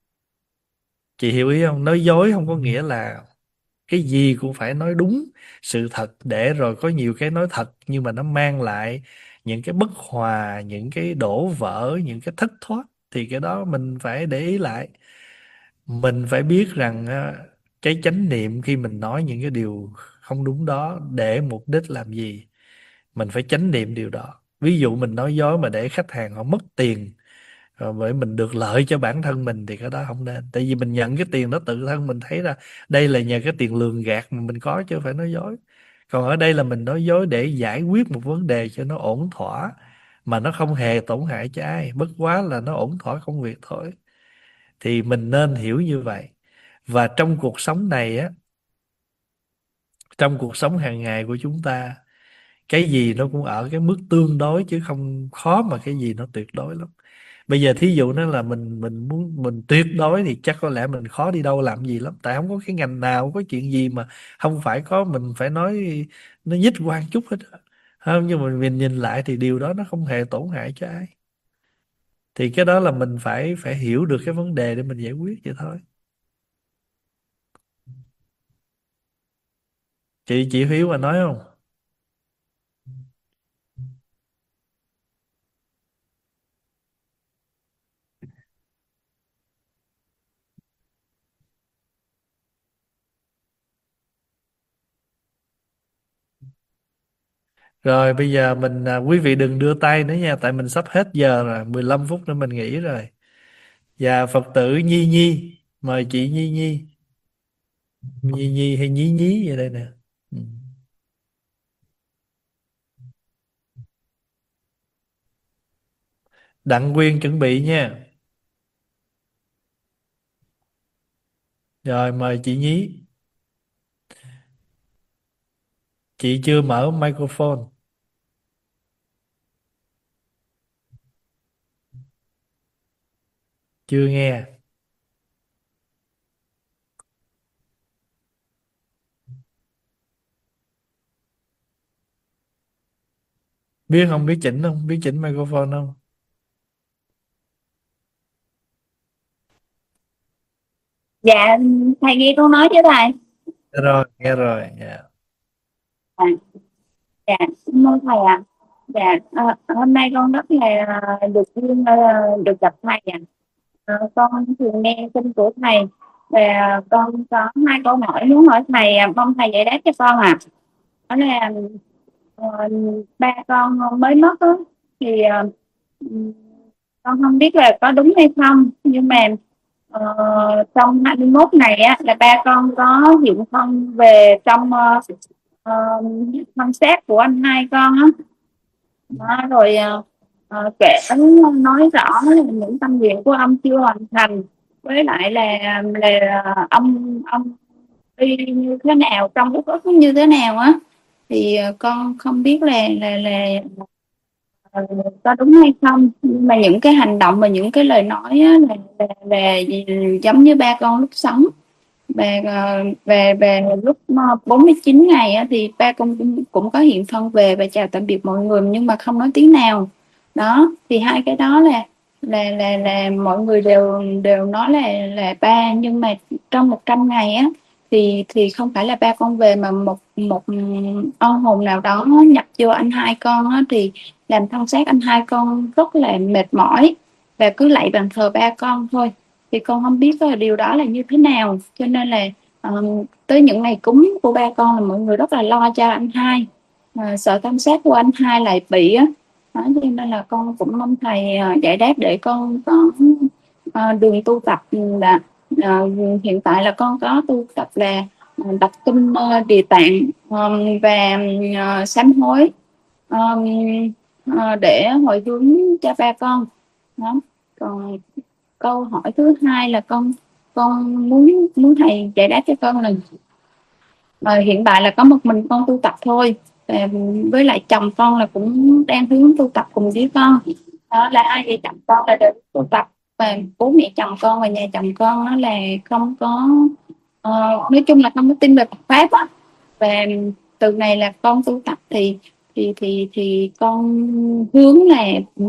Chị hiểu ý không? Nói dối không có nghĩa là cái gì cũng phải nói đúng sự thật, để rồi có nhiều cái nói thật nhưng mà nó mang lại những cái bất hòa, những cái đổ vỡ, những cái thất thoát, thì cái đó mình phải để ý lại. Mình phải biết rằng á, cái chánh niệm khi mình nói những cái điều không đúng đó để mục đích làm gì, mình phải chánh niệm điều đó. Ví dụ mình nói dối mà để khách hàng họ mất tiền rồi bởi mình được lợi cho bản thân mình thì cái đó không nên. Tại vì mình nhận cái tiền đó tự thân mình thấy ra đây là nhờ cái tiền lường gạt mà mình có, chứ không phải nói dối. Còn ở đây là mình nói dối để giải quyết một vấn đề cho nó ổn thỏa, mà nó không hề tổn hại cho ai, bất quá là nó ổn thỏa công việc thôi. Thì mình nên hiểu như vậy. Và trong cuộc sống này á, trong cuộc sống hàng ngày của chúng ta, cái gì nó cũng ở cái mức tương đối, chứ không khó mà cái gì nó tuyệt đối lắm. Bây giờ thí dụ nó là mình mình muốn mình tuyệt đối thì chắc có lẽ mình khó đi đâu làm gì lắm, tại không có cái ngành nào, không có chuyện gì mà không phải có mình phải nói nó nhích quan chút hết á. Không, nhưng mà mình nhìn lại thì điều đó nó không hề tổn hại cho ai. Thì cái đó là mình phải phải hiểu được cái vấn đề để mình giải quyết vậy thôi. chị chị Hiếu mà nói không? Rồi bây giờ mình à, quý vị đừng đưa tay nữa nha, tại mình sắp hết giờ rồi, mười lăm phút nữa mình nghỉ rồi. Và Phật tử Nhi Nhi, mời chị Nhi Nhi. Nhi Nhi hay Nhí Nhí vậy đây nè. Ừ. Đặng Quyên chuẩn bị nha. Rồi mời chị Nhí. Chị chưa mở microphone. Chưa nghe. Biết không, biết chỉnh không, biết chỉnh microphone không? Dạ, thầy nghe con nói chứ thầy. Nghe rồi, nghe rồi. Dạ. À, dạ, xin mời thầy ạ. Dạ, ờ, hôm nay con rất là được duyên ờ, được gặp thầy ạ. Ờ, con thường nghe tin của thầy và con có hai câu hỏi muốn hỏi thầy, à, mong thầy giải đáp cho con ạ. Đó là ờ, ba con mới mất á, thì ờ, con không biết là có đúng hay không, nhưng mà ờ, trong hai mươi mốt này á là ba con có hiện thân về trong ờ, ờ, thân xác của anh hai con á. Đó, rồi ờ, ờ, kể nói rõ là những tâm nguyện của ông chưa hoàn thành, với lại là là ông ông đi như thế nào, trong lúc đó như thế nào á, thì ờ, con không biết là là là ờ, có đúng hay không, nhưng mà những cái hành động và những cái lời nói á, là, là, là giống như ba con lúc sống. Về ờ, về về lúc ờ, bốn mươi chín ngày á, thì ba con cũng, cũng có hiện thân về và chào tạm biệt mọi người, nhưng mà không nói tiếng nào. Đó thì hai cái đó là là là là mọi người đều đều nói là là ba, nhưng mà trong một trăm ngày á thì thì không phải là ba con về, mà một một oan hồn nào đó nhập vô anh hai con á, thì làm thân xác anh hai con rất là mệt mỏi và cứ lạy bàn thờ ba con thôi. Thì con không biết là điều đó là như thế nào, cho nên là ờ, tới những ngày cúng của ba con là mọi người rất là lo cho anh hai. Ờ, sợ tâm xác của anh hai lại bị á. Đó, cho nên là con cũng mong thầy ờ, giải đáp để con có ờ, đường tu tập là ờ, hiện tại là con có tu tập là ờ, đọc kinh ờ, Địa Tạng ờ, và ờ, sám hối ờ, ờ, để hồi hướng cho ba con. Đó. Còn câu hỏi thứ hai là con con muốn muốn thầy giải đáp cho con là ờ, hiện tại là có một mình con tu tập thôi. Và với lại chồng con là cũng đang hướng tu tập cùng với con. Đó là hai vợ chồng con là đều tu tập, và bố mẹ chồng con và nhà chồng con nó là không có ờ, nói chung là không có tin về Phật pháp á. Và từ này là con tu tập thì thì thì thì con hướng là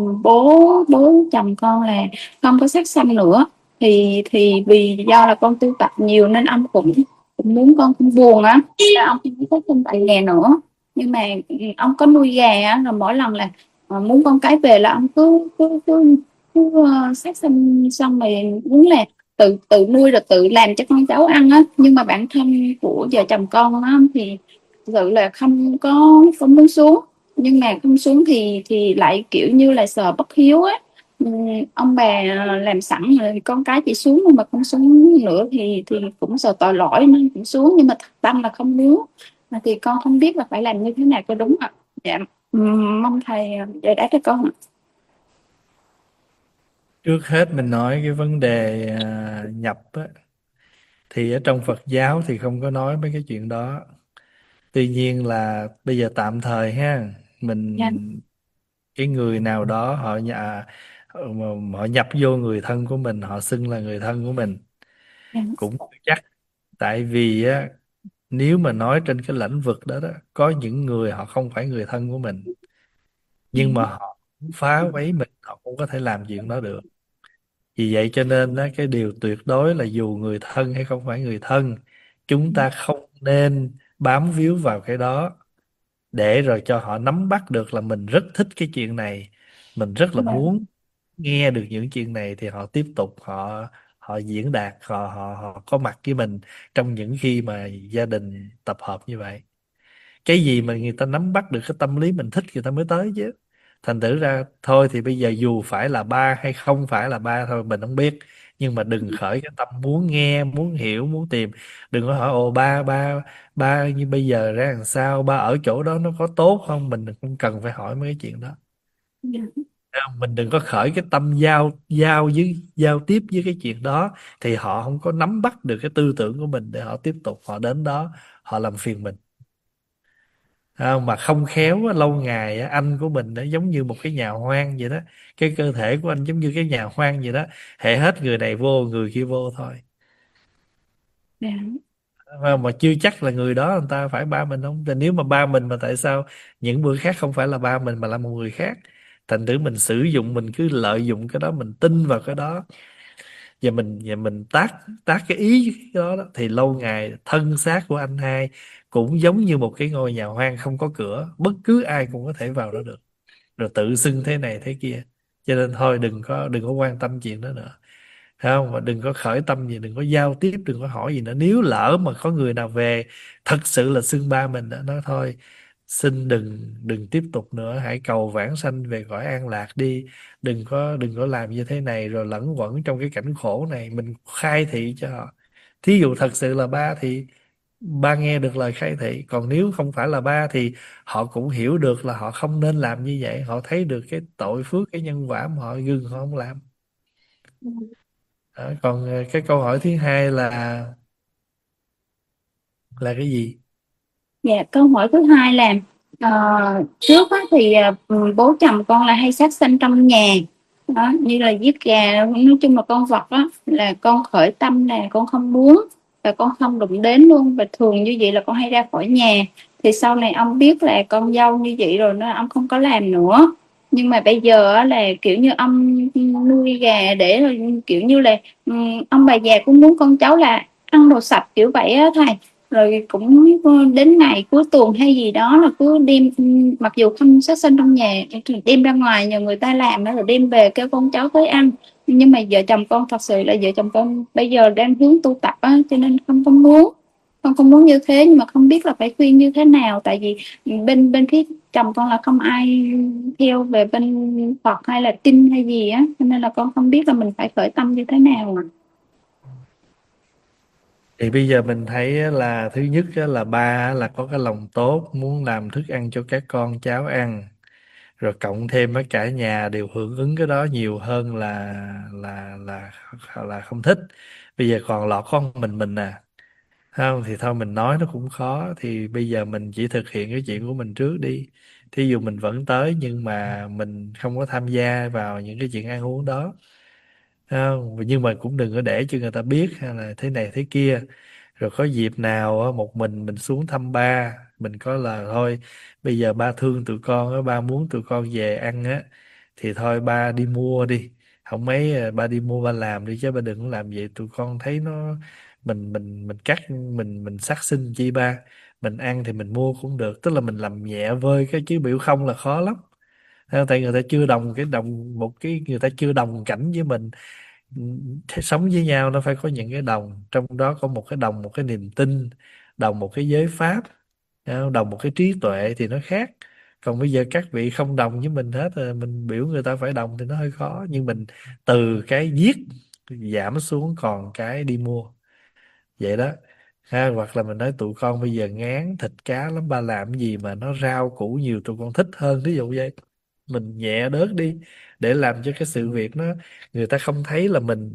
bố bố chồng con là không có sát sanh nữa. Thì thì vì do là con tu tập nhiều nên ông cũng cũng muốn con không buồn á, là ông không có sinh tại nhà nữa. Nhưng mà ừ, ông có nuôi gà á, rồi mỗi lần là ờ, muốn con cái về là ông cứ cứ cứ, cứ uh, sát sanh, xong rồi muốn là tự tự nuôi rồi tự làm cho con cháu ăn á. Nhưng mà bản thân của vợ chồng con á thì thực sự là không có không muốn xuống, nhưng mà không xuống thì thì lại kiểu như là sợ bất hiếu á. Ừ, ông bà làm sẵn rồi con cái chỉ xuống nhưng mà không xuống nữa thì thì cũng sợ tội lỗi nên cũng xuống, nhưng mà thật tâm là không muốn. Mà thì con không biết là phải làm như thế nào cho đúng ạ. Dạ, ừ, mong thầy giải đáp cho con ạ. Trước hết mình nói cái vấn đề à, nhập á, thì ở trong Phật giáo thì không có nói mấy cái chuyện đó. Tuy nhiên là bây giờ tạm thời ha, Dạ, mình cái người nào đó họ nhà họ nhập vô người thân của mình, họ xưng là người thân của mình dạ, cũng chưa chắc. Tại vì á, nếu mà nói trên cái lĩnh vực đó đó, có những người họ không phải người thân của mình, nhưng mà họ muốn phá quấy mình, họ cũng có thể làm chuyện đó được. Vì vậy cho nên á, cái điều tuyệt đối là dù người thân hay không phải người thân, chúng ta không nên bám víu vào cái đó để rồi cho họ nắm bắt được là mình rất thích cái chuyện này, mình rất là Dạ. muốn nghe được những chuyện này, thì họ tiếp tục họ họ diễn đạt, họ họ họ có mặt với mình trong những khi mà gia đình tập hợp như vậy. Cái gì mà người ta nắm bắt được cái tâm lý mình thích người ta mới tới chứ. Thành thử ra thôi thì bây giờ dù phải là ba hay không phải là ba thôi mình không biết, nhưng mà đừng khởi cái tâm muốn nghe, muốn hiểu, muốn tìm. Đừng có hỏi ồ ba ba ba như bây giờ ra làm sao, ba ở chỗ đó nó có tốt không, mình không cần phải hỏi mấy cái chuyện đó. Dạ. Thấy không? Mình đừng có khởi cái tâm giao giao với giao tiếp với cái chuyện đó, thì họ không có nắm bắt được cái tư tưởng của mình để họ tiếp tục họ đến đó họ làm phiền mình. Thấy không? Mà không khéo á, lâu ngày á, anh của mình nó giống như một cái nhà hoang vậy đó, cái cơ thể của anh giống như cái nhà hoang vậy đó, hệ hết người này vô người kia vô thôi. Dạ. Mà, mà chưa chắc là người đó người ta phải ba mình không. Thì nếu mà ba mình mà tại sao những bữa khác không phải là ba mình mà là một người khác. Thành thử mình sử dụng, mình cứ lợi dụng cái đó, mình tin vào cái đó, và mình và mình tác tác cái ý cái đó, đó thì lâu ngày thân xác của anh hai cũng giống như một cái ngôi nhà hoang không có cửa, bất cứ ai cũng có thể vào đó được, rồi tự xưng thế này thế kia. Cho nên thôi đừng có đừng có quan tâm chuyện đó nữa. Thấy không? Và đừng có khởi tâm gì, đừng có giao tiếp, đừng có hỏi gì nữa. Nếu lỡ mà có người nào về thật sự là xưng ba mình đã nói thôi, xin đừng đừng tiếp tục nữa, hãy cầu vãng sanh về cõi an lạc đi. Đừng có đừng có làm như thế này rồi lẫn quẩn trong cái cảnh khổ này. Mình khai thị cho họ. Thí dụ thật sự là ba thì ba nghe được lời khai thị, còn nếu không phải là ba thì họ cũng hiểu được là họ không nên làm như vậy, họ thấy được cái tội phước, cái nhân quả mà họ gừng họ không làm. Đó, còn ờ, cái câu hỏi thứ hai là là cái gì? Dạ, câu hỏi thứ hai là ờ, trước á, thì ờ, bố chồng con là hay sát sanh trong nhà đó, như là giết gà, nói chung là con vật đó, là con khởi tâm là con không muốn và con không đụng đến luôn, và thường như vậy là con hay ra khỏi nhà. Thì sau này ông biết là con dâu như vậy rồi nó ông không có làm nữa. Nhưng mà bây giờ á, là kiểu như ông nuôi gà để kiểu như là ừm, ông bà già cũng muốn con cháu là ăn đồ sạch kiểu vậy á thầy. Rồi cũng đến ngày cuối tuần hay gì đó là cứ đem, mặc dù không sát sinh trong nhà, đem ra ngoài nhờ người ta làm đó rồi đem về kêu con cháu tới ăn. Nhưng mà vợ chồng con thật sự là vợ chồng con bây giờ đang hướng tu tập á, cho nên không có muốn con không muốn như thế, nhưng mà không biết là phải khuyên như thế nào, tại vì bên bên phía chồng con là không ai theo về bên Phật hay là tin hay gì á, cho nên là con không biết là mình phải khởi tâm như thế nào. Thì bây giờ mình thấy á, là thứ nhất á, là ba á, là có cái lòng tốt, muốn làm thức ăn cho các con cháu ăn, rồi cộng thêm với cả nhà đều hưởng ứng cái đó nhiều hơn là là là là không thích. Bây giờ còn lọt con mình mình à, không thì thôi mình nói nó cũng khó, thì bây giờ mình chỉ thực hiện cái chuyện của mình trước đi. Thí dụ mình vẫn tới nhưng mà mình không có tham gia vào những cái chuyện ăn uống đó. Không? Nhưng mà cũng đừng có để cho người ta biết hay là thế này thế kia. Rồi có dịp nào á, một mình mình xuống thăm ba, mình có là thôi bây giờ ba thương tụi con á, ba muốn tụi con về ăn á, thì thôi ba đi mua đi, không mấy à, ba đi mua ba làm đi, chứ ba đừng có làm vậy, tụi con thấy nó mình mình mình cắt mình mình sát sinh chi ba. Mình ăn thì mình mua cũng được, tức là mình làm nhẹ vơi cái, chứ biểu không là khó lắm. Theo tại người ta chưa đồng cái đồng một cái người ta chưa đồng cảnh với mình. Thế sống với nhau nó phải có những cái đồng, trong đó có một cái đồng một cái niềm tin, đồng một cái giới pháp, đồng một cái trí tuệ thì nó khác. Còn bây giờ các vị không đồng với mình hết rồi mình biểu người ta phải đồng thì nó hơi khó. Nhưng mình từ cái giết giảm xuống còn cái đi mua vậy đó ha. Hoặc là mình nói tụi con bây giờ ngán thịt cá lắm, ba làm cái gì mà nó rau củ nhiều tụi con thích hơn, ví dụ vậy. Mình nhẹ bớt đi để làm cho cái sự việc nó, người ta không thấy là mình,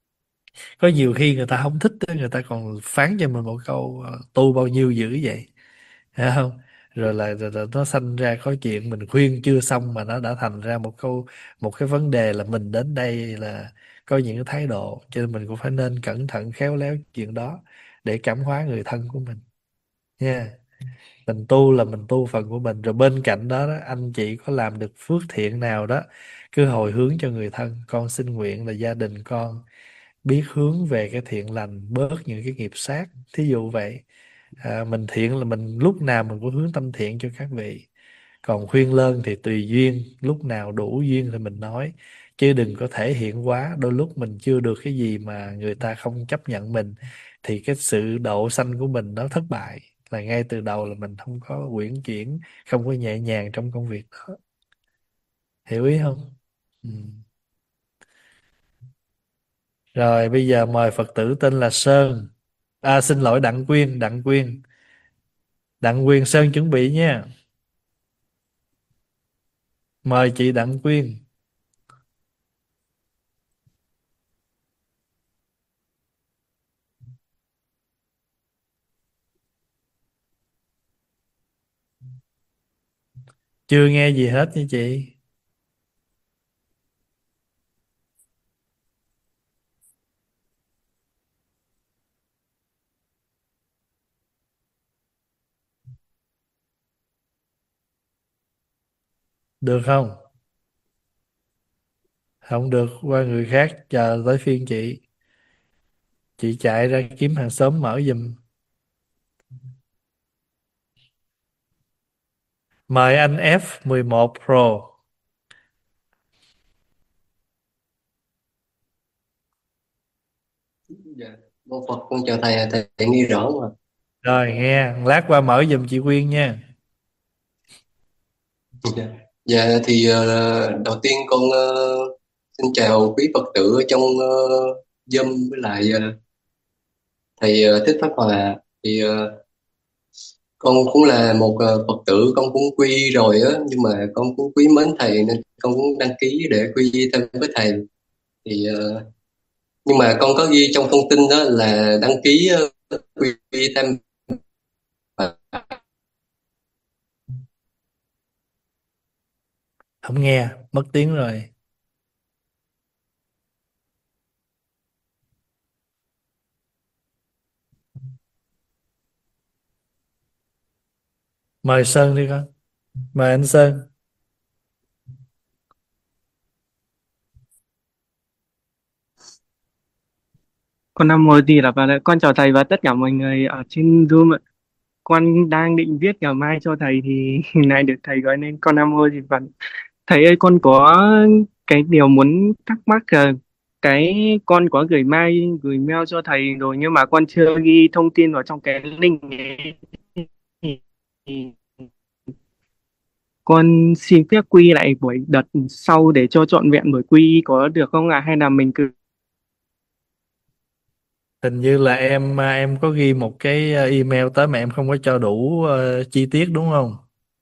có nhiều khi người ta không thích á, người ta còn phán cho mình một câu ờ, tu bao nhiêu dữ vậy, hiểu không? Rồi là, rồi là nó sanh ra có chuyện mình khuyên chưa xong mà nó đã thành ra một câu, một cái vấn đề là mình đến đây là có những cái thái độ, cho nên mình cũng phải nên cẩn thận khéo léo chuyện đó để cảm hóa người thân của mình nha. Mình tu là mình tu phần của mình, rồi bên cạnh đó, đó anh chị có làm được phước thiện nào đó cứ hồi hướng cho người thân. Con xin nguyện là gia đình con biết hướng về cái thiện lành, bớt những cái nghiệp sát, thí dụ vậy. À, mình thiện là mình lúc nào mình cũng hướng tâm thiện cho các vị. Còn khuyên lơn thì tùy duyên, lúc nào đủ duyên thì mình nói, chứ đừng có thể hiện quá. Đôi lúc mình chưa được cái gì mà người ta không chấp nhận mình, thì cái sự độ sanh của mình nó thất bại, là ngay từ đầu là mình không có uyển chuyển, không có nhẹ nhàng trong công việc đó. Hiểu ý không? Ừ. Rồi bây giờ mời Phật tử tên là Sơn. À xin lỗi, Đặng Quyên, Đặng Quyên. Đặng Quyên, Sơn chuẩn bị nha. Mời chị Đặng Quyên. Chưa nghe gì hết nha chị. Được không? Không được, qua người khác, chờ tới phiên chị. Chị chạy ra kiếm hàng xóm mở giùm. Mời anh F mười một Pro. Dạ. Mô Phật, con chào thầy, thầy, thầy nghe rõ mà. Rồi nghe, lát qua mở giùm chị Quyên nha. Dạ, dạ thì ờ, đầu tiên con ờ, xin chào quý Phật tử ở trong uh, Zoom, với lại ờ, thầy ờ, Thích Pháp Hòa. Thì ờ, con cũng là một ờ, Phật tử, con cũng quy y rồi á, nhưng mà con cũng quý mến thầy nên con cũng đăng ký để quy y thêm với thầy. Thì ờ, nhưng mà con có ghi trong thông tin đó là đăng ký ờ, quy y thêm. Không nghe, mất tiếng rồi. Mời Sơn đi con. Mời anh Sơn. Con Nam Mô Di Đà Phật. Con chào thầy và tất cả mọi người ở trên Zoom ạ. Con đang định viết ngày mai cho thầy thì này được thầy gọi nên con Nam Mô Di Đà Phật. Thầy ơi, con có cái điều muốn thắc mắc là cái con có gửi mail gửi mail cho thầy rồi, nhưng mà con chưa ghi thông tin vào trong cái link ấy. Thì thì con xin phép quy lại buổi đợt sau để cho trọn vẹn buổi quy có được không ạ? Hay là mình cứ Hình như là em à, em có ghi một cái à, email tới mà em không có cho đủ ờ, chi tiết đúng không?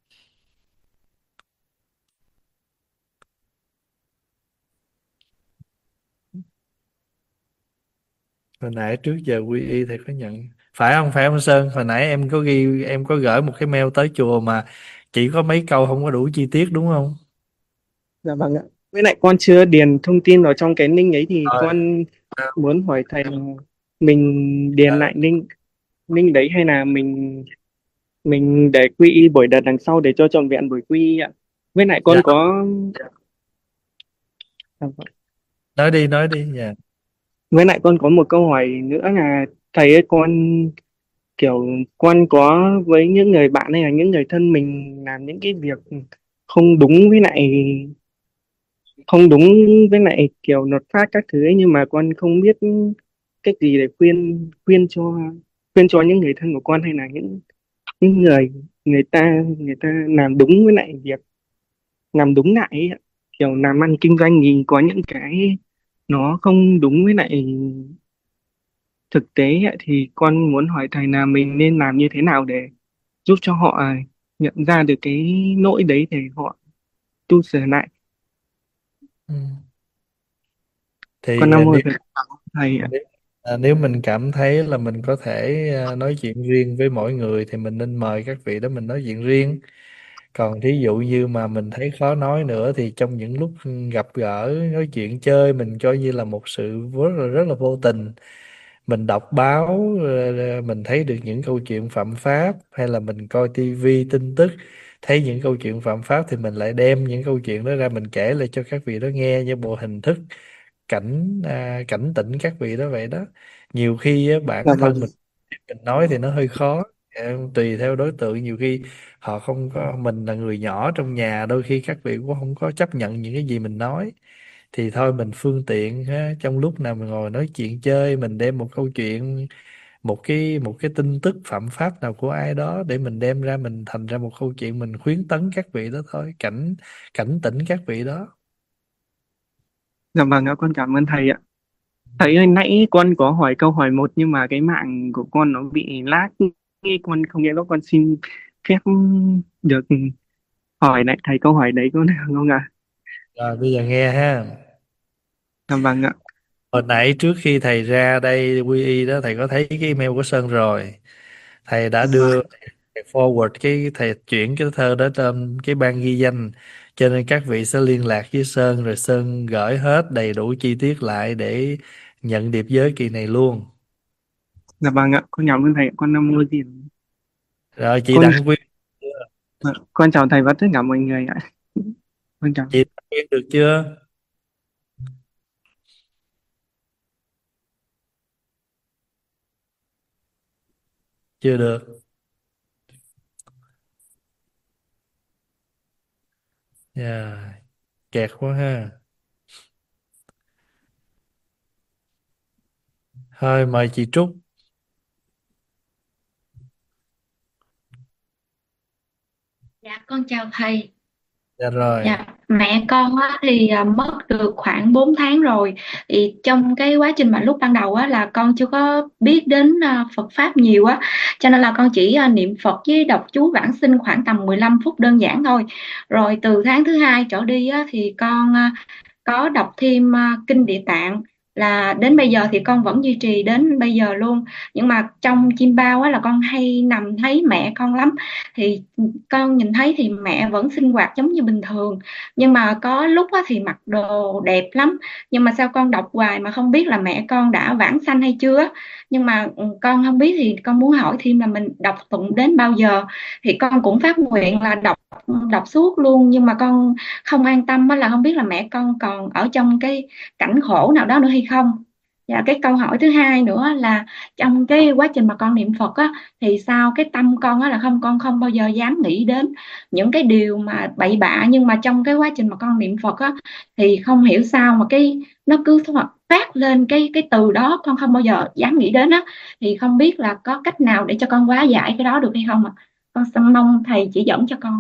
Hồi nãy trước giờ quy y thì có nhận. Phải không? Phải không Sơn? Hồi nãy em có ghi, em có gửi một cái mail tới chùa mà chỉ có mấy câu không có đủ chi tiết đúng không? dạ vâng ạ. Với lại con chưa điền thông tin vào trong cái link ấy thì Rồi. con muốn hỏi thầy là mình điền lại link link đấy hay là mình mình để quy y buổi đợt đằng sau để cho trọn vẹn buổi quy y ạ. Với lại con Dạ. có dạ vâng. Nói đi, nói đi nha. Với lại con có một câu hỏi nữa là thầy ơi, con kiểu con có với những người bạn hay là những người thân mình làm những cái việc không đúng với lại không đúng với lại kiểu luật pháp các thứ ấy, nhưng mà con không biết cách gì để khuyên khuyên cho khuyên cho những người thân của con hay là những những người người ta người ta làm đúng với lại việc làm đúng lại ấy ạ. Kiểu làm ăn kinh doanh thì có những cái nó không đúng với lại thực tế ạ, thì con muốn hỏi thầy là mình nên làm như thế nào để giúp cho họ nhận ra được cái lỗi đấy để họ tu sửa lại. Ừ. Con Thì à, Nam Mô nếu Phật thầy ạ. nếu, à, nếu mình cảm thấy là mình có thể à, nói chuyện riêng với mỗi người thì mình nên mời các vị đó mình nói chuyện riêng. Còn thí dụ như mà mình thấy khó nói nữa thì trong những lúc gặp gỡ nói chuyện chơi, mình coi như là một sự rất là rất là vô tình. Mình đọc báo, ờ, mình thấy được những câu chuyện phạm pháp, hay là mình coi tivi tin tức thấy những câu chuyện phạm pháp, thì mình lại đem những câu chuyện đó ra mình kể lại cho các vị đó nghe như bộ hình thức cảnh à, cảnh tỉnh các vị đó vậy đó. Nhiều khi á, Dạ bản vâng. thân mình mình nói thì nó hơi khó, Em tùy theo đối tượng, nhiều khi họ không có, mình là người nhỏ trong nhà, đôi khi các vị cũng không có chấp nhận những cái gì mình nói, thì thôi mình phương tiện ha, trong lúc nào mình ngồi nói chuyện chơi, mình đem một câu chuyện, một cái một cái tin tức phạm pháp nào của ai đó để mình đem ra, mình thành ra một câu chuyện, mình khuyến tấn các vị đó thôi, cảnh cảnh tỉnh các vị đó. Dạ vâng ạ, con cảm ơn thầy ạ. Thầy ơi, nãy con có hỏi câu hỏi một nhưng mà cái mạng của con nó bị lag, nghe con không nghe rõ, con xin phép được hỏi lại thầy câu hỏi đấy có được không ạ? Rồi bây giờ nghe ha. Dạ vâng ạ. Hồi nãy trước khi thầy ra đây quy y đó, thầy có thấy cái email của Sơn rồi. Thầy đã đưa thầy forward cái, thầy chuyển cái thơ đó trên cái ban ghi danh, cho nên các vị sẽ liên lạc với Sơn, rồi Sơn gửi hết đầy đủ chi tiết lại để nhận điệp giới kỳ này luôn. Dạ vâng ạ, con cảm ơn thầy ạ, con Nam Mô Di Đà. Rồi chị Con Đặng Quyên, Dạ, con chào thầy và tất cả mọi người ạ. Con chào. chị Đặng Quyên được chưa? Chưa được. Yeah. Kẹt quá ha. Thôi mời chị Trúc. Dạ con chào thầy. Dạ rồi. Dạ, mẹ con á, thì à, mất được khoảng bốn tháng rồi. Thì trong cái quá trình mà lúc ban đầu á, là con chưa có biết đến à, Phật Pháp nhiều á. Cho nên là con chỉ à, niệm Phật với đọc chú vãng sinh khoảng tầm mười lăm phút đơn giản thôi. Rồi từ tháng thứ hai trở đi á, thì con à, có đọc thêm à, kinh Địa Tạng, là đến bây giờ thì con vẫn duy trì đến bây giờ luôn. Nhưng mà trong chim bao á, là con hay nằm thấy mẹ con lắm, thì con nhìn thấy thì mẹ vẫn sinh hoạt giống như bình thường, nhưng mà có lúc á, thì mặc đồ đẹp lắm, nhưng mà sao con đọc hoài mà không biết là mẹ con đã vãng sanh hay chưa. Nhưng mà ừ, con không biết thì con muốn hỏi thêm là mình đọc tụng đến bao giờ. Thì con cũng phát nguyện là đọc đọc suốt luôn, nhưng mà con không an tâm á, là không biết là mẹ con còn ở trong cái cảnh khổ nào đó nữa hay không. Và cái câu hỏi thứ hai nữa là trong cái quá trình mà con niệm Phật á, thì sao cái tâm con á là không, con không bao giờ dám nghĩ đến những cái điều mà bậy bạ, nhưng mà trong cái quá trình mà con niệm Phật á, thì không hiểu sao mà cái nó cứ thoát phát lên cái cái từ đó, con không bao giờ dám nghĩ đến á. Thì không biết là có cách nào để cho con hóa giải cái đó được hay không ạ? Con xin mong thầy chỉ dẫn cho con.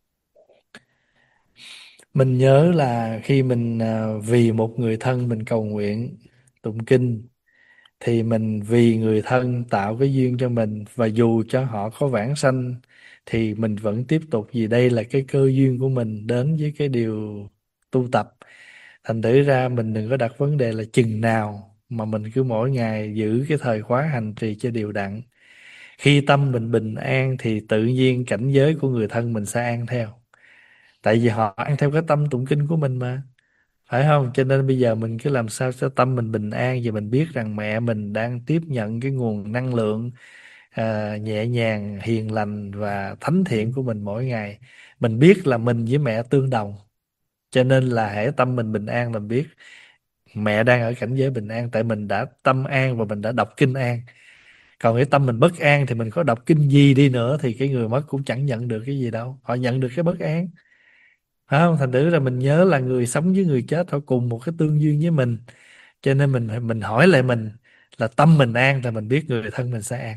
Mình nhớ là khi mình à, vì một người thân mình cầu nguyện tụng kinh, thì mình vì người thân tạo cái duyên cho mình, và dù cho họ có vãng sanh thì mình vẫn tiếp tục, vì đây là cái cơ duyên của mình đến với cái điều tu tập. Thành thử ra mình đừng có đặt vấn đề là chừng nào, mà mình cứ mỗi ngày giữ cái thời khóa hành trì cho đều đặn. Khi tâm mình bình an thì tự nhiên cảnh giới của người thân mình sẽ an theo, tại vì họ ăn theo cái tâm tụng kinh của mình mà, phải không? Cho nên bây giờ mình cứ làm sao cho tâm mình bình an, và mình biết rằng mẹ mình đang tiếp nhận cái nguồn năng lượng à, nhẹ nhàng, hiền lành và thánh thiện của mình mỗi ngày. Mình biết là mình với mẹ tương đồng, cho nên là hễ tâm mình bình an, mình biết mẹ đang ở cảnh giới bình an, tại mình đã tâm an và mình đã đọc kinh an. Còn cái tâm mình bất an thì mình có đọc kinh gì đi nữa thì cái người mất cũng chẳng nhận được cái gì đâu, họ nhận được cái bất an, phải không? Thành thử là mình nhớ là người sống với người chết họ cùng một cái tương duyên với mình, cho nên mình mình hỏi lại mình là tâm mình an thì mình biết người thân mình sẽ an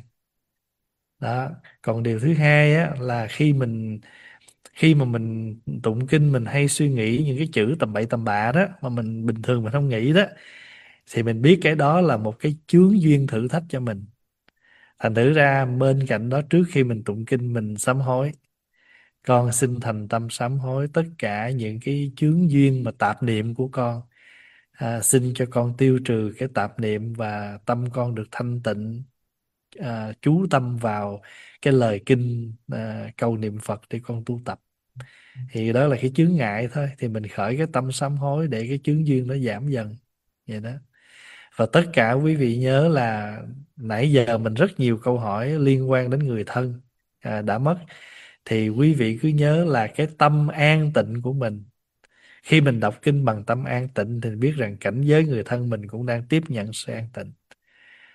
đó. Còn điều thứ hai á, là khi mình khi mà mình tụng kinh mình hay suy nghĩ những cái chữ tầm bậy tầm bạ đó, mà mình bình thường mình không nghĩ đó, thì mình biết cái đó là một cái chướng duyên thử thách cho mình. Thành thử ra bên cạnh đó, trước khi mình tụng kinh mình sám hối, con xin thành tâm sám hối tất cả những cái chướng duyên mà tạp niệm của con. À, xin cho con tiêu trừ cái tạp niệm và tâm con được thanh tịnh, à, chú tâm vào cái lời kinh, à, câu niệm Phật để con tu tập. Thì đó là cái chướng ngại thôi, thì mình khởi cái tâm sám hối để cái chướng duyên nó giảm dần vậy đó. Và tất cả quý vị nhớ là nãy giờ mình rất nhiều câu hỏi liên quan đến người thân à, đã mất, thì quý vị cứ nhớ là cái tâm an tịnh của mình. Khi mình đọc kinh bằng tâm an tịnh thì biết rằng cảnh giới người thân mình cũng đang tiếp nhận sự an tịnh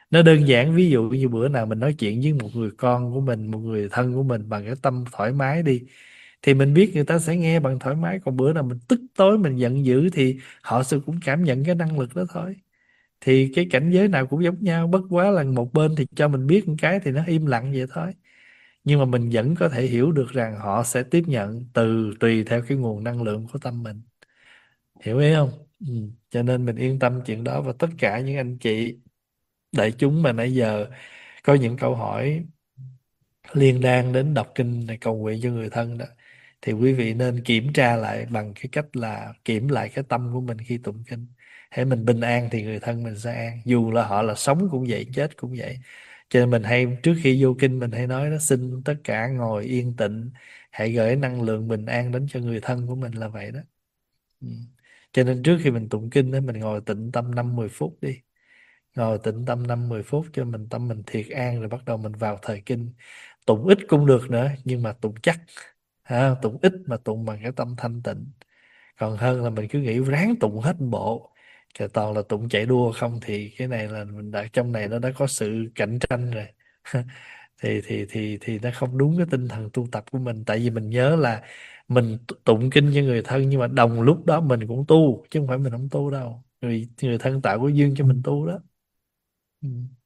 Nó đơn giản, ví dụ như bữa nào mình nói chuyện với một người con của mình, một người thân của mình bằng cái tâm thoải mái đi, thì mình biết người ta sẽ nghe bằng thoải mái. Còn bữa nào mình tức tối, mình giận dữ thì họ sẽ cũng cảm nhận cái năng lực đó thôi. Thì cái cảnh giới nào cũng giống nhau, bất quá là một bên thì cho mình biết một cái thì nó im lặng vậy thôi, nhưng mà mình vẫn có thể hiểu được rằng họ sẽ tiếp nhận từ tùy theo cái nguồn năng lượng của tâm mình. Hiểu ý không? Ừ. Cho nên mình yên tâm chuyện đó. Và tất cả những anh chị đại chúng mà nãy giờ có những câu hỏi liên đan đến đọc kinh này, cầu nguyện cho người thân đó, thì quý vị nên kiểm tra lại bằng cái cách là kiểm lại cái tâm của mình khi tụng kinh. Hễ mình bình an thì người thân mình sẽ an, dù là họ là sống cũng vậy, chết cũng vậy. Cho nên mình hay trước khi vô kinh mình hay nói đó, xin tất cả ngồi yên tĩnh, hãy gửi năng lượng bình an đến cho người thân của mình, là vậy đó. Ừ. Cho nên trước khi mình tụng kinh đó, mình ngồi tĩnh tâm năm mười phút đi. Ngồi tĩnh tâm năm mười phút cho mình tâm mình thiệt an, rồi bắt đầu mình vào thời kinh. Tụng ít cũng được nữa, nhưng mà tụng chắc. À, tụng ít mà tụng bằng cái tâm thanh tịnh. Còn hơn là mình cứ nghĩ ráng tụng hết bộ, thì toàn là tụng chạy đua không, thì cái này là mình đã trong này nó đã có sự cạnh tranh rồi. thì thì thì thì nó không đúng cái tinh thần tu tập của mình. Tại vì mình nhớ là mình tụng kinh cho người thân, nhưng mà đồng lúc đó mình cũng tu, chứ không phải mình không tu đâu. Người người thân tạo cái duyên cho mình tu đó. Ừ.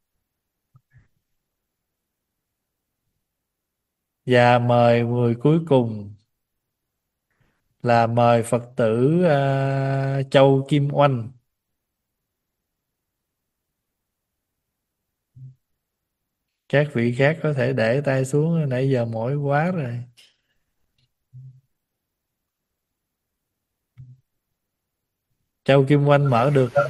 Và mời người cuối cùng là mời Phật tử à, Châu Kim Oanh. Các vị khác có thể để tay xuống, nãy giờ mỏi quá rồi. Châu Kim Oanh mở được không?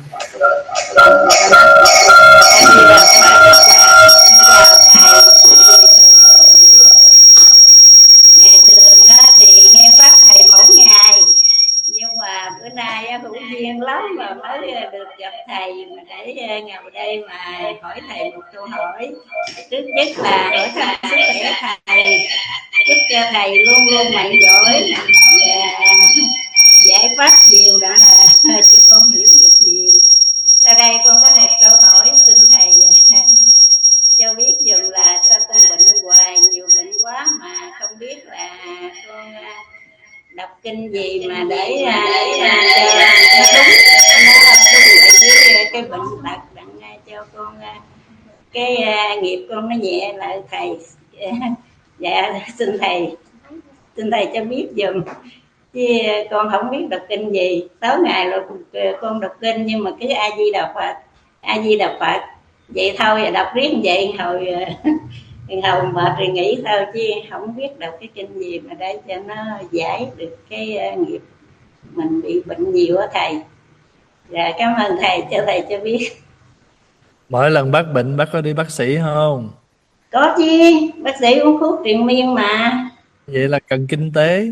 Ngày thường á, thì nghe pháp thầy mỗi ngày, nhưng mà bữa nay á, hữu duyên lắm mà mới được gặp thầy, mà để ngồi đây mà hỏi thầy một câu hỏi. Trước nhất là hỏi thăm sức khỏe thầy, chúc cho thầy luôn luôn mạnh giỏi và giải pháp nhiều đã là cho con hiểu được nhiều. Sau đây con có một câu hỏi xin thầy cho biết dùm là sao con bệnh hoài, nhiều bệnh quá mà không biết là con đọc kinh gì mà để để cho nó đúng, nó đúng với cái bệnh tật, đặng cho con cái nghiệp con nó nhẹ lại thầy. Dạ xin thầy xin thầy cho biết dùm, chứ con không biết đọc kinh gì. Tối ngày rồi con đọc kinh, nhưng mà cái A Di Đà Phật, A Di Đà Phật vậy thôi, đọc riết vậy hồi hồi mệt rồi nghỉ thôi, chứ không biết đọc cái kinh gì mà để cho nó giải được cái nghiệp mình bị bệnh nhiều á thầy. Dạ cảm ơn thầy, cho thầy cho biết. Mỗi lần bác bệnh bác có đi bác sĩ không? Có chứ, bác sĩ uống thuốc triền miên mà. Vậy là cần kinh tế.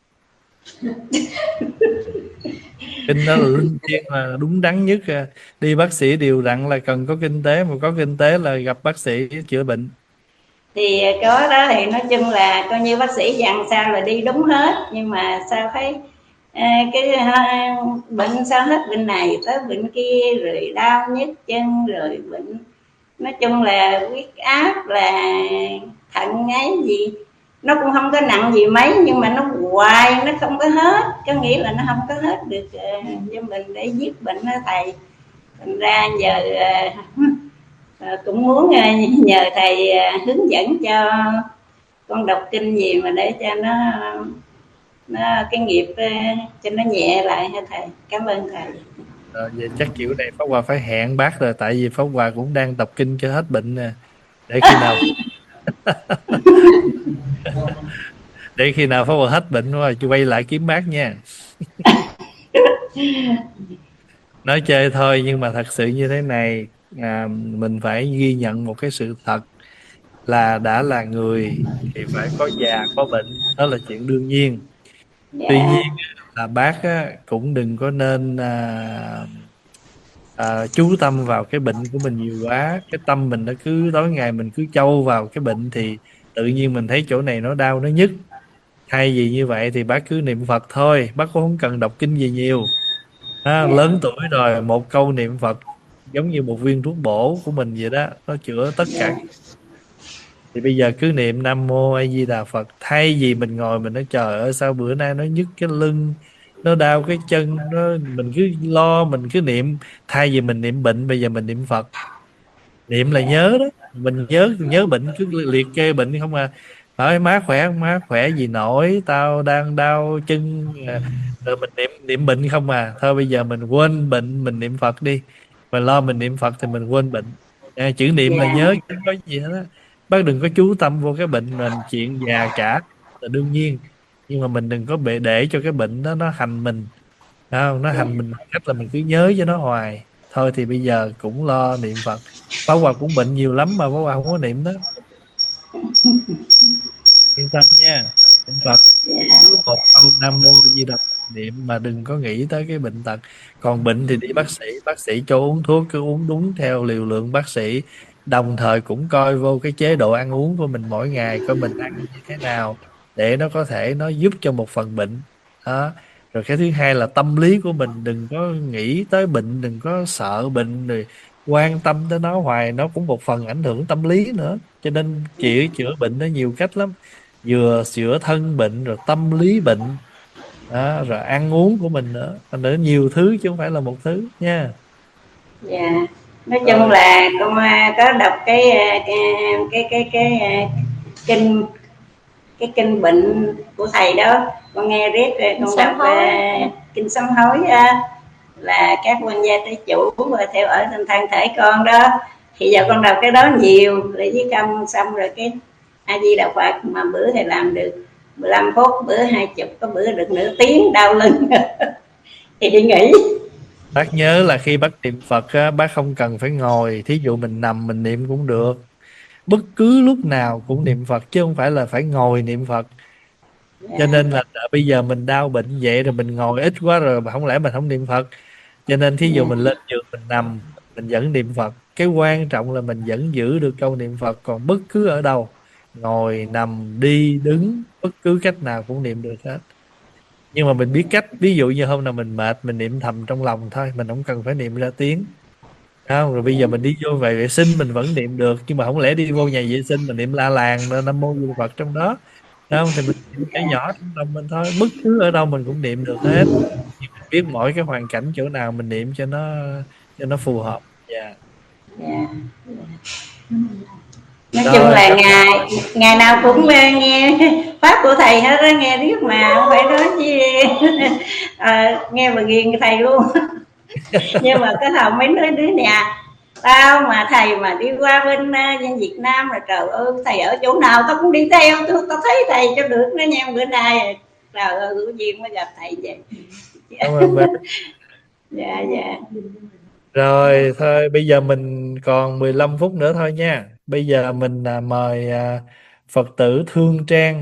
Kinh đó là linh thiêng, là đúng đắn nhất. Đi bác sĩ đều đặn là cần có kinh tế, mà có kinh tế là gặp bác sĩ chữa bệnh. Thì có đó, thì nói chung là coi như bác sĩ dặn sao là đi đúng hết, nhưng mà sao thấy à, cái à, bệnh sao hết bệnh này tới bệnh kia, rồi đau nhức chân, rồi bệnh nói chung là huyết áp, là thận ấy gì nó cũng không có nặng gì mấy, nhưng mà nó hoài nó không có hết, có nghĩa là nó không có hết được uh, cho mình để giết bệnh đó thầy. Thành ra giờ uh, uh, cũng muốn uh, nhờ thầy uh, hướng dẫn cho con đọc kinh gì mà để cho nó nó cái nghiệp uh, cho nó nhẹ lại ha thầy. Cảm ơn thầy. Rồi, vậy chắc kiểu này Pháp Hòa phải hẹn bác rồi, tại vì Pháp Hòa cũng đang đọc kinh cho hết bệnh nè, để khi nào để khi nào Pháp Hòa hết bệnh rồi quay lại kiếm bác nha. Nói chơi thôi, nhưng mà thật sự như thế này, à, mình phải ghi nhận một cái sự thật là đã là người thì phải có già có bệnh, đó là chuyện đương nhiên. Dạ. Tuy nhiên là bác á, cũng đừng có nên à, à, chú tâm vào cái bệnh của mình nhiều quá. Cái tâm mình nó cứ tối ngày mình cứ trâu vào cái bệnh, thì tự nhiên mình thấy chỗ này nó đau nó nhức. Hay gì như vậy thì bác cứ niệm Phật thôi, bác cũng không cần đọc kinh gì nhiều. À, lớn tuổi rồi, một câu niệm Phật giống như một viên thuốc bổ của mình vậy đó, nó chữa tất cả. Thì bây giờ cứ niệm Nam Mô A Di Đà Phật, thay vì mình ngồi mình nói trời ơi sao bữa nay nó nhức cái lưng, nó đau cái chân, nó mình cứ lo, mình cứ niệm. Thay vì mình niệm bệnh, bây giờ mình niệm Phật. Niệm là nhớ đó, mình nhớ nhớ bệnh, cứ liệt kê bệnh không à. Hỏi má khỏe không, má khỏe gì nổi, tao đang đau chân à. Rồi mình niệm niệm bệnh không à. Thôi bây giờ mình quên bệnh, mình niệm Phật đi. Mình lo mình niệm Phật thì mình quên bệnh. À, chữ niệm là nhớ chứ không có gì hết á. Bác đừng có chú tâm vô cái bệnh mình, chuyện già cả là đương nhiên, nhưng mà mình đừng có bệ để cho cái bệnh đó nó hành mình. Phải không? Nó hành mình bằng cách là mình cứ nhớ cho nó hoài. Thôi thì bây giờ cũng lo niệm Phật. Bảo Hòa cũng bệnh nhiều lắm mà Bảo Hòa không có niệm đó. Yên tâm nha. Niệm Phật một câu Nam Mô Di Đà Phật niệm, mà đừng có nghĩ tới cái bệnh tật. Còn bệnh thì đi bác sĩ, bác sĩ cho uống thuốc cứ uống đúng theo liều lượng bác sĩ. Đồng thời cũng coi vô cái chế độ ăn uống của mình mỗi ngày, coi mình ăn như thế nào để nó có thể nó giúp cho một phần bệnh đó. Rồi cái thứ hai là tâm lý của mình, đừng có nghĩ tới bệnh, đừng có sợ bệnh rồi quan tâm tới nó hoài, nó cũng một phần ảnh hưởng tâm lý nữa. Cho nên chữa chữa bệnh nó nhiều cách lắm, vừa chữa thân bệnh rồi tâm lý bệnh đó, rồi ăn uống của mình nữa, thành nữa nhiều thứ chứ không phải là một thứ nha. Dạ, nói chung là con à, có đọc cái à, cái cái cái, cái à, kinh cái kinh bệnh của thầy đó, con nghe riết rồi con đọc uh, kinh sám hối uh, là các quan gia tế chủ và theo ở trên thân thể con đó, thì giờ con đọc cái đó nhiều rồi với công xong rồi cái A Di Đà Phật, mà bữa thì làm được mười lăm phút, bữa hai chục, có bữa được nửa tiếng đau lưng thì đi nghỉ. Bác nhớ là khi bác niệm Phật á, bác không cần phải ngồi, thí dụ mình nằm mình niệm cũng được, bất cứ lúc nào cũng niệm Phật chứ không phải là phải ngồi niệm Phật. Cho nên là bây giờ mình đau bệnh vậy rồi mình ngồi ít quá rồi, mà không lẽ mình không niệm Phật. Cho nên thí dụ mình lên giường mình nằm mình vẫn niệm Phật. Cái quan trọng là mình vẫn giữ được câu niệm Phật. Còn bất cứ ở đâu, ngồi nằm đi đứng, bất cứ cách nào cũng niệm được hết. Nhưng mà mình biết cách, ví dụ như hôm nào mình mệt mình niệm thầm trong lòng thôi, mình không cần phải niệm ra tiếng. Không? Rồi bây giờ mình đi vô về vệ sinh mình vẫn niệm được, nhưng mà không lẽ đi vô nhà vệ sinh mình niệm la làng Nam Mô Di Đà Phật trong đó. Không? Thì mình niệm cái nhỏ trong lòng mình thôi, bất cứ ở đâu mình cũng niệm được hết. Nhưng mình biết mỗi cái hoàn cảnh chỗ nào mình niệm cho nó cho nó phù hợp. Dạ. Yeah. Nói chung là ngày ngày nào cũng nghe pháp của thầy hết đó, nghe riết mà không phải nói chi à, nghe mà ghiền thầy luôn. Nhưng mà cái thằng mấy đứa đứa nhà tao mà thầy mà đi qua bên uh, Việt Nam là trời ơi thầy ở chỗ nào tao cũng đi theo, tôi tao thấy thầy cho được nó nha. Bữa nay trời ơi hữu duyên mới gặp thầy vậy. Dạ dạ. Rồi thôi bây giờ mình còn mười lăm phút nữa thôi nha. Bây giờ mình à, mời à, Phật tử Thương Trang.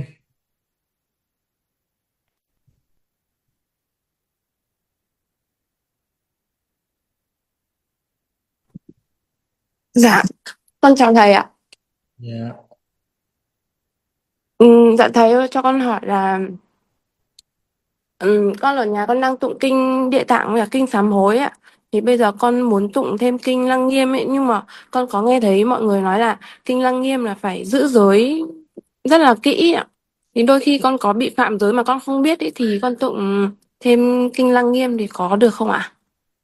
Dạ, con chào thầy ạ. Dạ. Ừ, dạ thầy ơi, cho con hỏi là ừ, con ở nhà con đang tụng kinh Địa Tạng và kinh Sám Hối ạ. Thì bây giờ con muốn tụng thêm kinh Lăng Nghiêm ấy, nhưng mà con có nghe thấy mọi người nói là kinh Lăng Nghiêm là phải giữ giới rất là kỹ ạ. Thì đôi khi con có bị phạm giới mà con không biết ấy, thì con tụng thêm kinh Lăng Nghiêm thì có được không ạ?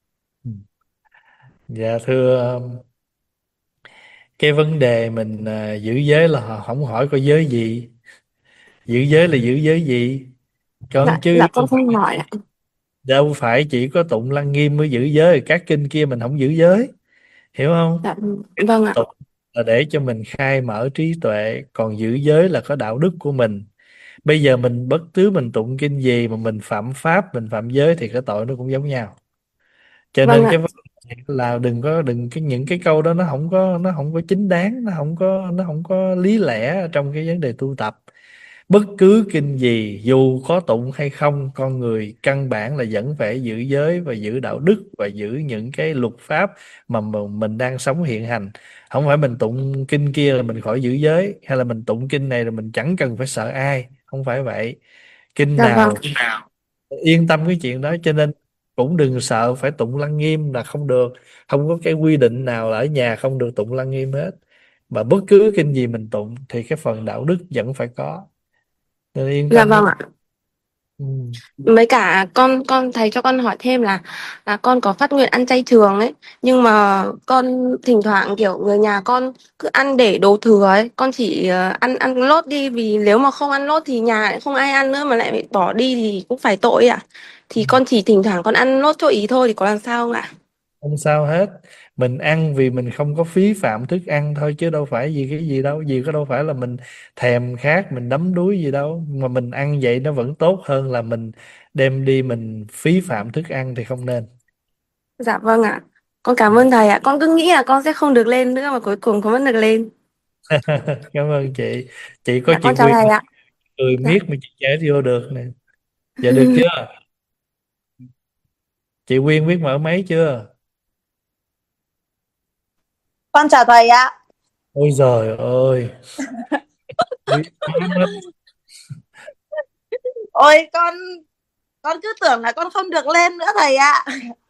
Dạ thưa, cái vấn đề mình à, giữ giới là họ không hỏi có giới gì. Giữ giới là giữ giới gì? Còn Dạ, chứ dạ con không hỏi ạ. đâu phải chỉ có tụng Lăng Nghiêm mới giữ giới, các kinh kia mình không giữ giới, hiểu không? Dạ, vâng ạ. Tụng là để cho mình khai mở trí tuệ, còn giữ giới là có đạo đức của mình. Bây giờ mình bất cứ mình tụng kinh gì mà mình phạm pháp, mình phạm giới thì cái tội nó cũng giống nhau. Cho Vâng nên ạ. cái vấn đề là đừng có đừng cái những cái câu đó nó không có nó không có chính đáng, nó không có nó không có lý lẽ trong cái vấn đề tu tập. Bất cứ kinh gì dù có tụng hay không, con người căn bản là vẫn phải giữ giới và giữ đạo đức và giữ những cái luật pháp mà mình đang sống hiện hành. Không phải mình tụng kinh kia là mình khỏi giữ giới, hay là mình tụng kinh này rồi mình chẳng cần phải sợ ai, không phải vậy. Kinh Dạ nào vâng. yên tâm cái chuyện đó. Cho nên cũng đừng sợ phải tụng Lăng Nghiêm là không được. Không có cái quy định nào là ở nhà không được tụng Lăng Nghiêm hết, mà bất cứ kinh gì mình tụng thì cái phần đạo đức vẫn phải có, nên yên Dạ tâm. vâng ạ. Ừ. Với cả con con thầy cho con hỏi thêm là là con có phát nguyện ăn chay trường ấy, nhưng mà con thỉnh thoảng kiểu người nhà con cứ ăn để đồ thừa ấy, con chỉ ờ, ăn ăn lốt đi, vì nếu mà không ăn lốt thì nhà lại không ai ăn nữa mà lại bị bỏ đi thì cũng phải tội ạ. Thì con chỉ thỉnh thoảng con ăn lốt cho ý thôi thì có làm sao không ạ? Không sao hết, mình ăn vì mình không có phí phạm thức ăn thôi, chứ đâu phải vì cái gì đâu, gì có đâu phải là mình thèm khát mình đắm đuối gì đâu, mà mình ăn vậy nó vẫn tốt hơn là mình đem đi mình phí phạm thức ăn thì không nên. Dạ vâng ạ. Con cảm ơn thầy ạ. Con cứ nghĩ là con sẽ không được lên nữa mà cuối cùng con vẫn được lên. Cảm ơn chị chị có Dạ chị con chào Quyên thầy ạ. cười Dạ. miết mà chị trẻ vô được nè. Dạ được chưa? Chị Quyên biết mở máy chưa? Con chào thầy ạ. Ôi giời ơi, biết quá mất. Ôi con con cứ tưởng là con không được lên nữa thầy ạ.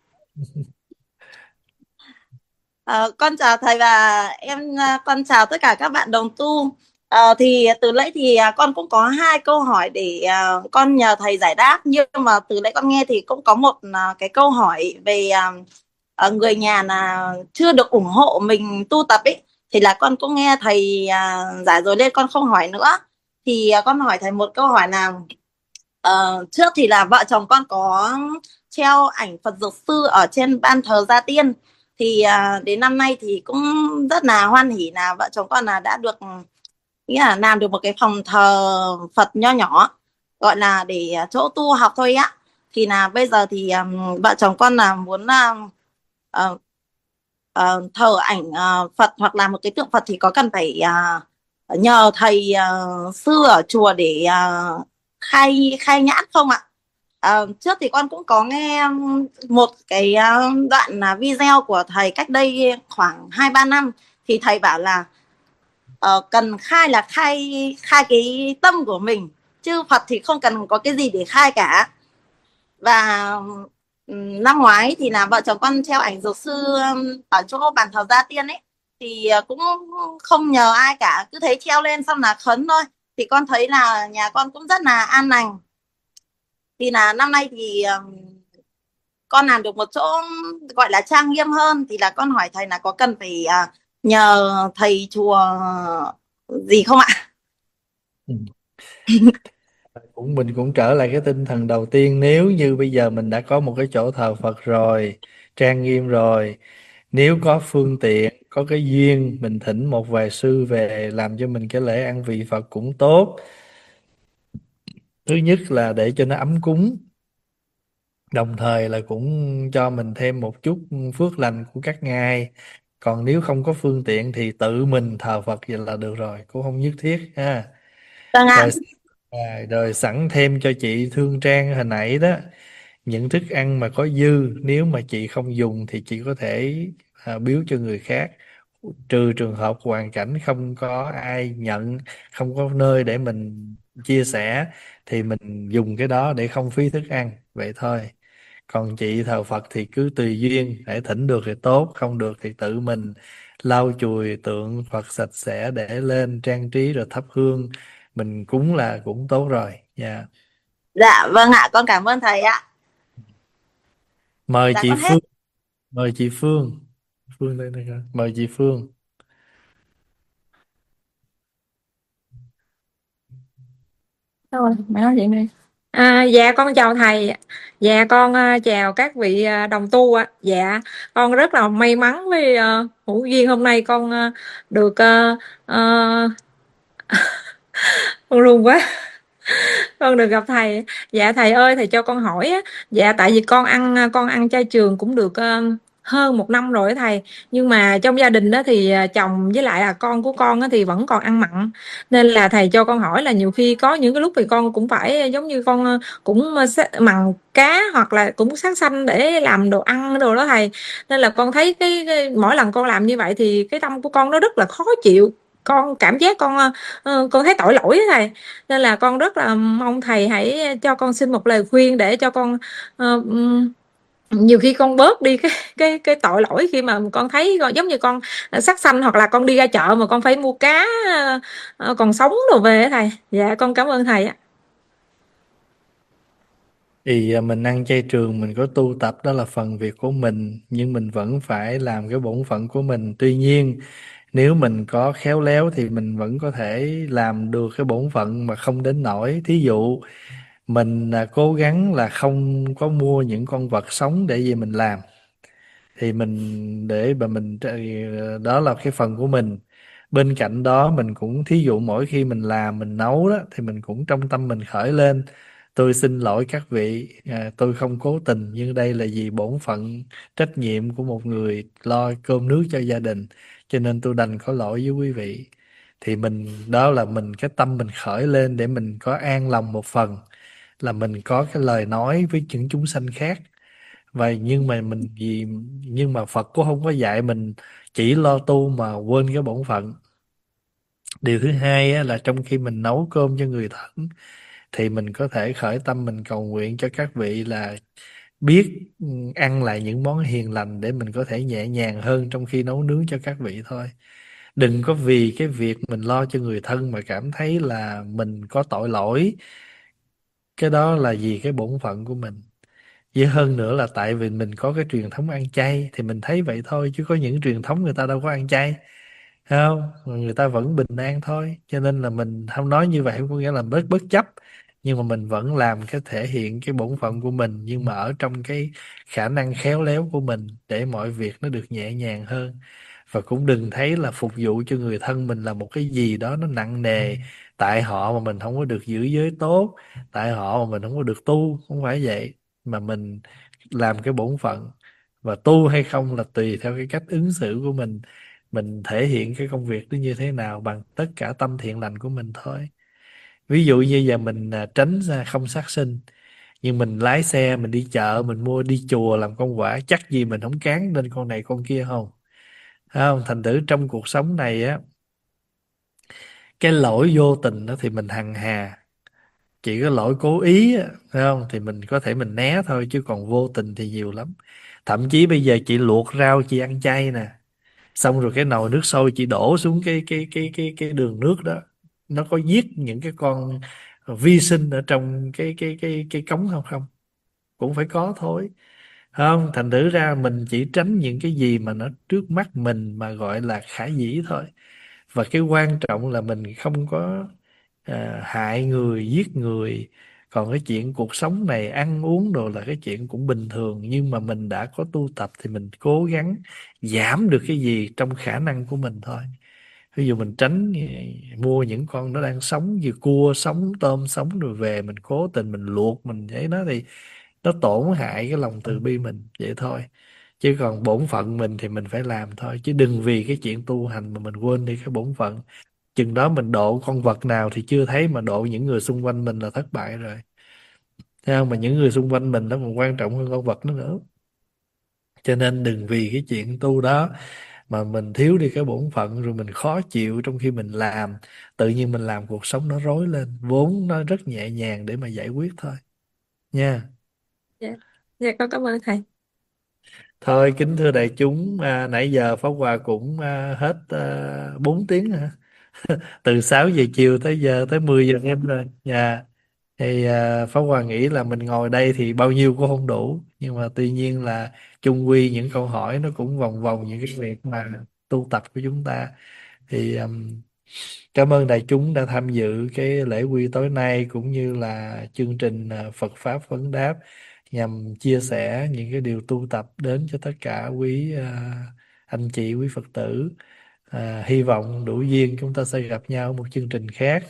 Ờ, con chào thầy và em à, con chào tất cả các bạn đồng tu. Ờ, thì từ nãy thì à, con cũng có hai câu hỏi để à, con nhờ thầy giải đáp, nhưng mà từ nãy con nghe thì cũng có một à, cái câu hỏi về à, à, người nhà là chưa được ủng hộ mình tu tập ấy, thì là con cũng nghe thầy à, giải rồi nên con không hỏi nữa. Thì à, con hỏi thầy một câu hỏi là ờ, trước thì là vợ chồng con có treo ảnh Phật Dược Sư ở trên ban thờ gia tiên, thì à, đến năm nay thì cũng rất là hoan hỉ là vợ chồng con là đã được, nghĩa là làm được một cái phòng thờ Phật nho nhỏ, gọi là để chỗ tu học thôi á. Thì là bây giờ thì um, vợ chồng con là muốn uh, uh, uh, thờ ảnh uh, Phật hoặc là một cái tượng Phật thì có cần phải uh, nhờ thầy uh, sư ở chùa để uh, khai khai nhãn không ạ? À, trước thì con cũng có nghe một cái uh, đoạn uh, video của thầy cách đây khoảng hai ba năm, thì thầy bảo là uh, cần khai là khai khai cái tâm của mình, chứ Phật thì không cần có cái gì để khai cả. Và um, năm ngoái thì là vợ chồng con treo ảnh Dược Sư um, ở chỗ bàn thờ gia tiên ấy, thì uh, cũng không nhờ ai cả, cứ thấy treo lên xong là khấn thôi, thì con thấy là nhà con cũng rất là an lành. Thì là năm nay thì um, con làm được một chỗ gọi là trang nghiêm hơn, thì là con hỏi thầy là có cần phải uh, nhờ thầy chùa gì không ạ? Ừ. cũng mình cũng trở lại cái tinh thần đầu tiên, nếu như bây giờ mình đã có một cái chỗ thờ Phật rồi, trang nghiêm rồi, nếu có phương tiện, có cái duyên, mình thỉnh một vài sư về làm cho mình cái lễ ăn vị Phật cũng tốt. Thứ nhất là để cho nó ấm cúng, đồng thời là cũng cho mình thêm một chút phước lành của các ngài. Còn nếu không có phương tiện thì tự mình thờ Phật vậy là được rồi, cũng không nhất thiết ha. Vâng ạ. Rồi, à, rồi sẵn thêm cho chị Thương Trang hồi nãy đó, những thức ăn mà có dư, nếu mà chị không dùng thì chị có thể à, biếu cho người khác, trừ trường hợp hoàn cảnh không có ai nhận, không có nơi để mình chia sẻ, thì mình dùng cái đó để không phí thức ăn, vậy thôi. Còn chị thờ Phật thì cứ tùy duyên, để thỉnh được thì tốt, không được thì tự mình lau chùi tượng Phật sạch sẽ để lên trang trí rồi thắp hương mình cúng là cũng tốt rồi nha. Dạ vâng ạ, con cảm ơn thầy ạ. Mời Dạ chị con hết. Phương, mời chị Phương. Phương đây này coi. Mời chị Phương. Thôi, mày nói chuyện đi. À, dạ con chào thầy. Dạ con à, chào các vị à, đồng tu ạ. Dạ con rất là may mắn với à, hữu duyên hôm nay con à, được à, à, con luôn quá. Con được gặp thầy. Dạ thầy ơi, thầy cho con hỏi á. Dạ tại vì con ăn con ăn chay trường cũng được à, hơn một năm rồi á thầy, nhưng mà trong gia đình đó thì à, chồng với lại là con của con á thì vẫn còn ăn mặn, nên là thầy cho con hỏi là nhiều khi có những cái lúc thì con cũng phải giống như con à, cũng à, xá- mặn cá hoặc là cũng sát sanh để làm đồ ăn đồ đó thầy, nên là con thấy cái, cái mỗi lần con làm như vậy thì cái tâm của con nó rất là khó chịu, con cảm giác con à, ờ, con thấy tội lỗi á thầy, nên là con rất là mong thầy hãy cho con xin một lời khuyên để cho con ờ, ừm, nhiều khi con bớt đi cái cái cái tội lỗi khi mà con thấy con giống như con sát sanh, hoặc là con đi ra chợ mà con phải mua cá ờ, còn sống đồ về á thầy. Dạ con cảm ơn thầy ạ. Thì à, mình ăn chay trường, mình có tu tập đó là phần việc của mình, nhưng mình vẫn phải làm cái bổn phận của mình. Tuy nhiên nếu mình có khéo léo thì mình vẫn có thể làm được cái bổn phận mà không đến nỗi. Thí dụ mình à, cố gắng là không có mua những con vật sống để về mình làm, thì mình để mà mình đó là cái phần của mình. Bên cạnh đó mình cũng thí dụ mỗi khi mình làm mình nấu đó thì mình cũng trong tâm mình khởi lên: tôi xin lỗi các vị, à, tôi không cố tình, nhưng đây là vì bổn phận trách nhiệm của một người lo cơm nước cho gia đình, cho nên tôi đành có lỗi với quý vị. Thì mình đó là mình cái tâm mình khởi lên để mình có an lòng một phần, là mình có cái lời nói với những chúng sanh khác. Và nhưng mà mình vì nhưng mà Phật cũng không có dạy mình chỉ lo tu mà quên cái bổn phận. Điều thứ hai á, là trong khi mình nấu cơm cho người thân thì mình có thể khởi tâm mình cầu nguyện cho các vị là biết ừ, ăn lại những món hiền lành để mình có thể nhẹ nhàng hơn trong khi nấu nướng cho các vị thôi. Đừng có vì cái việc mình lo cho người thân mà cảm thấy là mình có tội lỗi. Cái đó là vì cái bổn phận của mình. Dễ hơn nữa là tại vì mình có cái truyền thống ăn chay thì mình thấy vậy thôi, chứ có những truyền thống người ta đâu có ăn chay, thấy không? Người ta vẫn bình an thôi. Cho nên là mình không nói như vậy không có nghĩa là bất bất chấp, nhưng mà mình vẫn làm cái thể hiện cái bổn phận của mình, nhưng mà ở trong cái khả năng khéo léo của mình để mọi việc nó được nhẹ nhàng hơn. Và cũng đừng thấy là phục vụ cho người thân mình là một cái gì đó nó nặng nề, tại họ mà mình không có được giữ giới tốt, tại họ mà mình không có được tu. Không phải vậy, mà mình làm cái bổn phận. Và tu hay không là tùy theo cái cách ứng xử của mình mình thể hiện cái công việc đó như thế nào bằng tất cả tâm thiện lành của mình thôi. Ví dụ như giờ mình à, tránh ra không sát sinh, nhưng mình lái xe mình đi chợ mình mua đi chùa làm công quả, chắc gì mình không cán lên con này con kia không? Thấy không? Thành thử trong cuộc sống này á, cái lỗi vô tình đó thì mình hằng hà. Chỉ có lỗi cố ý á, phải không, thì mình có thể mình né thôi, chứ còn vô tình thì nhiều lắm. Thậm chí bây giờ chị luộc rau chị ăn chay nè, xong rồi cái nồi nước sôi chị đổ xuống cái cái cái cái cái đường nước đó, nó có giết những cái con vi sinh ở trong cái cái cái cái cống không? Không, cũng phải có thôi. Không, thành thử ra mình chỉ tránh những cái gì mà nó trước mắt mình mà gọi là khả dĩ thôi. Và cái quan trọng là mình không có à, hại người giết người. Còn cái chuyện cuộc sống này ăn uống đồ là cái chuyện cũng bình thường, nhưng mà mình đã có tu tập thì mình cố gắng giảm được cái gì trong khả năng của mình thôi. Ví dụ mình tránh eh, mua những con nó đang sống như cua sống, tôm sống rồi về mình cố tình mình luộc mình vậy đó, thì nó tổn hại cái lòng từ bi mình vậy thôi. Chứ còn bổn phận mình thì mình phải làm thôi, chứ đừng vì cái chuyện tu hành mà mình quên đi cái bổn phận. Chừng đó mình độ con vật nào thì chưa thấy, mà độ những người xung quanh mình là thất bại rồi. Thấy không? Mà những người xung quanh mình nó còn quan trọng hơn con vật nó nữa. Cho nên đừng vì cái chuyện tu đó mà mình thiếu đi cái bổn phận, rồi mình khó chịu trong khi mình làm. Tự nhiên mình làm cuộc sống nó rối lên, vốn nó rất nhẹ nhàng để mà giải quyết thôi nha. Dạ, dạ con cảm ơn thầy. Thôi kính thưa đại chúng, à, nãy giờ Pháp Hòa cũng à, hết à, bốn tiếng hả? Từ sáu giờ chiều tới giờ tới mười giờ em rồi. Dạ. Thì à, Pháp Hòa nghĩ là mình ngồi đây thì bao nhiêu cũng không đủ, nhưng mà tuy nhiên là chung quy những câu hỏi nó cũng vòng vòng những cái việc mà tu tập của chúng ta. Thì um, cảm ơn đại chúng đã tham dự cái lễ quy tối nay, cũng như là chương trình à, Phật Pháp Vấn Đáp, nhằm chia sẻ những cái điều tu tập đến cho tất cả quý à, anh chị, quý Phật tử. À, hy vọng đủ duyên chúng ta sẽ gặp nhau ở một chương trình khác.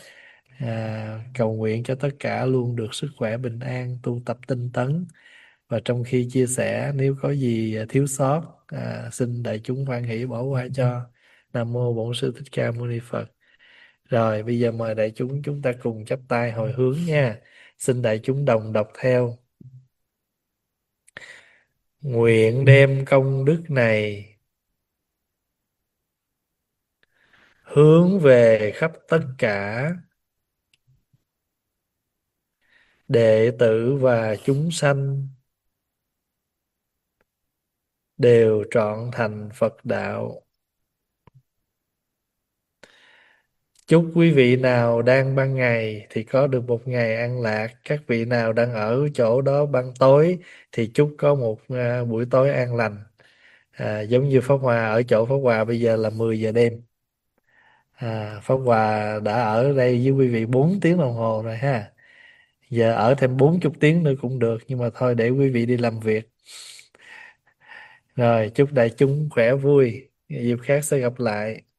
À, cầu nguyện cho tất cả luôn được sức khỏe bình an, tu tập tinh tấn. Và trong khi chia sẻ, nếu có gì thiếu sót, à, xin đại chúng hoan hỷ bỏ qua cho. Nam mô Bổn Sư Thích Ca Mâu Ni Phật. Rồi bây giờ mời đại chúng chúng ta cùng chắp tay hồi hướng nha. Xin đại chúng đồng đọc theo. Nguyện đem công đức này hướng về khắp tất cả đệ tử và chúng sanh đều trọn thành Phật đạo. Chúc quý vị nào đang ban ngày thì có được một ngày an lạc. Các vị nào đang ở chỗ đó ban tối thì chúc có một uh, buổi tối an lành. À, giống như Pháp Hòa ở chỗ Pháp Hòa bây giờ là mười giờ đêm. À, Pháp Hòa đã ở đây với quý vị bốn tiếng đồng hồ rồi ha. Giờ ở thêm bốn mươi tiếng nữa cũng được, nhưng mà thôi để quý vị đi làm việc. Rồi, chúc đại chúng khỏe vui. Dịp khác sẽ gặp lại.